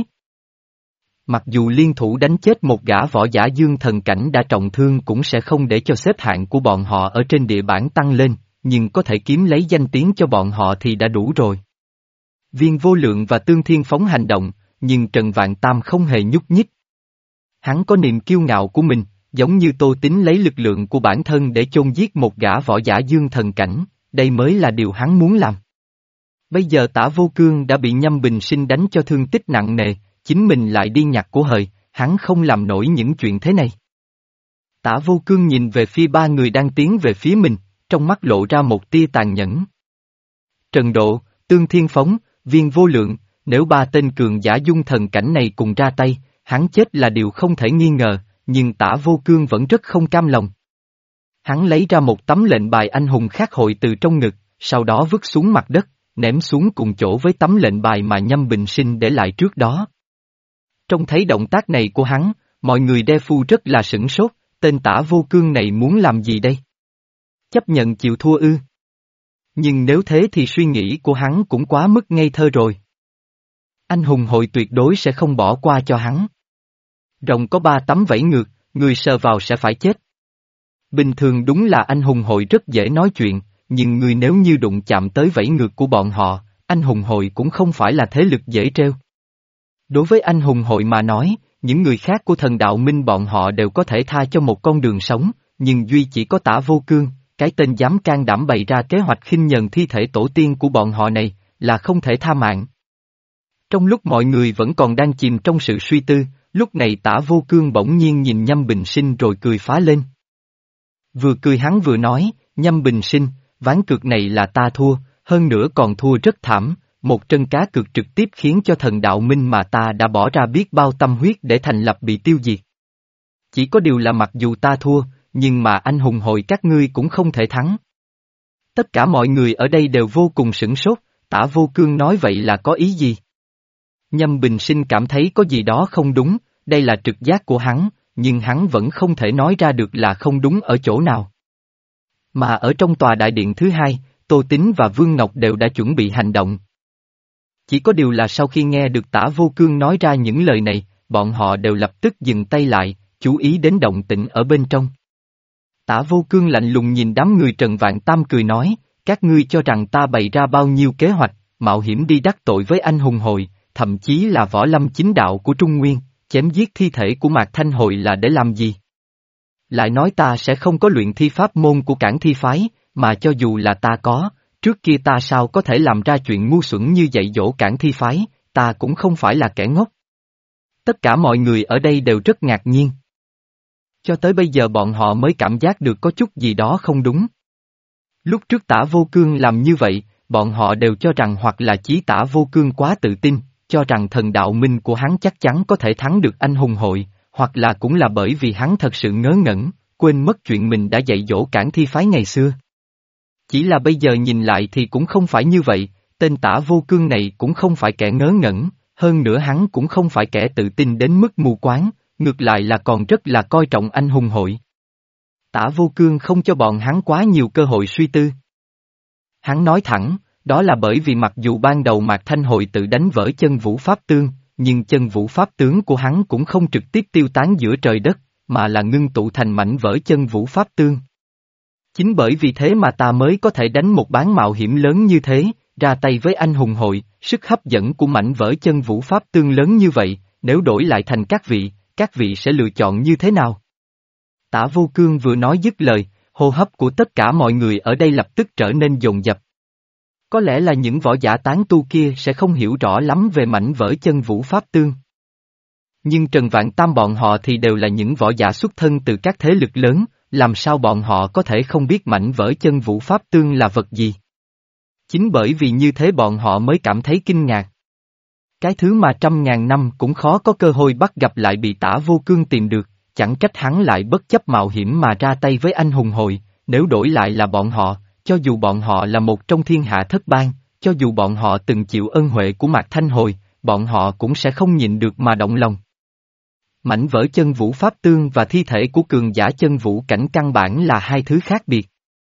Mặc dù liên thủ đánh chết một gã võ giả dương thần cảnh đã trọng thương cũng sẽ không để cho xếp hạng của bọn họ ở trên địa bảng tăng lên, nhưng có thể kiếm lấy danh tiếng cho bọn họ thì đã đủ rồi. Viên Vô Lượng và Tương Thiên Phóng hành động, nhưng Trần Vạn Tam không hề nhúc nhích. Hắn có niềm kiêu ngạo của mình, giống như Tô Tín lấy lực lượng của bản thân để chôn giết một gã võ giả dương thần cảnh, đây mới là điều hắn muốn làm. Bây giờ Tả Vô Cương đã bị Nhâm Bình Sinh đánh cho thương tích nặng nề, chính mình lại đi nhặt của hời, hắn không làm nổi những chuyện thế này. Tả Vô Cương nhìn về phía ba người đang tiến về phía mình, trong mắt lộ ra một tia tàn nhẫn. Trần Độ, Tương Thiên Phóng, Viên Vô Lượng, nếu ba tên cường giả dung thần cảnh này cùng ra tay, hắn chết là điều không thể nghi ngờ, nhưng Tả Vô Cương vẫn rất không cam lòng. Hắn lấy ra một tấm lệnh bài anh hùng khắc hội từ trong ngực, sau đó vứt xuống mặt đất, ném xuống cùng chỗ với tấm lệnh bài mà Nhâm Bình Sinh để lại trước đó. Trông thấy động tác này của hắn, mọi người đe phu rất là sửng sốt, tên Tả Vô Cương này muốn làm gì đây? Chấp nhận chịu thua ư? Nhưng nếu thế thì suy nghĩ của hắn cũng quá mức ngây thơ rồi. Anh hùng hội tuyệt đối sẽ không bỏ qua cho hắn. Rồng có ba tấm vẫy ngược, người sờ vào sẽ phải chết. Bình thường đúng là anh hùng hội rất dễ nói chuyện, nhưng người nếu như đụng chạm tới vẫy ngược của bọn họ, anh hùng hội cũng không phải là thế lực dễ trêu. Đối với anh hùng hội mà nói, những người khác của thần đạo minh bọn họ đều có thể tha cho một con đường sống, nhưng duy chỉ có Tả Vô Cương, cái tên dám can đảm bày ra kế hoạch khinh nhờn thi thể tổ tiên của bọn họ này, là không thể tha mạng. Trong lúc mọi người vẫn còn đang chìm trong sự suy tư, lúc này Tả Vô Cương bỗng nhiên nhìn Nhâm Bình Sinh rồi cười phá lên. Vừa cười hắn vừa nói, Nhâm Bình Sinh, ván cược này là ta thua, hơn nữa còn thua rất thảm, một trân cá cược trực tiếp khiến cho thần đạo minh mà ta đã bỏ ra biết bao tâm huyết để thành lập bị tiêu diệt. Chỉ có điều là mặc dù ta thua, nhưng mà anh hùng hội các ngươi cũng không thể thắng. Tất cả mọi người ở đây đều vô cùng sửng sốt, Tả Vô Cương nói vậy là có ý gì? Nhâm Bình Sinh cảm thấy có gì đó không đúng, đây là trực giác của hắn, nhưng hắn vẫn không thể nói ra được là không đúng ở chỗ nào. Mà ở trong tòa đại điện thứ hai, Tô Tín và Vương Ngọc đều đã chuẩn bị hành động. Chỉ có điều là sau khi nghe được Tả Vô Cương nói ra những lời này, bọn họ đều lập tức dừng tay lại, chú ý đến động tĩnh ở bên trong. Tả Vô Cương lạnh lùng nhìn đám người Trần Vạn Tam cười nói, các ngươi cho rằng ta bày ra bao nhiêu kế hoạch, mạo hiểm đi đắc tội với anh hùng hội, thậm chí là võ lâm chính đạo của Trung Nguyên, chém giết thi thể của Mạc Thanh Hội là để làm gì? Lại nói ta sẽ không có luyện thi pháp môn của Cản Thi Phái, mà cho dù là ta có, trước kia ta sao có thể làm ra chuyện ngu xuẩn như dạy dỗ Cản Thi Phái, ta cũng không phải là kẻ ngốc. Tất cả mọi người ở đây đều rất ngạc nhiên. Cho tới bây giờ bọn họ mới cảm giác được có chút gì đó không đúng. Lúc trước Tả Vô Cương làm như vậy, bọn họ đều cho rằng hoặc là chí Tả Vô Cương quá tự tin, cho rằng thần đạo minh của hắn chắc chắn có thể thắng được anh hùng hội, hoặc là cũng là bởi vì hắn thật sự ngớ ngẩn, quên mất chuyện mình đã dạy dỗ Cản Thi phái ngày xưa. Chỉ là bây giờ nhìn lại thì cũng không phải như vậy, tên Tả Vô Cương này cũng không phải kẻ ngớ ngẩn, hơn nữa hắn cũng không phải kẻ tự tin đến mức mù quáng, ngược lại là còn rất là coi trọng anh hùng hội. Tả Vô Cương không cho bọn hắn quá nhiều cơ hội suy tư. Hắn nói thẳng, đó là bởi vì mặc dù ban đầu Mạc Thanh Hội tự đánh vỡ chân vũ pháp tương, nhưng chân vũ pháp tướng của hắn cũng không trực tiếp tiêu tán giữa trời đất, mà là ngưng tụ thành mảnh vỡ chân vũ pháp tương. Chính bởi vì thế mà ta mới có thể đánh một bán mạo hiểm lớn như thế, ra tay với anh hùng hội, sức hấp dẫn của mảnh vỡ chân vũ pháp tương lớn như vậy, nếu đổi lại thành các vị, các vị sẽ lựa chọn như thế nào? Tả Vô Cương vừa nói dứt lời, hô hấp của tất cả mọi người ở đây lập tức trở nên dồn dập. Có lẽ là những võ giả tán tu kia sẽ không hiểu rõ lắm về mảnh vỡ chân vũ pháp tương. Nhưng Trần Vạn Tam bọn họ thì đều là những võ giả xuất thân từ các thế lực lớn, làm sao bọn họ có thể không biết mảnh vỡ chân vũ pháp tương là vật gì? Chính bởi vì như thế bọn họ mới cảm thấy kinh ngạc. Cái thứ mà trăm ngàn năm cũng khó có cơ hội bắt gặp lại bị Tả Vô Cương tìm được, chẳng trách hắn lại bất chấp mạo hiểm mà ra tay với anh hùng hội, nếu đổi lại là bọn họ, cho dù bọn họ là một trong thiên hạ thất bang, cho dù bọn họ từng chịu ân huệ của Mạc Thanh Hồi, bọn họ cũng sẽ không nhịn được mà động lòng. Mảnh vỡ chân vũ pháp tương và thi thể của cường giả chân vũ cảnh căn bản là hai thứ khác biệt.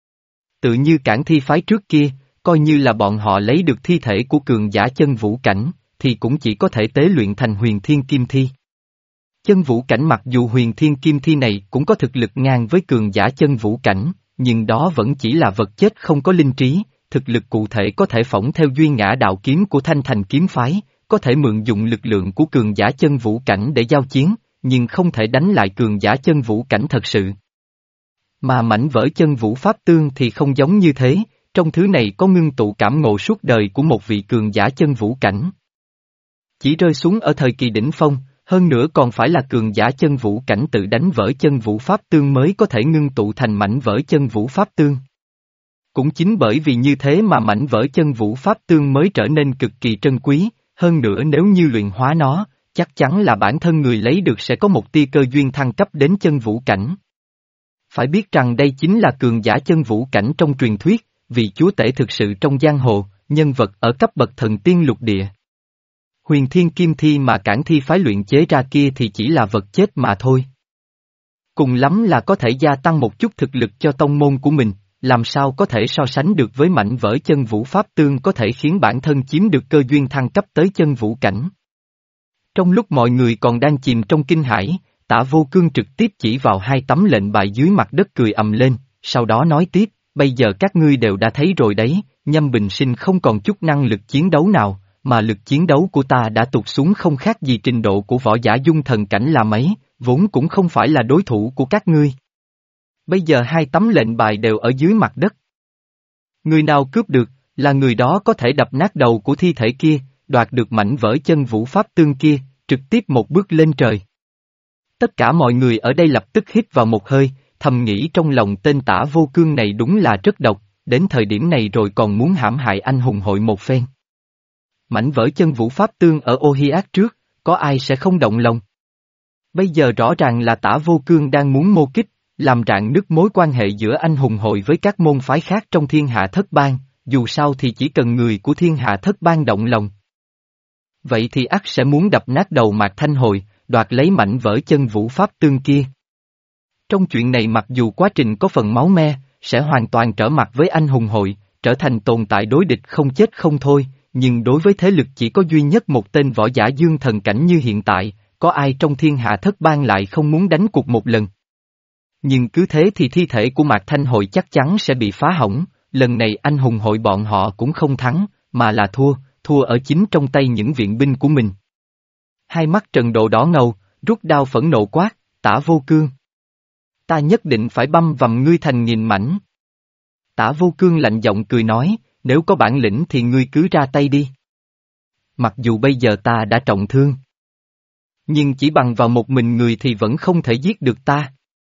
Tự như Cản Thi phái trước kia, coi như là bọn họ lấy được thi thể của cường giả chân vũ cảnh, thì cũng chỉ có thể tế luyện thành huyền thiên kim thi. Chân vũ cảnh mặc dù huyền thiên kim thi này cũng có thực lực ngang với cường giả chân vũ cảnh, nhưng đó vẫn chỉ là vật chết không có linh trí, thực lực cụ thể có thể phỏng theo duy ngã đạo kiếm của Thanh Thành kiếm phái, có thể mượn dụng lực lượng của cường giả chân vũ cảnh để giao chiến, nhưng không thể đánh lại cường giả chân vũ cảnh thật sự. Mà mảnh vỡ chân vũ pháp tương thì không giống như thế, trong thứ này có ngưng tụ cảm ngộ suốt đời của một vị cường giả chân vũ cảnh. Chỉ rơi xuống ở thời kỳ đỉnh phong, hơn nữa còn phải là cường giả chân vũ cảnh tự đánh vỡ chân vũ pháp tương mới có thể ngưng tụ thành mảnh vỡ chân vũ pháp tương. Cũng chính bởi vì như thế mà mảnh vỡ chân vũ pháp tương mới trở nên cực kỳ trân quý, hơn nữa nếu như luyện hóa nó, chắc chắn là bản thân người lấy được sẽ có một tia cơ duyên thăng cấp đến chân vũ cảnh. Phải biết rằng đây chính là cường giả chân vũ cảnh trong truyền thuyết, vị chúa tể thực sự trong giang hồ, nhân vật ở cấp bậc thần tiên lục địa. Huyền thiên kim thi mà Cản Thi phái luyện chế ra kia thì chỉ là vật chết mà thôi. Cùng lắm là có thể gia tăng một chút thực lực cho tông môn của mình, làm sao có thể so sánh được với mảnh vỡ chân vũ pháp tương có thể khiến bản thân chiếm được cơ duyên thăng cấp tới chân vũ cảnh. Trong lúc mọi người còn đang chìm trong kinh hãi, Tả Vô Cương trực tiếp chỉ vào hai tấm lệnh bài dưới mặt đất cười ầm lên, sau đó nói tiếp, bây giờ các ngươi đều đã thấy rồi đấy, Nhâm Bình Sinh không còn chút năng lực chiến đấu nào, mà lực chiến đấu của ta đã tụt xuống không khác gì trình độ của võ giả dung thần cảnh là mấy, vốn cũng không phải là đối thủ của các ngươi. Bây giờ hai tấm lệnh bài đều ở dưới mặt đất. Người nào cướp được, là người đó có thể đập nát đầu của thi thể kia, đoạt được mảnh vỡ chân vũ pháp tương kia, trực tiếp một bước lên trời. Tất cả mọi người ở đây lập tức hít vào một hơi, thầm nghĩ trong lòng tên Tả Vô Cương này đúng là rất độc, đến thời điểm này rồi còn muốn hãm hại anh hùng hội một phen. Mảnh vỡ chân vũ pháp tương ở Ô Hi Ác trước, có ai sẽ không động lòng? Bây giờ rõ ràng là Tả Vô Cương đang muốn mô kích, làm rạn nứt mối quan hệ giữa anh hùng hội với các môn phái khác trong thiên hạ thất bang, dù sao thì chỉ cần người của thiên hạ thất bang động lòng. Vậy thì ắt sẽ muốn đập nát đầu Mạc Thanh Hồi, đoạt lấy mảnh vỡ chân vũ pháp tương kia. Trong chuyện này mặc dù quá trình có phần máu me, sẽ hoàn toàn trở mặt với anh hùng hội, trở thành tồn tại đối địch không chết không thôi, nhưng đối với thế lực chỉ có duy nhất một tên võ giả dương thần cảnh như hiện tại, có ai trong thiên hạ thất bang lại không muốn đánh cuộc một lần. Nhưng cứ thế thì thi thể của Mạc Thanh Hội chắc chắn sẽ bị phá hỏng, lần này anh hùng hội bọn họ cũng không thắng, mà là thua, thua ở chính trong tay những viện binh của mình. Hai mắt Trần Độ đỏ ngầu, rút đao phẫn nộ quát, Tả Vô Cương. Ta nhất định phải băm vằm ngươi thành nghìn mảnh. Tả Vô Cương lạnh giọng cười nói, nếu có bản lĩnh thì ngươi cứ ra tay đi. Mặc dù bây giờ ta đã trọng thương, nhưng chỉ bằng vào một mình người thì vẫn không thể giết được ta.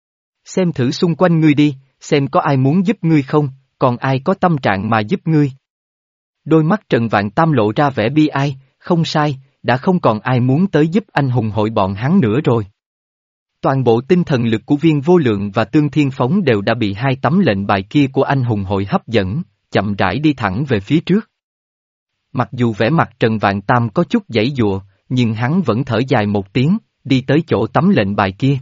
Xem thử xung quanh ngươi đi, xem có ai muốn giúp ngươi không, còn ai có tâm trạng mà giúp ngươi. Đôi mắt Trần Vạn Tam lộ ra vẻ bi ai, không sai, đã không còn ai muốn tới giúp anh hùng hội bọn hắn nữa rồi. Toàn bộ tinh thần lực của Viên Vô Lượng và Tương Thiên Phóng đều đã bị hai tấm lệnh bài kia của anh hùng hội hấp dẫn, chậm rãi đi thẳng về phía trước. Mặc dù vẻ mặt Trần Vạn Tam có chút giãy giụa, nhưng hắn vẫn thở dài một tiếng, đi tới chỗ tấm lệnh bài kia.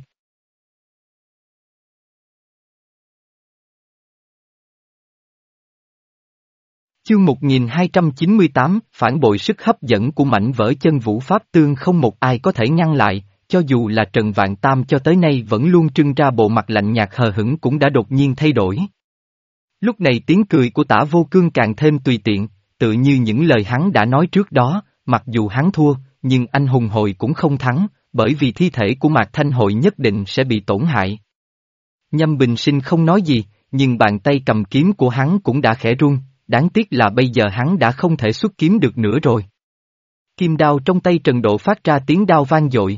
Chương một nghìn hai trăm chín mươi tám, phản bội sức hấp dẫn của mảnh vỡ chân vũ pháp tương không một ai có thể ngăn lại, cho dù là Trần Vạn Tam cho tới nay vẫn luôn trưng ra bộ mặt lạnh nhạt hờ hững cũng đã đột nhiên thay đổi. Lúc này tiếng cười của Tả Vô Cương càng thêm tùy tiện, tự như những lời hắn đã nói trước đó, mặc dù hắn thua, nhưng anh hùng hội cũng không thắng, bởi vì thi thể của Mạc Thanh Hội nhất định sẽ bị tổn hại. Nhâm Bình Sinh không nói gì, nhưng bàn tay cầm kiếm của hắn cũng đã khẽ run. Đáng tiếc là bây giờ hắn đã không thể xuất kiếm được nữa rồi. Kim đao trong tay Trần Độ phát ra tiếng đao vang dội.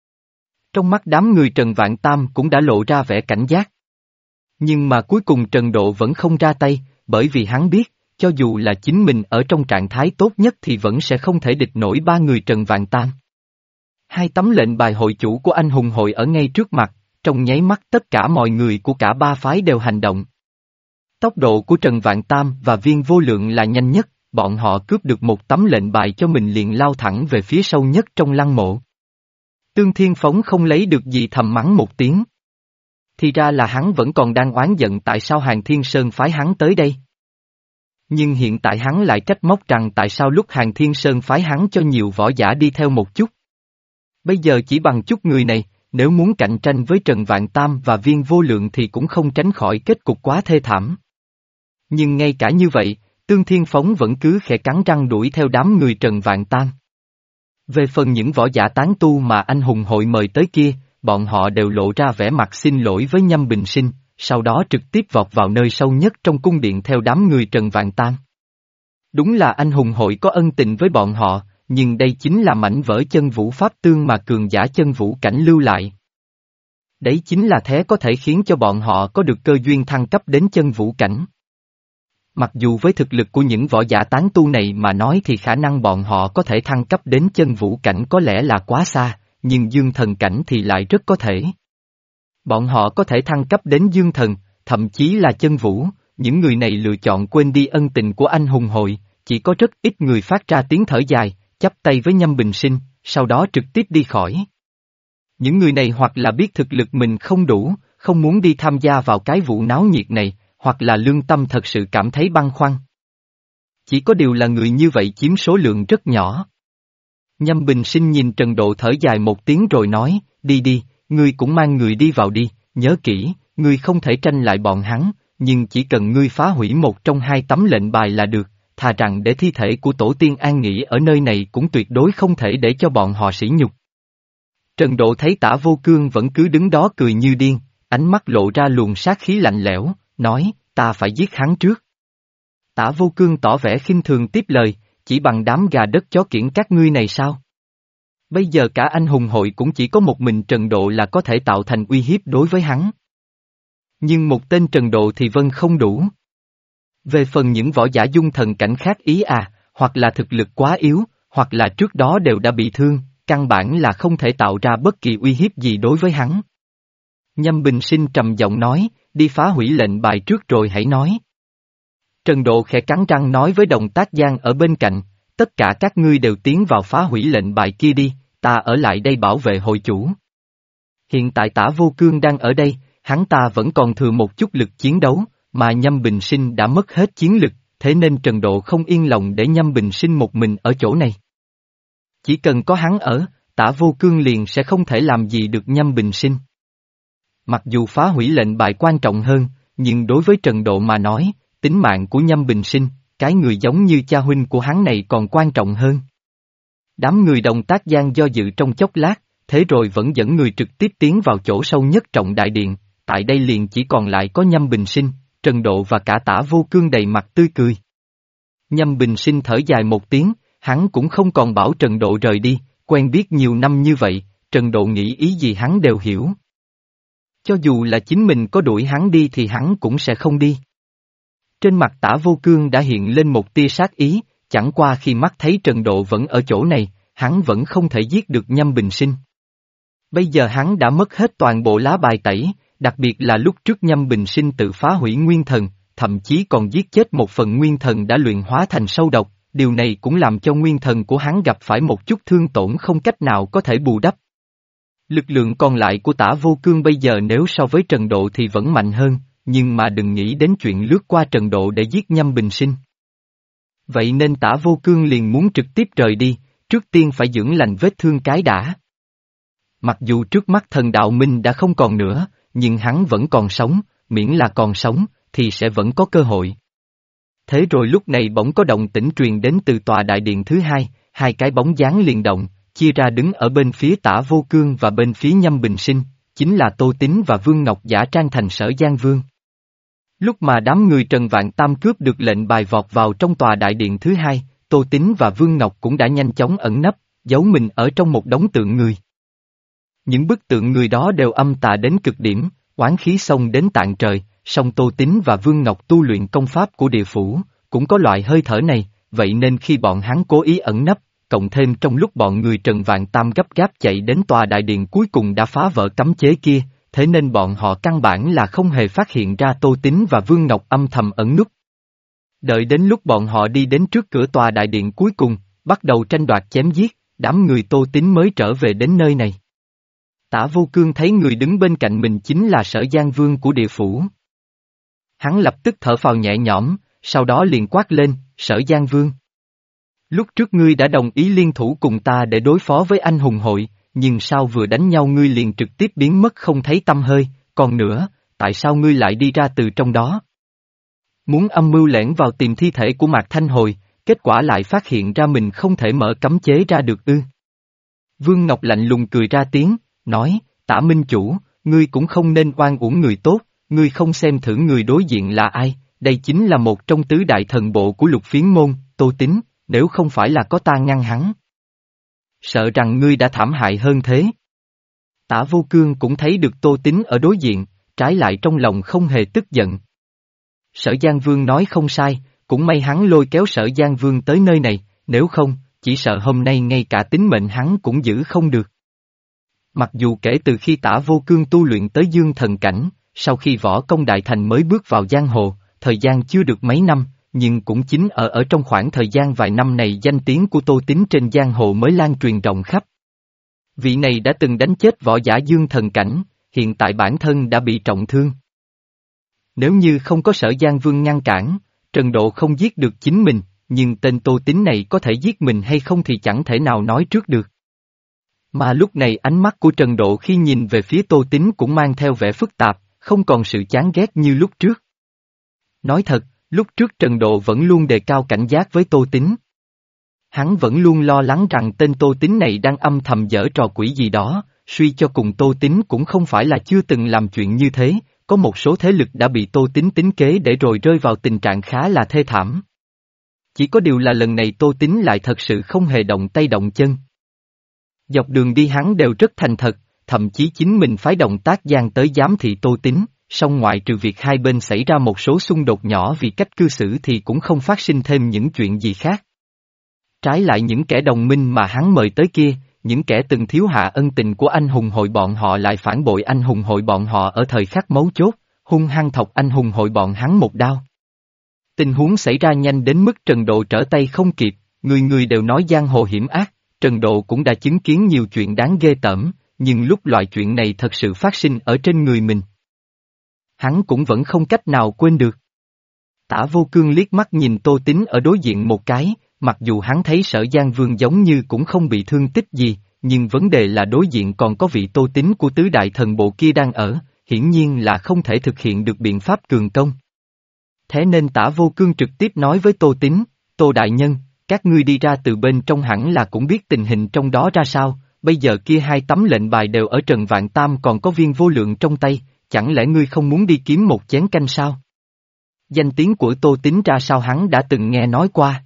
Trong mắt đám người Trần Vạn Tam cũng đã lộ ra vẻ cảnh giác. Nhưng mà cuối cùng Trần Độ vẫn không ra tay, bởi vì hắn biết, cho dù là chính mình ở trong trạng thái tốt nhất thì vẫn sẽ không thể địch nổi ba người Trần Vạn Tam. Hai tấm lệnh bài hội chủ của anh hùng hội ở ngay trước mặt, trong nháy mắt tất cả mọi người của cả ba phái đều hành động. Tốc độ của Trần Vạn Tam và Viên Vô Lượng là nhanh nhất, bọn họ cướp được một tấm lệnh bài cho mình liền lao thẳng về phía sâu nhất trong lăng mộ. Tương Thiên Phóng không lấy được gì thầm mắng một tiếng. Thì ra là hắn vẫn còn đang oán giận tại sao Hàn Thiên Sơn phái hắn tới đây. Nhưng hiện tại hắn lại trách móc rằng tại sao lúc Hàn Thiên Sơn phái hắn cho nhiều võ giả đi theo một chút. Bây giờ chỉ bằng chút người này, nếu muốn cạnh tranh với Trần Vạn Tam và Viên Vô Lượng thì cũng không tránh khỏi kết cục quá thê thảm. Nhưng ngay cả như vậy, Tương Thiên Phóng vẫn cứ khẽ cắn răng đuổi theo đám người Trần Vạn Tam. Về phần những võ giả tán tu mà anh hùng hội mời tới kia, bọn họ đều lộ ra vẻ mặt xin lỗi với Nhâm Bình Sinh, sau đó trực tiếp vọt vào nơi sâu nhất trong cung điện theo đám người Trần Vạn Tam. Đúng là anh hùng hội có ân tình với bọn họ, nhưng đây chính là mảnh vỡ chân vũ pháp tương mà cường giả chân vũ cảnh lưu lại. Đấy chính là thế có thể khiến cho bọn họ có được cơ duyên thăng cấp đến chân vũ cảnh. Mặc dù với thực lực của những võ giả tán tu này mà nói thì khả năng bọn họ có thể thăng cấp đến chân vũ cảnh có lẽ là quá xa, nhưng dương thần cảnh thì lại rất có thể. Bọn họ có thể thăng cấp đến dương thần, thậm chí là chân vũ, những người này lựa chọn quên đi ân tình của anh hùng hội, chỉ có rất ít người phát ra tiếng thở dài, chắp tay với Nhâm Bình Sinh, sau đó trực tiếp đi khỏi. Những người này hoặc là biết thực lực mình không đủ, không muốn đi tham gia vào cái vụ náo nhiệt này, hoặc là lương tâm thật sự cảm thấy băn khoăn. Chỉ có điều là người như vậy chiếm số lượng rất nhỏ. Nhâm Bình Sinh nhìn Trần Độ thở dài một tiếng rồi nói, đi đi, ngươi cũng mang người đi vào đi, nhớ kỹ, ngươi không thể tranh lại bọn hắn, nhưng chỉ cần ngươi phá hủy một trong hai tấm lệnh bài là được, thà rằng để thi thể của tổ tiên an nghỉ ở nơi này cũng tuyệt đối không thể để cho bọn họ sỉ nhục. Trần Độ thấy Tả Vô Cương vẫn cứ đứng đó cười như điên, ánh mắt lộ ra luồng sát khí lạnh lẽo, nói, ta phải giết hắn trước. Tả Vô Cương tỏ vẻ khinh thường tiếp lời, chỉ bằng đám gà đất chó kiểng các ngươi này sao? Bây giờ cả anh hùng hội cũng chỉ có một mình Trần Độ là có thể tạo thành uy hiếp đối với hắn. Nhưng một tên Trần Độ thì vân không đủ. Về phần những võ giả dung thần cảnh khác ý à, hoặc là thực lực quá yếu, hoặc là trước đó đều đã bị thương, căn bản là không thể tạo ra bất kỳ uy hiếp gì đối với hắn. Nhâm Bình Sinh trầm giọng nói, đi phá hủy lệnh bài trước rồi hãy nói. Trần Độ khẽ cắn răng nói với Đồng Tác Giang ở bên cạnh, tất cả các ngươi đều tiến vào phá hủy lệnh bài kia đi, ta ở lại đây bảo vệ hội chủ. Hiện tại Tả Vô Cương đang ở đây, hắn ta vẫn còn thừa một chút lực chiến đấu, mà Nhâm Bình Sinh đã mất hết chiến lực, thế nên Trần Độ không yên lòng để Nhâm Bình Sinh một mình ở chỗ này. Chỉ cần có hắn ở, Tả Vô Cương liền sẽ không thể làm gì được Nhâm Bình Sinh. Mặc dù phá hủy lệnh bài quan trọng hơn, nhưng đối với Trần Độ mà nói, tính mạng của Nhâm Bình Sinh, cái người giống như cha huynh của hắn này còn quan trọng hơn. Đám người Đồng Tác Giang do dự trong chốc lát, thế rồi vẫn dẫn người trực tiếp tiến vào chỗ sâu nhất trọng đại điện, tại đây liền chỉ còn lại có Nhâm Bình Sinh, Trần Độ và cả Tả Vô Cương đầy mặt tươi cười. Nhâm Bình Sinh thở dài một tiếng, hắn cũng không còn bảo Trần Độ rời đi, quen biết nhiều năm như vậy, Trần Độ nghĩ ý gì hắn đều hiểu. Cho dù là chính mình có đuổi hắn đi thì hắn cũng sẽ không đi. Trên mặt Tả Vô Cương đã hiện lên một tia sát ý, chẳng qua khi mắt thấy Trần Độ vẫn ở chỗ này, hắn vẫn không thể giết được Nhâm Bình Sinh. Bây giờ hắn đã mất hết toàn bộ lá bài tẩy, đặc biệt là lúc trước Nhâm Bình Sinh tự phá hủy nguyên thần, thậm chí còn giết chết một phần nguyên thần đã luyện hóa thành sâu độc, điều này cũng làm cho nguyên thần của hắn gặp phải một chút thương tổn không cách nào có thể bù đắp. Lực lượng còn lại của Tả Vô Cương bây giờ nếu so với Trần Độ thì vẫn mạnh hơn, nhưng mà đừng nghĩ đến chuyện lướt qua Trần Độ để giết Nhâm Bình Sinh. Vậy nên Tả Vô Cương liền muốn trực tiếp rời đi, trước tiên phải dưỡng lành vết thương cái đã. Mặc dù trước mắt thần đạo minh đã không còn nữa, nhưng hắn vẫn còn sống, miễn là còn sống, thì sẽ vẫn có cơ hội. Thế rồi lúc này bỗng có động tĩnh truyền đến từ tòa đại điện thứ hai, hai cái bóng dáng liền động, chia ra đứng ở bên phía Tả Vô Cương và bên phía Nhâm Bình Sinh, chính là Tô Tín và Vương Ngọc giả trang thành Sở Giang Vương. Lúc mà đám người Trần Vạn Tam cướp được lệnh bài vọt vào trong tòa đại điện thứ hai, Tô Tín và Vương Ngọc cũng đã nhanh chóng ẩn nấp, giấu mình ở trong một đống tượng người. Những bức tượng người đó đều âm tà đến cực điểm, oán khí xông đến tạng trời, song Tô Tín và Vương Ngọc tu luyện công pháp của địa phủ, cũng có loại hơi thở này, vậy nên khi bọn hắn cố ý ẩn nấp, cộng thêm trong lúc bọn người Trần Vạn Tam gấp gáp chạy đến tòa đại điện cuối cùng đã phá vỡ cấm chế kia, thế nên bọn họ căn bản là không hề phát hiện ra Tô Tín và Vương Ngọc âm thầm ẩn núp. Đợi đến lúc bọn họ đi đến trước cửa tòa đại điện cuối cùng, bắt đầu tranh đoạt chém giết, đám người Tô Tín mới trở về đến nơi này. Tả Vô Cương thấy người đứng bên cạnh mình chính là Sở Giang Vương của địa phủ. Hắn lập tức thở phào nhẹ nhõm, sau đó liền quát lên, Sở Giang Vương. Lúc trước ngươi đã đồng ý liên thủ cùng ta để đối phó với anh hùng hội, nhưng sao vừa đánh nhau ngươi liền trực tiếp biến mất không thấy tăm hơi, còn nữa, tại sao ngươi lại đi ra từ trong đó? Muốn âm mưu lẻn vào tìm thi thể của Mạc Thanh Hồi, kết quả lại phát hiện ra mình không thể mở cấm chế ra được ư. Vương Ngọc lạnh lùng cười ra tiếng, nói, Tả Minh Chủ, ngươi cũng không nên oan uổng người tốt, ngươi không xem thử người đối diện là ai, đây chính là một trong tứ đại thần bộ của Lục Phiến Môn, Tô Tín, nếu không phải là có ta ngăn hắn. Sợ rằng ngươi đã thảm hại hơn thế. Tả Vô Cương cũng thấy được Tô Tín ở đối diện, trái lại trong lòng không hề tức giận. Sở Giang Vương nói không sai, cũng may hắn lôi kéo Sở Giang Vương tới nơi này, nếu không, chỉ sợ hôm nay ngay cả tính mệnh hắn cũng giữ không được. Mặc dù kể từ khi Tả Vô Cương tu luyện tới dương thần cảnh, sau khi võ công đại thành mới bước vào giang hồ, thời gian chưa được mấy năm, nhưng cũng chính ở ở trong khoảng thời gian vài năm này danh tiếng của Tô Tín trên giang hồ mới lan truyền rộng khắp. Vị này đã từng đánh chết võ giả dương thần cảnh, hiện tại bản thân đã bị trọng thương. Nếu như không có Sở Giang Vương ngăn cản, Trần Độ không giết được chính mình, nhưng tên Tô Tín này có thể giết mình hay không thì chẳng thể nào nói trước được. Mà lúc này ánh mắt của Trần Độ khi nhìn về phía Tô Tín cũng mang theo vẻ phức tạp, không còn sự chán ghét như lúc trước. Nói thật, lúc trước Trần Độ vẫn luôn đề cao cảnh giác với Tô Tín. Hắn vẫn luôn lo lắng rằng tên Tô Tín này đang âm thầm giở trò quỷ gì đó, suy cho cùng Tô Tín cũng không phải là chưa từng làm chuyện như thế, có một số thế lực đã bị Tô Tín tính kế để rồi rơi vào tình trạng khá là thê thảm. Chỉ có điều là lần này Tô Tín lại thật sự không hề động tay động chân. Dọc đường đi hắn đều rất thành thật, thậm chí chính mình phái động tác gian tới giám thị Tô Tín, song ngoại trừ việc hai bên xảy ra một số xung đột nhỏ vì cách cư xử thì cũng không phát sinh thêm những chuyện gì khác. Trái lại những kẻ đồng minh mà hắn mời tới kia, những kẻ từng thiếu hạ ân tình của anh hùng hội bọn họ lại phản bội anh hùng hội bọn họ ở thời khắc mấu chốt, hung hăng thọc anh hùng hội bọn hắn một đao. Tình huống xảy ra nhanh đến mức Trần Độ trở tay không kịp, người người đều nói giang hồ hiểm ác, Trần Độ cũng đã chứng kiến nhiều chuyện đáng ghê tởm, nhưng lúc loại chuyện này thật sự phát sinh ở trên người mình, hắn cũng vẫn không cách nào quên được. Tả Vô Cương liếc mắt nhìn Tô Tín ở đối diện một cái, mặc dù hắn thấy Sở Giang Vương giống như cũng không bị thương tích gì, nhưng vấn đề là đối diện còn có vị Tô Tín của tứ đại thần bộ kia đang ở, hiển nhiên là không thể thực hiện được biện pháp cường công. Thế nên Tả Vô Cương trực tiếp nói với Tô Tín, Tô Đại Nhân, các ngươi đi ra từ bên trong hẳn là cũng biết tình hình trong đó ra sao, bây giờ kia hai tấm lệnh bài đều ở Trần Vạn Tam còn có viên vô lượng trong tay, chẳng lẽ ngươi không muốn đi kiếm một chén canh sao? Danh tiếng của Tô Tín ra sao hắn đã từng nghe nói qua.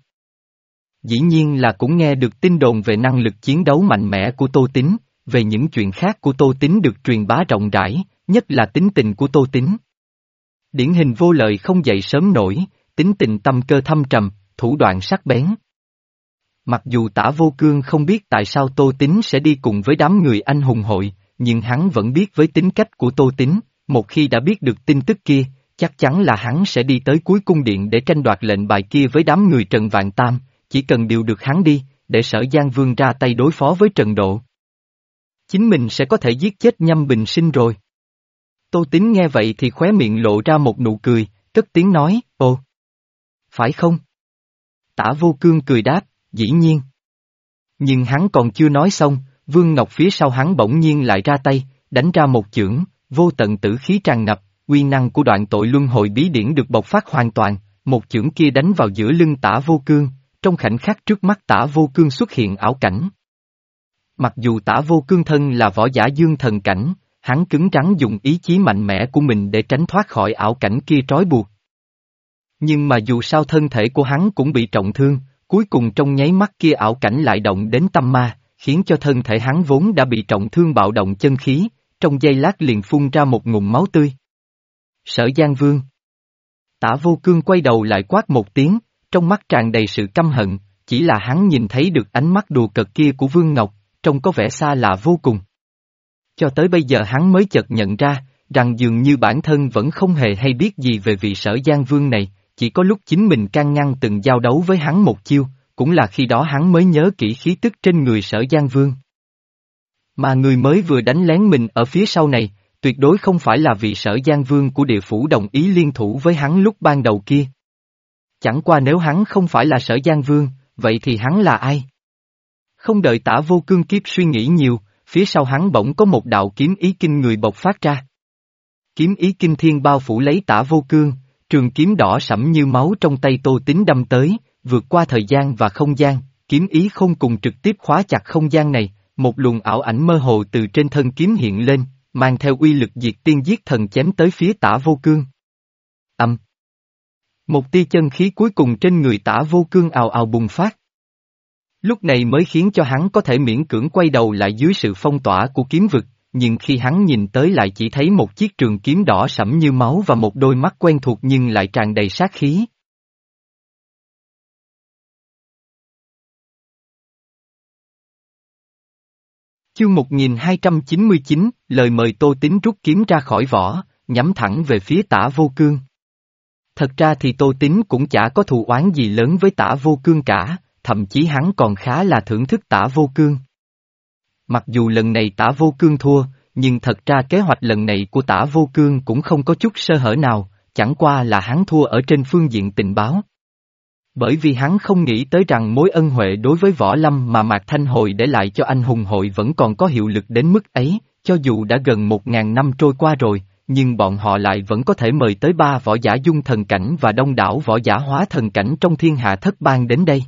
Dĩ nhiên là cũng nghe được tin đồn về năng lực chiến đấu mạnh mẽ của Tô Tín, về những chuyện khác của Tô Tín được truyền bá rộng rãi, nhất là tính tình của Tô Tín. Điển hình vô lợi không dậy sớm nổi, tính tình tâm cơ thâm trầm, thủ đoạn sắc bén. Mặc dù Tả Vô Cương không biết tại sao Tô Tín sẽ đi cùng với đám người anh hùng hội, nhưng hắn vẫn biết với tính cách của Tô Tín, một khi đã biết được tin tức kia, chắc chắn là hắn sẽ đi tới cuối cung điện để tranh đoạt lệnh bài kia với đám người Trần Vạn Tam, chỉ cần điều được hắn đi, để Sở Giang Vương ra tay đối phó với Trần Độ. Chính mình sẽ có thể giết chết Nhâm Bình Sinh rồi. Tô Tín nghe vậy thì khóe miệng lộ ra một nụ cười, cất tiếng nói, ồ, phải không? Tả Vô Cương cười đáp, dĩ nhiên. Nhưng hắn còn chưa nói xong, Vương Ngọc phía sau hắn bỗng nhiên lại ra tay, đánh ra một chưởng, vô tận tử khí tràn ngập, uy năng của đoạn tội luân hồi bí điển được bộc phát hoàn toàn, một chưởng kia đánh vào giữa lưng Tả Vô Cương, trong khoảnh khắc trước mắt Tả Vô Cương xuất hiện ảo cảnh. Mặc dù Tả Vô Cương thân là võ giả dương thần cảnh, hắn cứng rắn dùng ý chí mạnh mẽ của mình để tránh thoát khỏi ảo cảnh kia trói buộc. Nhưng mà dù sao thân thể của hắn cũng bị trọng thương, cuối cùng trong nháy mắt kia ảo cảnh lại động đến tâm ma, khiến cho thân thể hắn vốn đã bị trọng thương bạo động chân khí, trong giây lát liền phun ra một ngụm máu tươi. Sở Giang Vương. Tả Vô Cương quay đầu lại quát một tiếng, trong mắt tràn đầy sự căm hận, chỉ là hắn nhìn thấy được ánh mắt đùa cợt kia của Vương Ngọc, trông có vẻ xa lạ vô cùng. Cho tới bây giờ hắn mới chợt nhận ra, rằng dường như bản thân vẫn không hề hay biết gì về vị Sở Giang Vương này, chỉ có lúc chính mình can ngăn từng giao đấu với hắn một chiêu, cũng là khi đó hắn mới nhớ kỹ khí tức trên người Sở Giang Vương. Mà người mới vừa đánh lén mình ở phía sau này, tuyệt đối không phải là vị Sở Giang Vương của địa phủ đồng ý liên thủ với hắn lúc ban đầu kia. Chẳng qua nếu hắn không phải là Sở Giang Vương, vậy thì hắn là ai? Không đợi Tả Vô Cương kiếp suy nghĩ nhiều, phía sau hắn bỗng có một đạo kiếm ý kinh người bộc phát ra. Kiếm ý kinh thiên bao phủ lấy Tả Vô Cương, trường kiếm đỏ sẫm như máu trong tay Tô Tín đâm tới, vượt qua thời gian và không gian, kiếm ý không cùng trực tiếp khóa chặt không gian này, một luồng ảo ảnh mơ hồ từ trên thân kiếm hiện lên, mang theo uy lực diệt tiên giết thần chém tới phía Tả Vô Cương. Âm. Một tia chân khí cuối cùng trên người Tả Vô Cương ào ào bùng phát. Lúc này mới khiến cho hắn có thể miễn cưỡng quay đầu lại dưới sự phong tỏa của kiếm vực, nhưng khi hắn nhìn tới lại chỉ thấy một chiếc trường kiếm đỏ sẫm như máu và một đôi mắt quen thuộc nhưng lại tràn đầy sát khí. Chương một nghìn hai trăm chín mươi chín, lời mời Tô Tín rút kiếm ra khỏi vỏ, nhắm thẳng về phía Tả Vô Cương. Thật ra thì Tô Tín cũng chả có thù oán gì lớn với Tả Vô Cương cả, thậm chí hắn còn khá là thưởng thức Tả Vô Cương. Mặc dù lần này Tả Vô Cương thua, nhưng thật ra kế hoạch lần này của Tả Vô Cương cũng không có chút sơ hở nào, chẳng qua là hắn thua ở trên phương diện tình báo. Bởi vì hắn không nghĩ tới rằng mối ân huệ đối với Võ Lâm mà Mạc Thanh Hồi để lại cho anh hùng hội vẫn còn có hiệu lực đến mức ấy, cho dù đã gần một ngàn năm trôi qua rồi, nhưng bọn họ lại vẫn có thể mời tới ba võ giả dung thần cảnh và đông đảo võ giả hóa thần cảnh trong thiên hạ thất bang đến đây.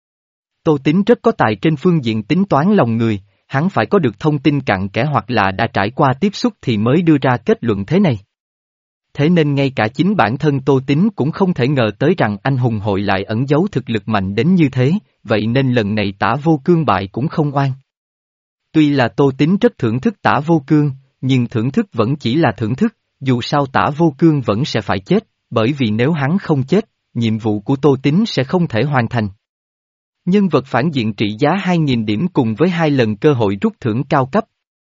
Tô Tín rất có tài trên phương diện tính toán lòng người, hắn phải có được thông tin cặn kẽ hoặc là đã trải qua tiếp xúc thì mới đưa ra kết luận thế này. Thế nên ngay cả chính bản thân Tô Tín cũng không thể ngờ tới rằng anh hùng hội lại ẩn giấu thực lực mạnh đến như thế, vậy nên lần này Tả Vô Cương bại cũng không oan. Tuy là Tô Tín rất thưởng thức Tả Vô Cương, nhưng thưởng thức vẫn chỉ là thưởng thức, dù sao Tả Vô Cương vẫn sẽ phải chết, bởi vì nếu hắn không chết, nhiệm vụ của Tô Tín sẽ không thể hoàn thành. Nhân vật phản diện trị giá hai nghìn điểm cùng với hai lần cơ hội rút thưởng cao cấp.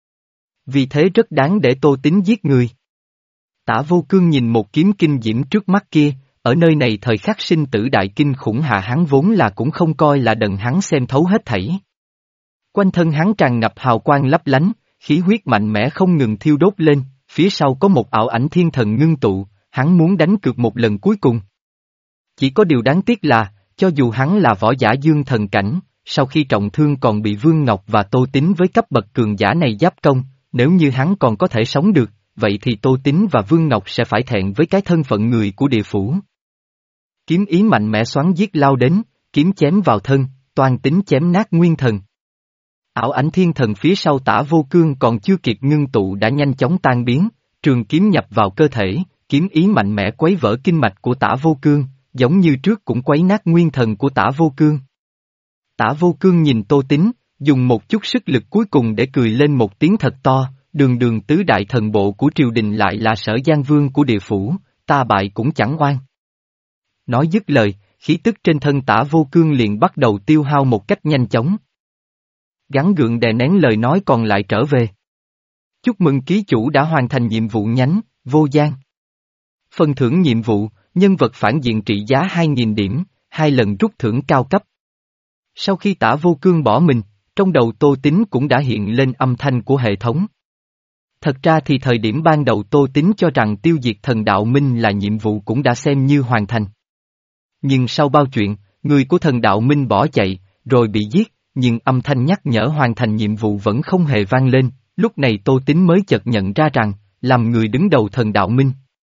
Vì thế rất đáng để Tô Tín giết người. Tả Vô Cương nhìn một kiếm kinh diễm trước mắt kia, ở nơi này thời khắc sinh tử đại kinh khủng hạ hắn vốn là cũng không coi là đần hắn xem thấu hết thảy. Quanh thân hắn tràn ngập hào quang lấp lánh, khí huyết mạnh mẽ không ngừng thiêu đốt lên, phía sau có một ảo ảnh thiên thần ngưng tụ, hắn muốn đánh cược một lần cuối cùng. Chỉ có điều đáng tiếc là, cho dù hắn là võ giả dương thần cảnh, sau khi trọng thương còn bị Vương Ngọc và Tô Tín với cấp bậc cường giả này giáp công, nếu như hắn còn có thể sống được, vậy thì Tô Tín và Vương Ngọc sẽ phải thẹn với cái thân phận người của địa phủ. Kiếm ý mạnh mẽ xoắn giết lao đến, kiếm chém vào thân, toàn tính chém nát nguyên thần. Ảo ảnh thiên thần phía sau Tả Vô Cương còn chưa kịp ngưng tụ đã nhanh chóng tan biến, trường kiếm nhập vào cơ thể, kiếm ý mạnh mẽ quấy vỡ kinh mạch của Tả Vô Cương, giống như trước cũng quấy nát nguyên thần của Tả Vô Cương. Tả Vô Cương nhìn Tô Tín, dùng một chút sức lực cuối cùng để cười lên một tiếng thật to, đường đường tứ đại thần bộ của triều đình lại là Sở Giang Vương của địa phủ, ta bại cũng chẳng oan. Nói dứt lời, khí tức trên thân Tả Vô Cương liền bắt đầu tiêu hao một cách nhanh chóng. Gắng gượng đè nén lời nói còn lại trở về. Chúc mừng ký chủ đã hoàn thành nhiệm vụ nhánh, Vô Giang. Phần thưởng nhiệm vụ, nhân vật phản diện trị giá hai nghìn điểm, hai lần rút thưởng cao cấp. Sau khi Tả Vô Cương bỏ mình, trong đầu Tô Tín cũng đã hiện lên âm thanh của hệ thống. Thật ra thì thời điểm ban đầu Tô Tín cho rằng tiêu diệt thần đạo minh là nhiệm vụ cũng đã xem như hoàn thành. Nhưng sau bao chuyện, người của thần đạo minh bỏ chạy, rồi bị giết, nhưng âm thanh nhắc nhở hoàn thành nhiệm vụ vẫn không hề vang lên, lúc này Tô Tín mới chợt nhận ra rằng, làm người đứng đầu thần đạo minh.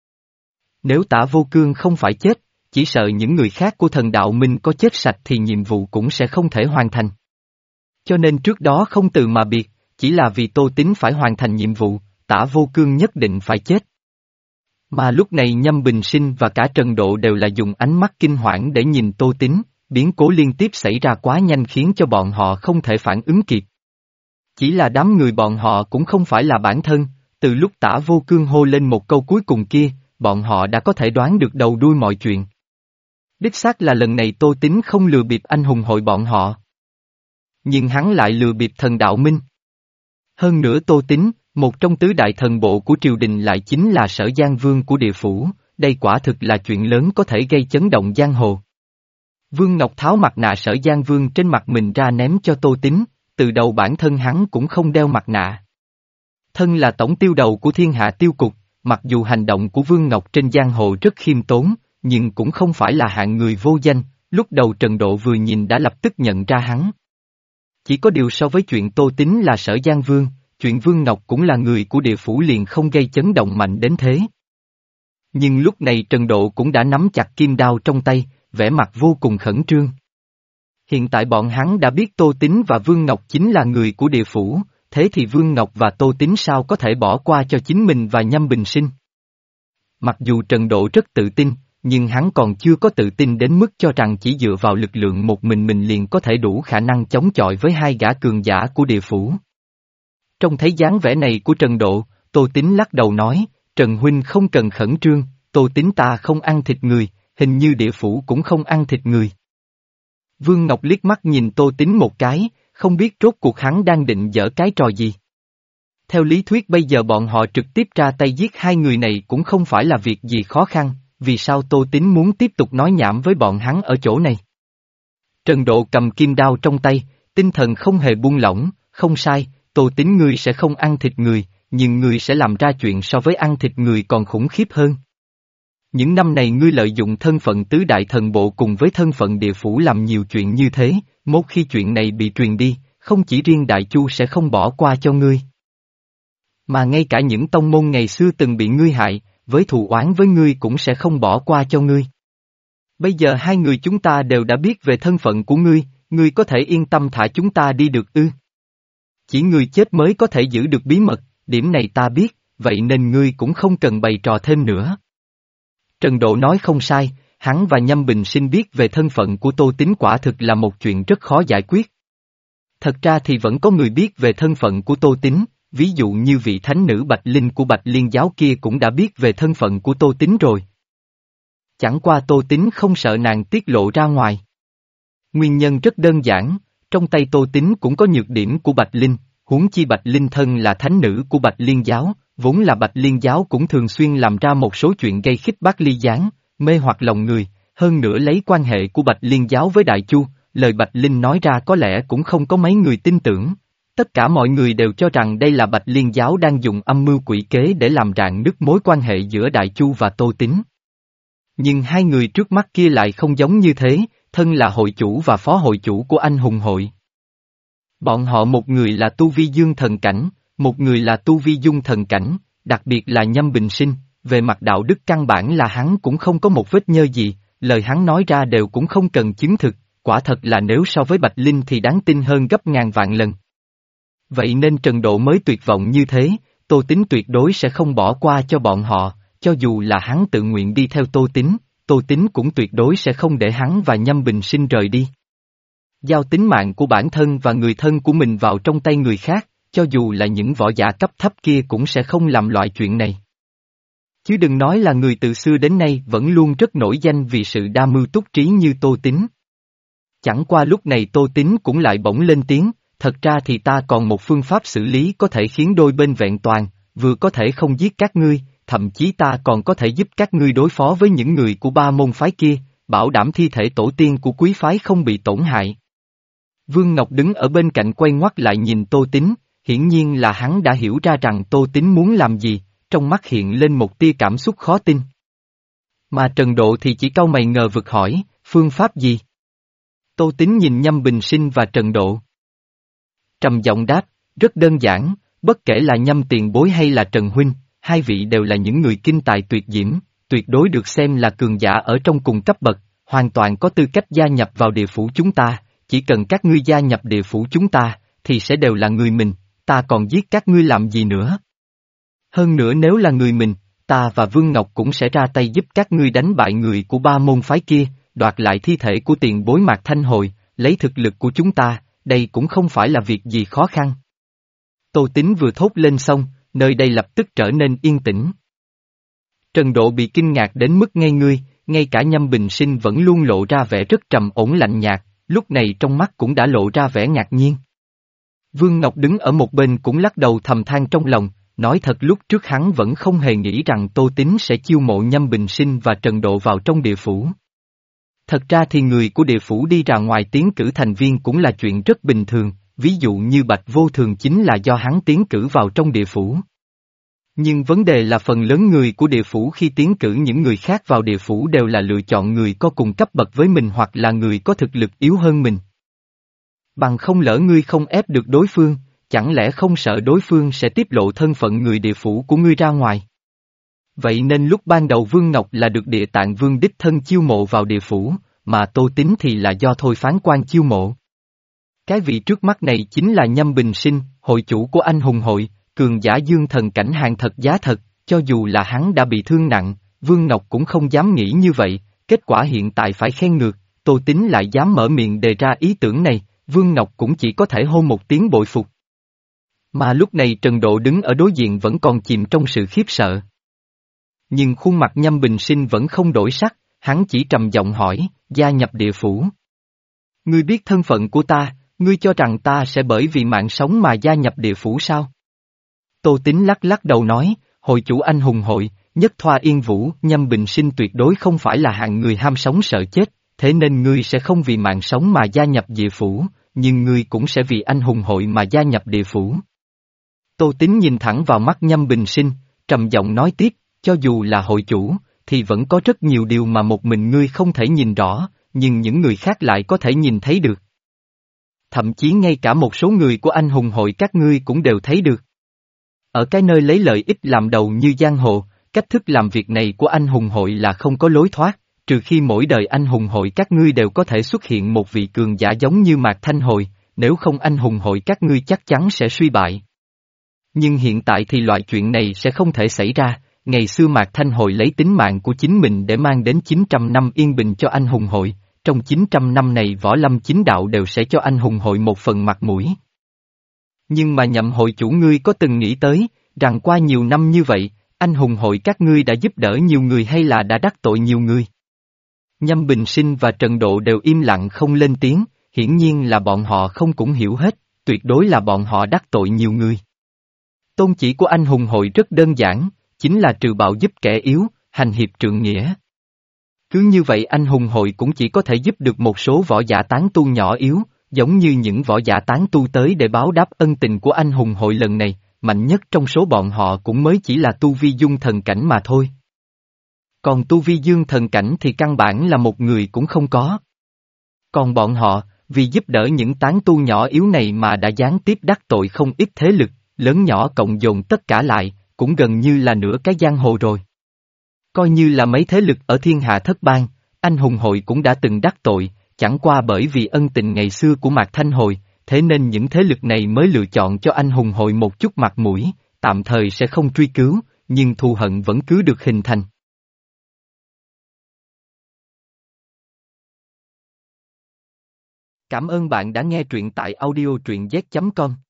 Nếu Tả Vô Cương không phải chết, chỉ sợ những người khác của thần đạo minh có chết sạch thì nhiệm vụ cũng sẽ không thể hoàn thành. Cho nên trước đó không từ mà biệt, chỉ là vì Tô Tín phải hoàn thành nhiệm vụ, Tả Vô Cương nhất định phải chết. Mà lúc này Nhâm Bình Sinh và cả Trần Độ đều là dùng ánh mắt kinh hoảng để nhìn Tô Tín, biến cố liên tiếp xảy ra quá nhanh khiến cho bọn họ không thể phản ứng kịp. Chỉ là đám người bọn họ cũng không phải là bản thân, từ lúc Tả Vô Cương hô lên một câu cuối cùng kia, bọn họ đã có thể đoán được đầu đuôi mọi chuyện. Đích xác là lần này Tô Tín không lừa bịp anh hùng hội bọn họ. Nhưng hắn lại lừa bịp thần đạo minh. Hơn nữa Tô Tín, một trong tứ đại thần bộ của triều đình lại chính là Sở Giang Vương của địa phủ, đây quả thực là chuyện lớn có thể gây chấn động giang hồ. Vương Ngọc tháo mặt nạ Sở Giang Vương trên mặt mình ra ném cho Tô Tín, từ đầu bản thân hắn cũng không đeo mặt nạ. Thân là tổng tiêu đầu của thiên hạ tiêu cục, mặc dù hành động của Vương Ngọc trên giang hồ rất khiêm tốn, nhưng cũng không phải là hạng người vô danh, lúc đầu Trần Độ vừa nhìn đã lập tức nhận ra hắn. Chỉ có điều so với chuyện Tô Tín là Sở Giang Vương, chuyện Vương Ngọc cũng là người của địa phủ liền không gây chấn động mạnh đến thế. Nhưng lúc này Trần Độ cũng đã nắm chặt kim đao trong tay, vẻ mặt vô cùng khẩn trương. Hiện tại bọn hắn đã biết Tô Tín và Vương Ngọc chính là người của địa phủ, thế thì Vương Ngọc và Tô Tín sao có thể bỏ qua cho chính mình và Nhâm Bình Sinh. Mặc dù Trần Độ rất tự tin, nhưng hắn còn chưa có tự tin đến mức cho rằng chỉ dựa vào lực lượng một mình mình liền có thể đủ khả năng chống chọi với hai gã cường giả của địa phủ. Trong thấy dáng vẻ này của Trần Độ, Tô Tín lắc đầu nói, Trần Huynh không cần khẩn trương, Tô Tín ta không ăn thịt người, hình như địa phủ cũng không ăn thịt người. Vương Ngọc liếc mắt nhìn Tô Tín một cái, không biết rốt cuộc hắn đang định dở cái trò gì. Theo lý thuyết bây giờ bọn họ trực tiếp ra tay giết hai người này cũng không phải là việc gì khó khăn, vì sao Tô Tín muốn tiếp tục nói nhảm với bọn hắn ở chỗ này. Trần Độ cầm kim đao trong tay, tinh thần không hề buông lỏng, không sai, Tô Tín ngươi sẽ không ăn thịt người, nhưng ngươi sẽ làm ra chuyện so với ăn thịt người còn khủng khiếp hơn. Những năm này ngươi lợi dụng thân phận tứ đại thần bộ cùng với thân phận địa phủ làm nhiều chuyện như thế, một khi chuyện này bị truyền đi, không chỉ riêng Đại Chu sẽ không bỏ qua cho ngươi. Mà ngay cả những tông môn ngày xưa từng bị ngươi hại, với thù oán với ngươi cũng sẽ không bỏ qua cho ngươi. Bây giờ hai người chúng ta đều đã biết về thân phận của ngươi, ngươi có thể yên tâm thả chúng ta đi được ư? Chỉ ngươi chết mới có thể giữ được bí mật, điểm này ta biết, vậy nên ngươi cũng không cần bày trò thêm nữa. Trần Độ nói không sai, hắn và Nhâm Bình Sinh biết về thân phận của Tô Tín quả thực là một chuyện rất khó giải quyết. Thật ra thì vẫn có người biết về thân phận của Tô Tín, ví dụ như vị thánh nữ Bạch Linh của Bạch Liên giáo kia cũng đã biết về thân phận của Tô Tín rồi. Chẳng qua Tô Tín không sợ nàng tiết lộ ra ngoài. Nguyên nhân rất đơn giản, trong tay Tô Tín cũng có nhược điểm của Bạch Linh, huống chi Bạch Linh thân là thánh nữ của Bạch Liên giáo, vốn là Bạch Liên giáo cũng thường xuyên làm ra một số chuyện gây khích bác ly gián, mê hoặc lòng người, hơn nữa lấy quan hệ của Bạch Liên giáo với Đại Chu, lời Bạch Linh nói ra có lẽ cũng không có mấy người tin tưởng. Tất cả mọi người đều cho rằng đây là Bạch Liên giáo đang dùng âm mưu quỷ kế để làm rạn nứt mối quan hệ giữa Đại Chu và Tô Tín. Nhưng hai người trước mắt kia lại không giống như thế, thân là hội chủ và phó hội chủ của anh hùng hội. Bọn họ một người là tu vi dương thần cảnh, một người là tu vi dung thần cảnh, đặc biệt là Nhâm Bình Sinh, về mặt đạo đức căn bản là hắn cũng không có một vết nhơ gì, lời hắn nói ra đều cũng không cần chứng thực, quả thật là nếu so với Bạch Linh thì đáng tin hơn gấp ngàn vạn lần. Vậy nên Trần Độ mới tuyệt vọng như thế, Tô Tín tuyệt đối sẽ không bỏ qua cho bọn họ, cho dù là hắn tự nguyện đi theo Tô Tín, Tô Tín cũng tuyệt đối sẽ không để hắn và Nhâm Bình Sinh rời đi. Giao tính mạng của bản thân và người thân của mình vào trong tay người khác, cho dù là những võ giả cấp thấp kia cũng sẽ không làm loại chuyện này. Chứ đừng nói là người từ xưa đến nay vẫn luôn rất nổi danh vì sự đa mưu túc trí như Tô Tín. Chẳng qua lúc này Tô Tín cũng lại bỗng lên tiếng, thật ra thì ta còn một phương pháp xử lý có thể khiến đôi bên vẹn toàn, vừa có thể không giết các ngươi, thậm chí ta còn có thể giúp các ngươi đối phó với những người của ba môn phái kia, bảo đảm thi thể tổ tiên của quý phái không bị tổn hại. Vương Ngọc đứng ở bên cạnh quay ngoắt lại nhìn Tô Tín, hiển nhiên là hắn đã hiểu ra rằng Tô Tín muốn làm gì, trong mắt hiện lên một tia cảm xúc khó tin. Mà Trần Độ thì chỉ cau mày ngờ vực hỏi, phương pháp gì? Tô Tín nhìn Nhâm Bình Sinh và Trần Độ. Trầm giọng đáp, rất đơn giản, bất kể là Nhâm tiền bối hay là Trần Huynh, hai vị đều là những người kinh tài tuyệt diễm, tuyệt đối được xem là cường giả ở trong cùng cấp bậc, hoàn toàn có tư cách gia nhập vào địa phủ chúng ta, chỉ cần các ngươi gia nhập địa phủ chúng ta, thì sẽ đều là người mình, ta còn giết các ngươi làm gì nữa. Hơn nữa nếu là người mình, ta và Vương Ngọc cũng sẽ ra tay giúp các ngươi đánh bại người của ba môn phái kia, đoạt lại thi thể của tiền bối Mạc Thanh Hồi, lấy thực lực của chúng ta, đây cũng không phải là việc gì khó khăn. Tô Tín vừa thốt lên xong, nơi đây lập tức trở nên yên tĩnh. Trần Độ bị kinh ngạc đến mức ngây ngươi, ngay cả Nhâm Bình Sinh vẫn luôn lộ ra vẻ rất trầm ổn lạnh nhạt, lúc này trong mắt cũng đã lộ ra vẻ ngạc nhiên. Vương Ngọc đứng ở một bên cũng lắc đầu thầm than trong lòng, nói thật lúc trước hắn vẫn không hề nghĩ rằng Tô Tín sẽ chiêu mộ Nhâm Bình Sinh và Trần Độ vào trong địa phủ. Thật ra thì người của địa phủ đi ra ngoài tiến cử thành viên cũng là chuyện rất bình thường, ví dụ như Bạch Vô Thường chính là do hắn tiến cử vào trong địa phủ. Nhưng vấn đề là phần lớn người của địa phủ khi tiến cử những người khác vào địa phủ đều là lựa chọn người có cùng cấp bậc với mình hoặc là người có thực lực yếu hơn mình. Bằng không lỡ ngươi không ép được đối phương, chẳng lẽ không sợ đối phương sẽ tiết lộ thân phận người địa phủ của ngươi ra ngoài? Vậy nên lúc ban đầu Vương Ngọc là được Địa Tạng Vương đích thân chiêu mộ vào địa phủ, mà Tô Tín thì là do thôi phán quan chiêu mộ. Cái vị trước mắt này chính là Nhâm Bình Sinh, hội chủ của Anh Hùng Hội, cường giả dương thần cảnh hàng thật giá thật, cho dù là hắn đã bị thương nặng, Vương Ngọc cũng không dám nghĩ như vậy, kết quả hiện tại phải khen ngược, Tô Tín lại dám mở miệng đề ra ý tưởng này, Vương Ngọc cũng chỉ có thể hô một tiếng bội phục. Mà lúc này Trần Độ đứng ở đối diện vẫn còn chìm trong sự khiếp sợ. Nhưng khuôn mặt Nhâm Bình Sinh vẫn không đổi sắc, hắn chỉ trầm giọng hỏi, gia nhập địa phủ. Ngươi biết thân phận của ta, ngươi cho rằng ta sẽ bởi vì mạng sống mà gia nhập địa phủ sao? Tô Tín lắc lắc đầu nói, hội chủ Anh Hùng Hội, nhất thoa yên vũ, Nhâm Bình Sinh tuyệt đối không phải là hạng người ham sống sợ chết, thế nên ngươi sẽ không vì mạng sống mà gia nhập địa phủ, nhưng ngươi cũng sẽ vì Anh Hùng Hội mà gia nhập địa phủ. Tô Tín nhìn thẳng vào mắt Nhâm Bình Sinh, trầm giọng nói tiếp, cho dù là hội chủ, thì vẫn có rất nhiều điều mà một mình ngươi không thể nhìn rõ, nhưng những người khác lại có thể nhìn thấy được. Thậm chí ngay cả một số người của Anh Hùng Hội các ngươi cũng đều thấy được. Ở cái nơi lấy lợi ích làm đầu như giang hồ, cách thức làm việc này của Anh Hùng Hội là không có lối thoát, trừ khi mỗi đời Anh Hùng Hội các ngươi đều có thể xuất hiện một vị cường giả giống như Mạc Thanh Hồi, nếu không Anh Hùng Hội các ngươi chắc chắn sẽ suy bại. Nhưng hiện tại thì loại chuyện này sẽ không thể xảy ra, ngày xưa Mạc Thanh Hồi lấy tính mạng của chính mình để mang đến chín trăm năm yên bình cho Anh Hùng Hội, trong chín trăm năm này võ lâm chính đạo đều sẽ cho Anh Hùng Hội một phần mặt mũi. Nhưng mà Nhậm hội chủ ngươi có từng nghĩ tới, rằng qua nhiều năm như vậy, Anh Hùng Hội các ngươi đã giúp đỡ nhiều người hay là đã đắc tội nhiều người? Nhâm Bình Sinh và Trần Độ đều im lặng không lên tiếng, hiển nhiên là bọn họ không cũng hiểu hết, tuyệt đối là bọn họ đắc tội nhiều người. Tôn chỉ của Anh Hùng Hội rất đơn giản, chính là trừ bạo giúp kẻ yếu, hành hiệp trượng nghĩa. Cứ như vậy Anh Hùng Hội cũng chỉ có thể giúp được một số võ giả tán tu nhỏ yếu, giống như những võ giả tán tu tới để báo đáp ân tình của Anh Hùng Hội lần này, mạnh nhất trong số bọn họ cũng mới chỉ là tu vi dung thần cảnh mà thôi. Còn tu vi dương thần cảnh thì căn bản là một người cũng không có. Còn bọn họ, vì giúp đỡ những tán tu nhỏ yếu này mà đã gián tiếp đắc tội không ít thế lực, lớn nhỏ cộng dồn tất cả lại, cũng gần như là nửa cái giang hồ rồi. Coi như là mấy thế lực ở thiên hạ thất bang, Anh Hùng Hội cũng đã từng đắc tội, chẳng qua bởi vì ân tình ngày xưa của Mạc Thanh Hồi, thế nên những thế lực này mới lựa chọn cho Anh Hùng Hội một chút mặt mũi, tạm thời sẽ không truy cứu, nhưng thù hận vẫn cứ được hình thành. Cảm ơn bạn đã nghe truyện tại audio truyện z chấm com.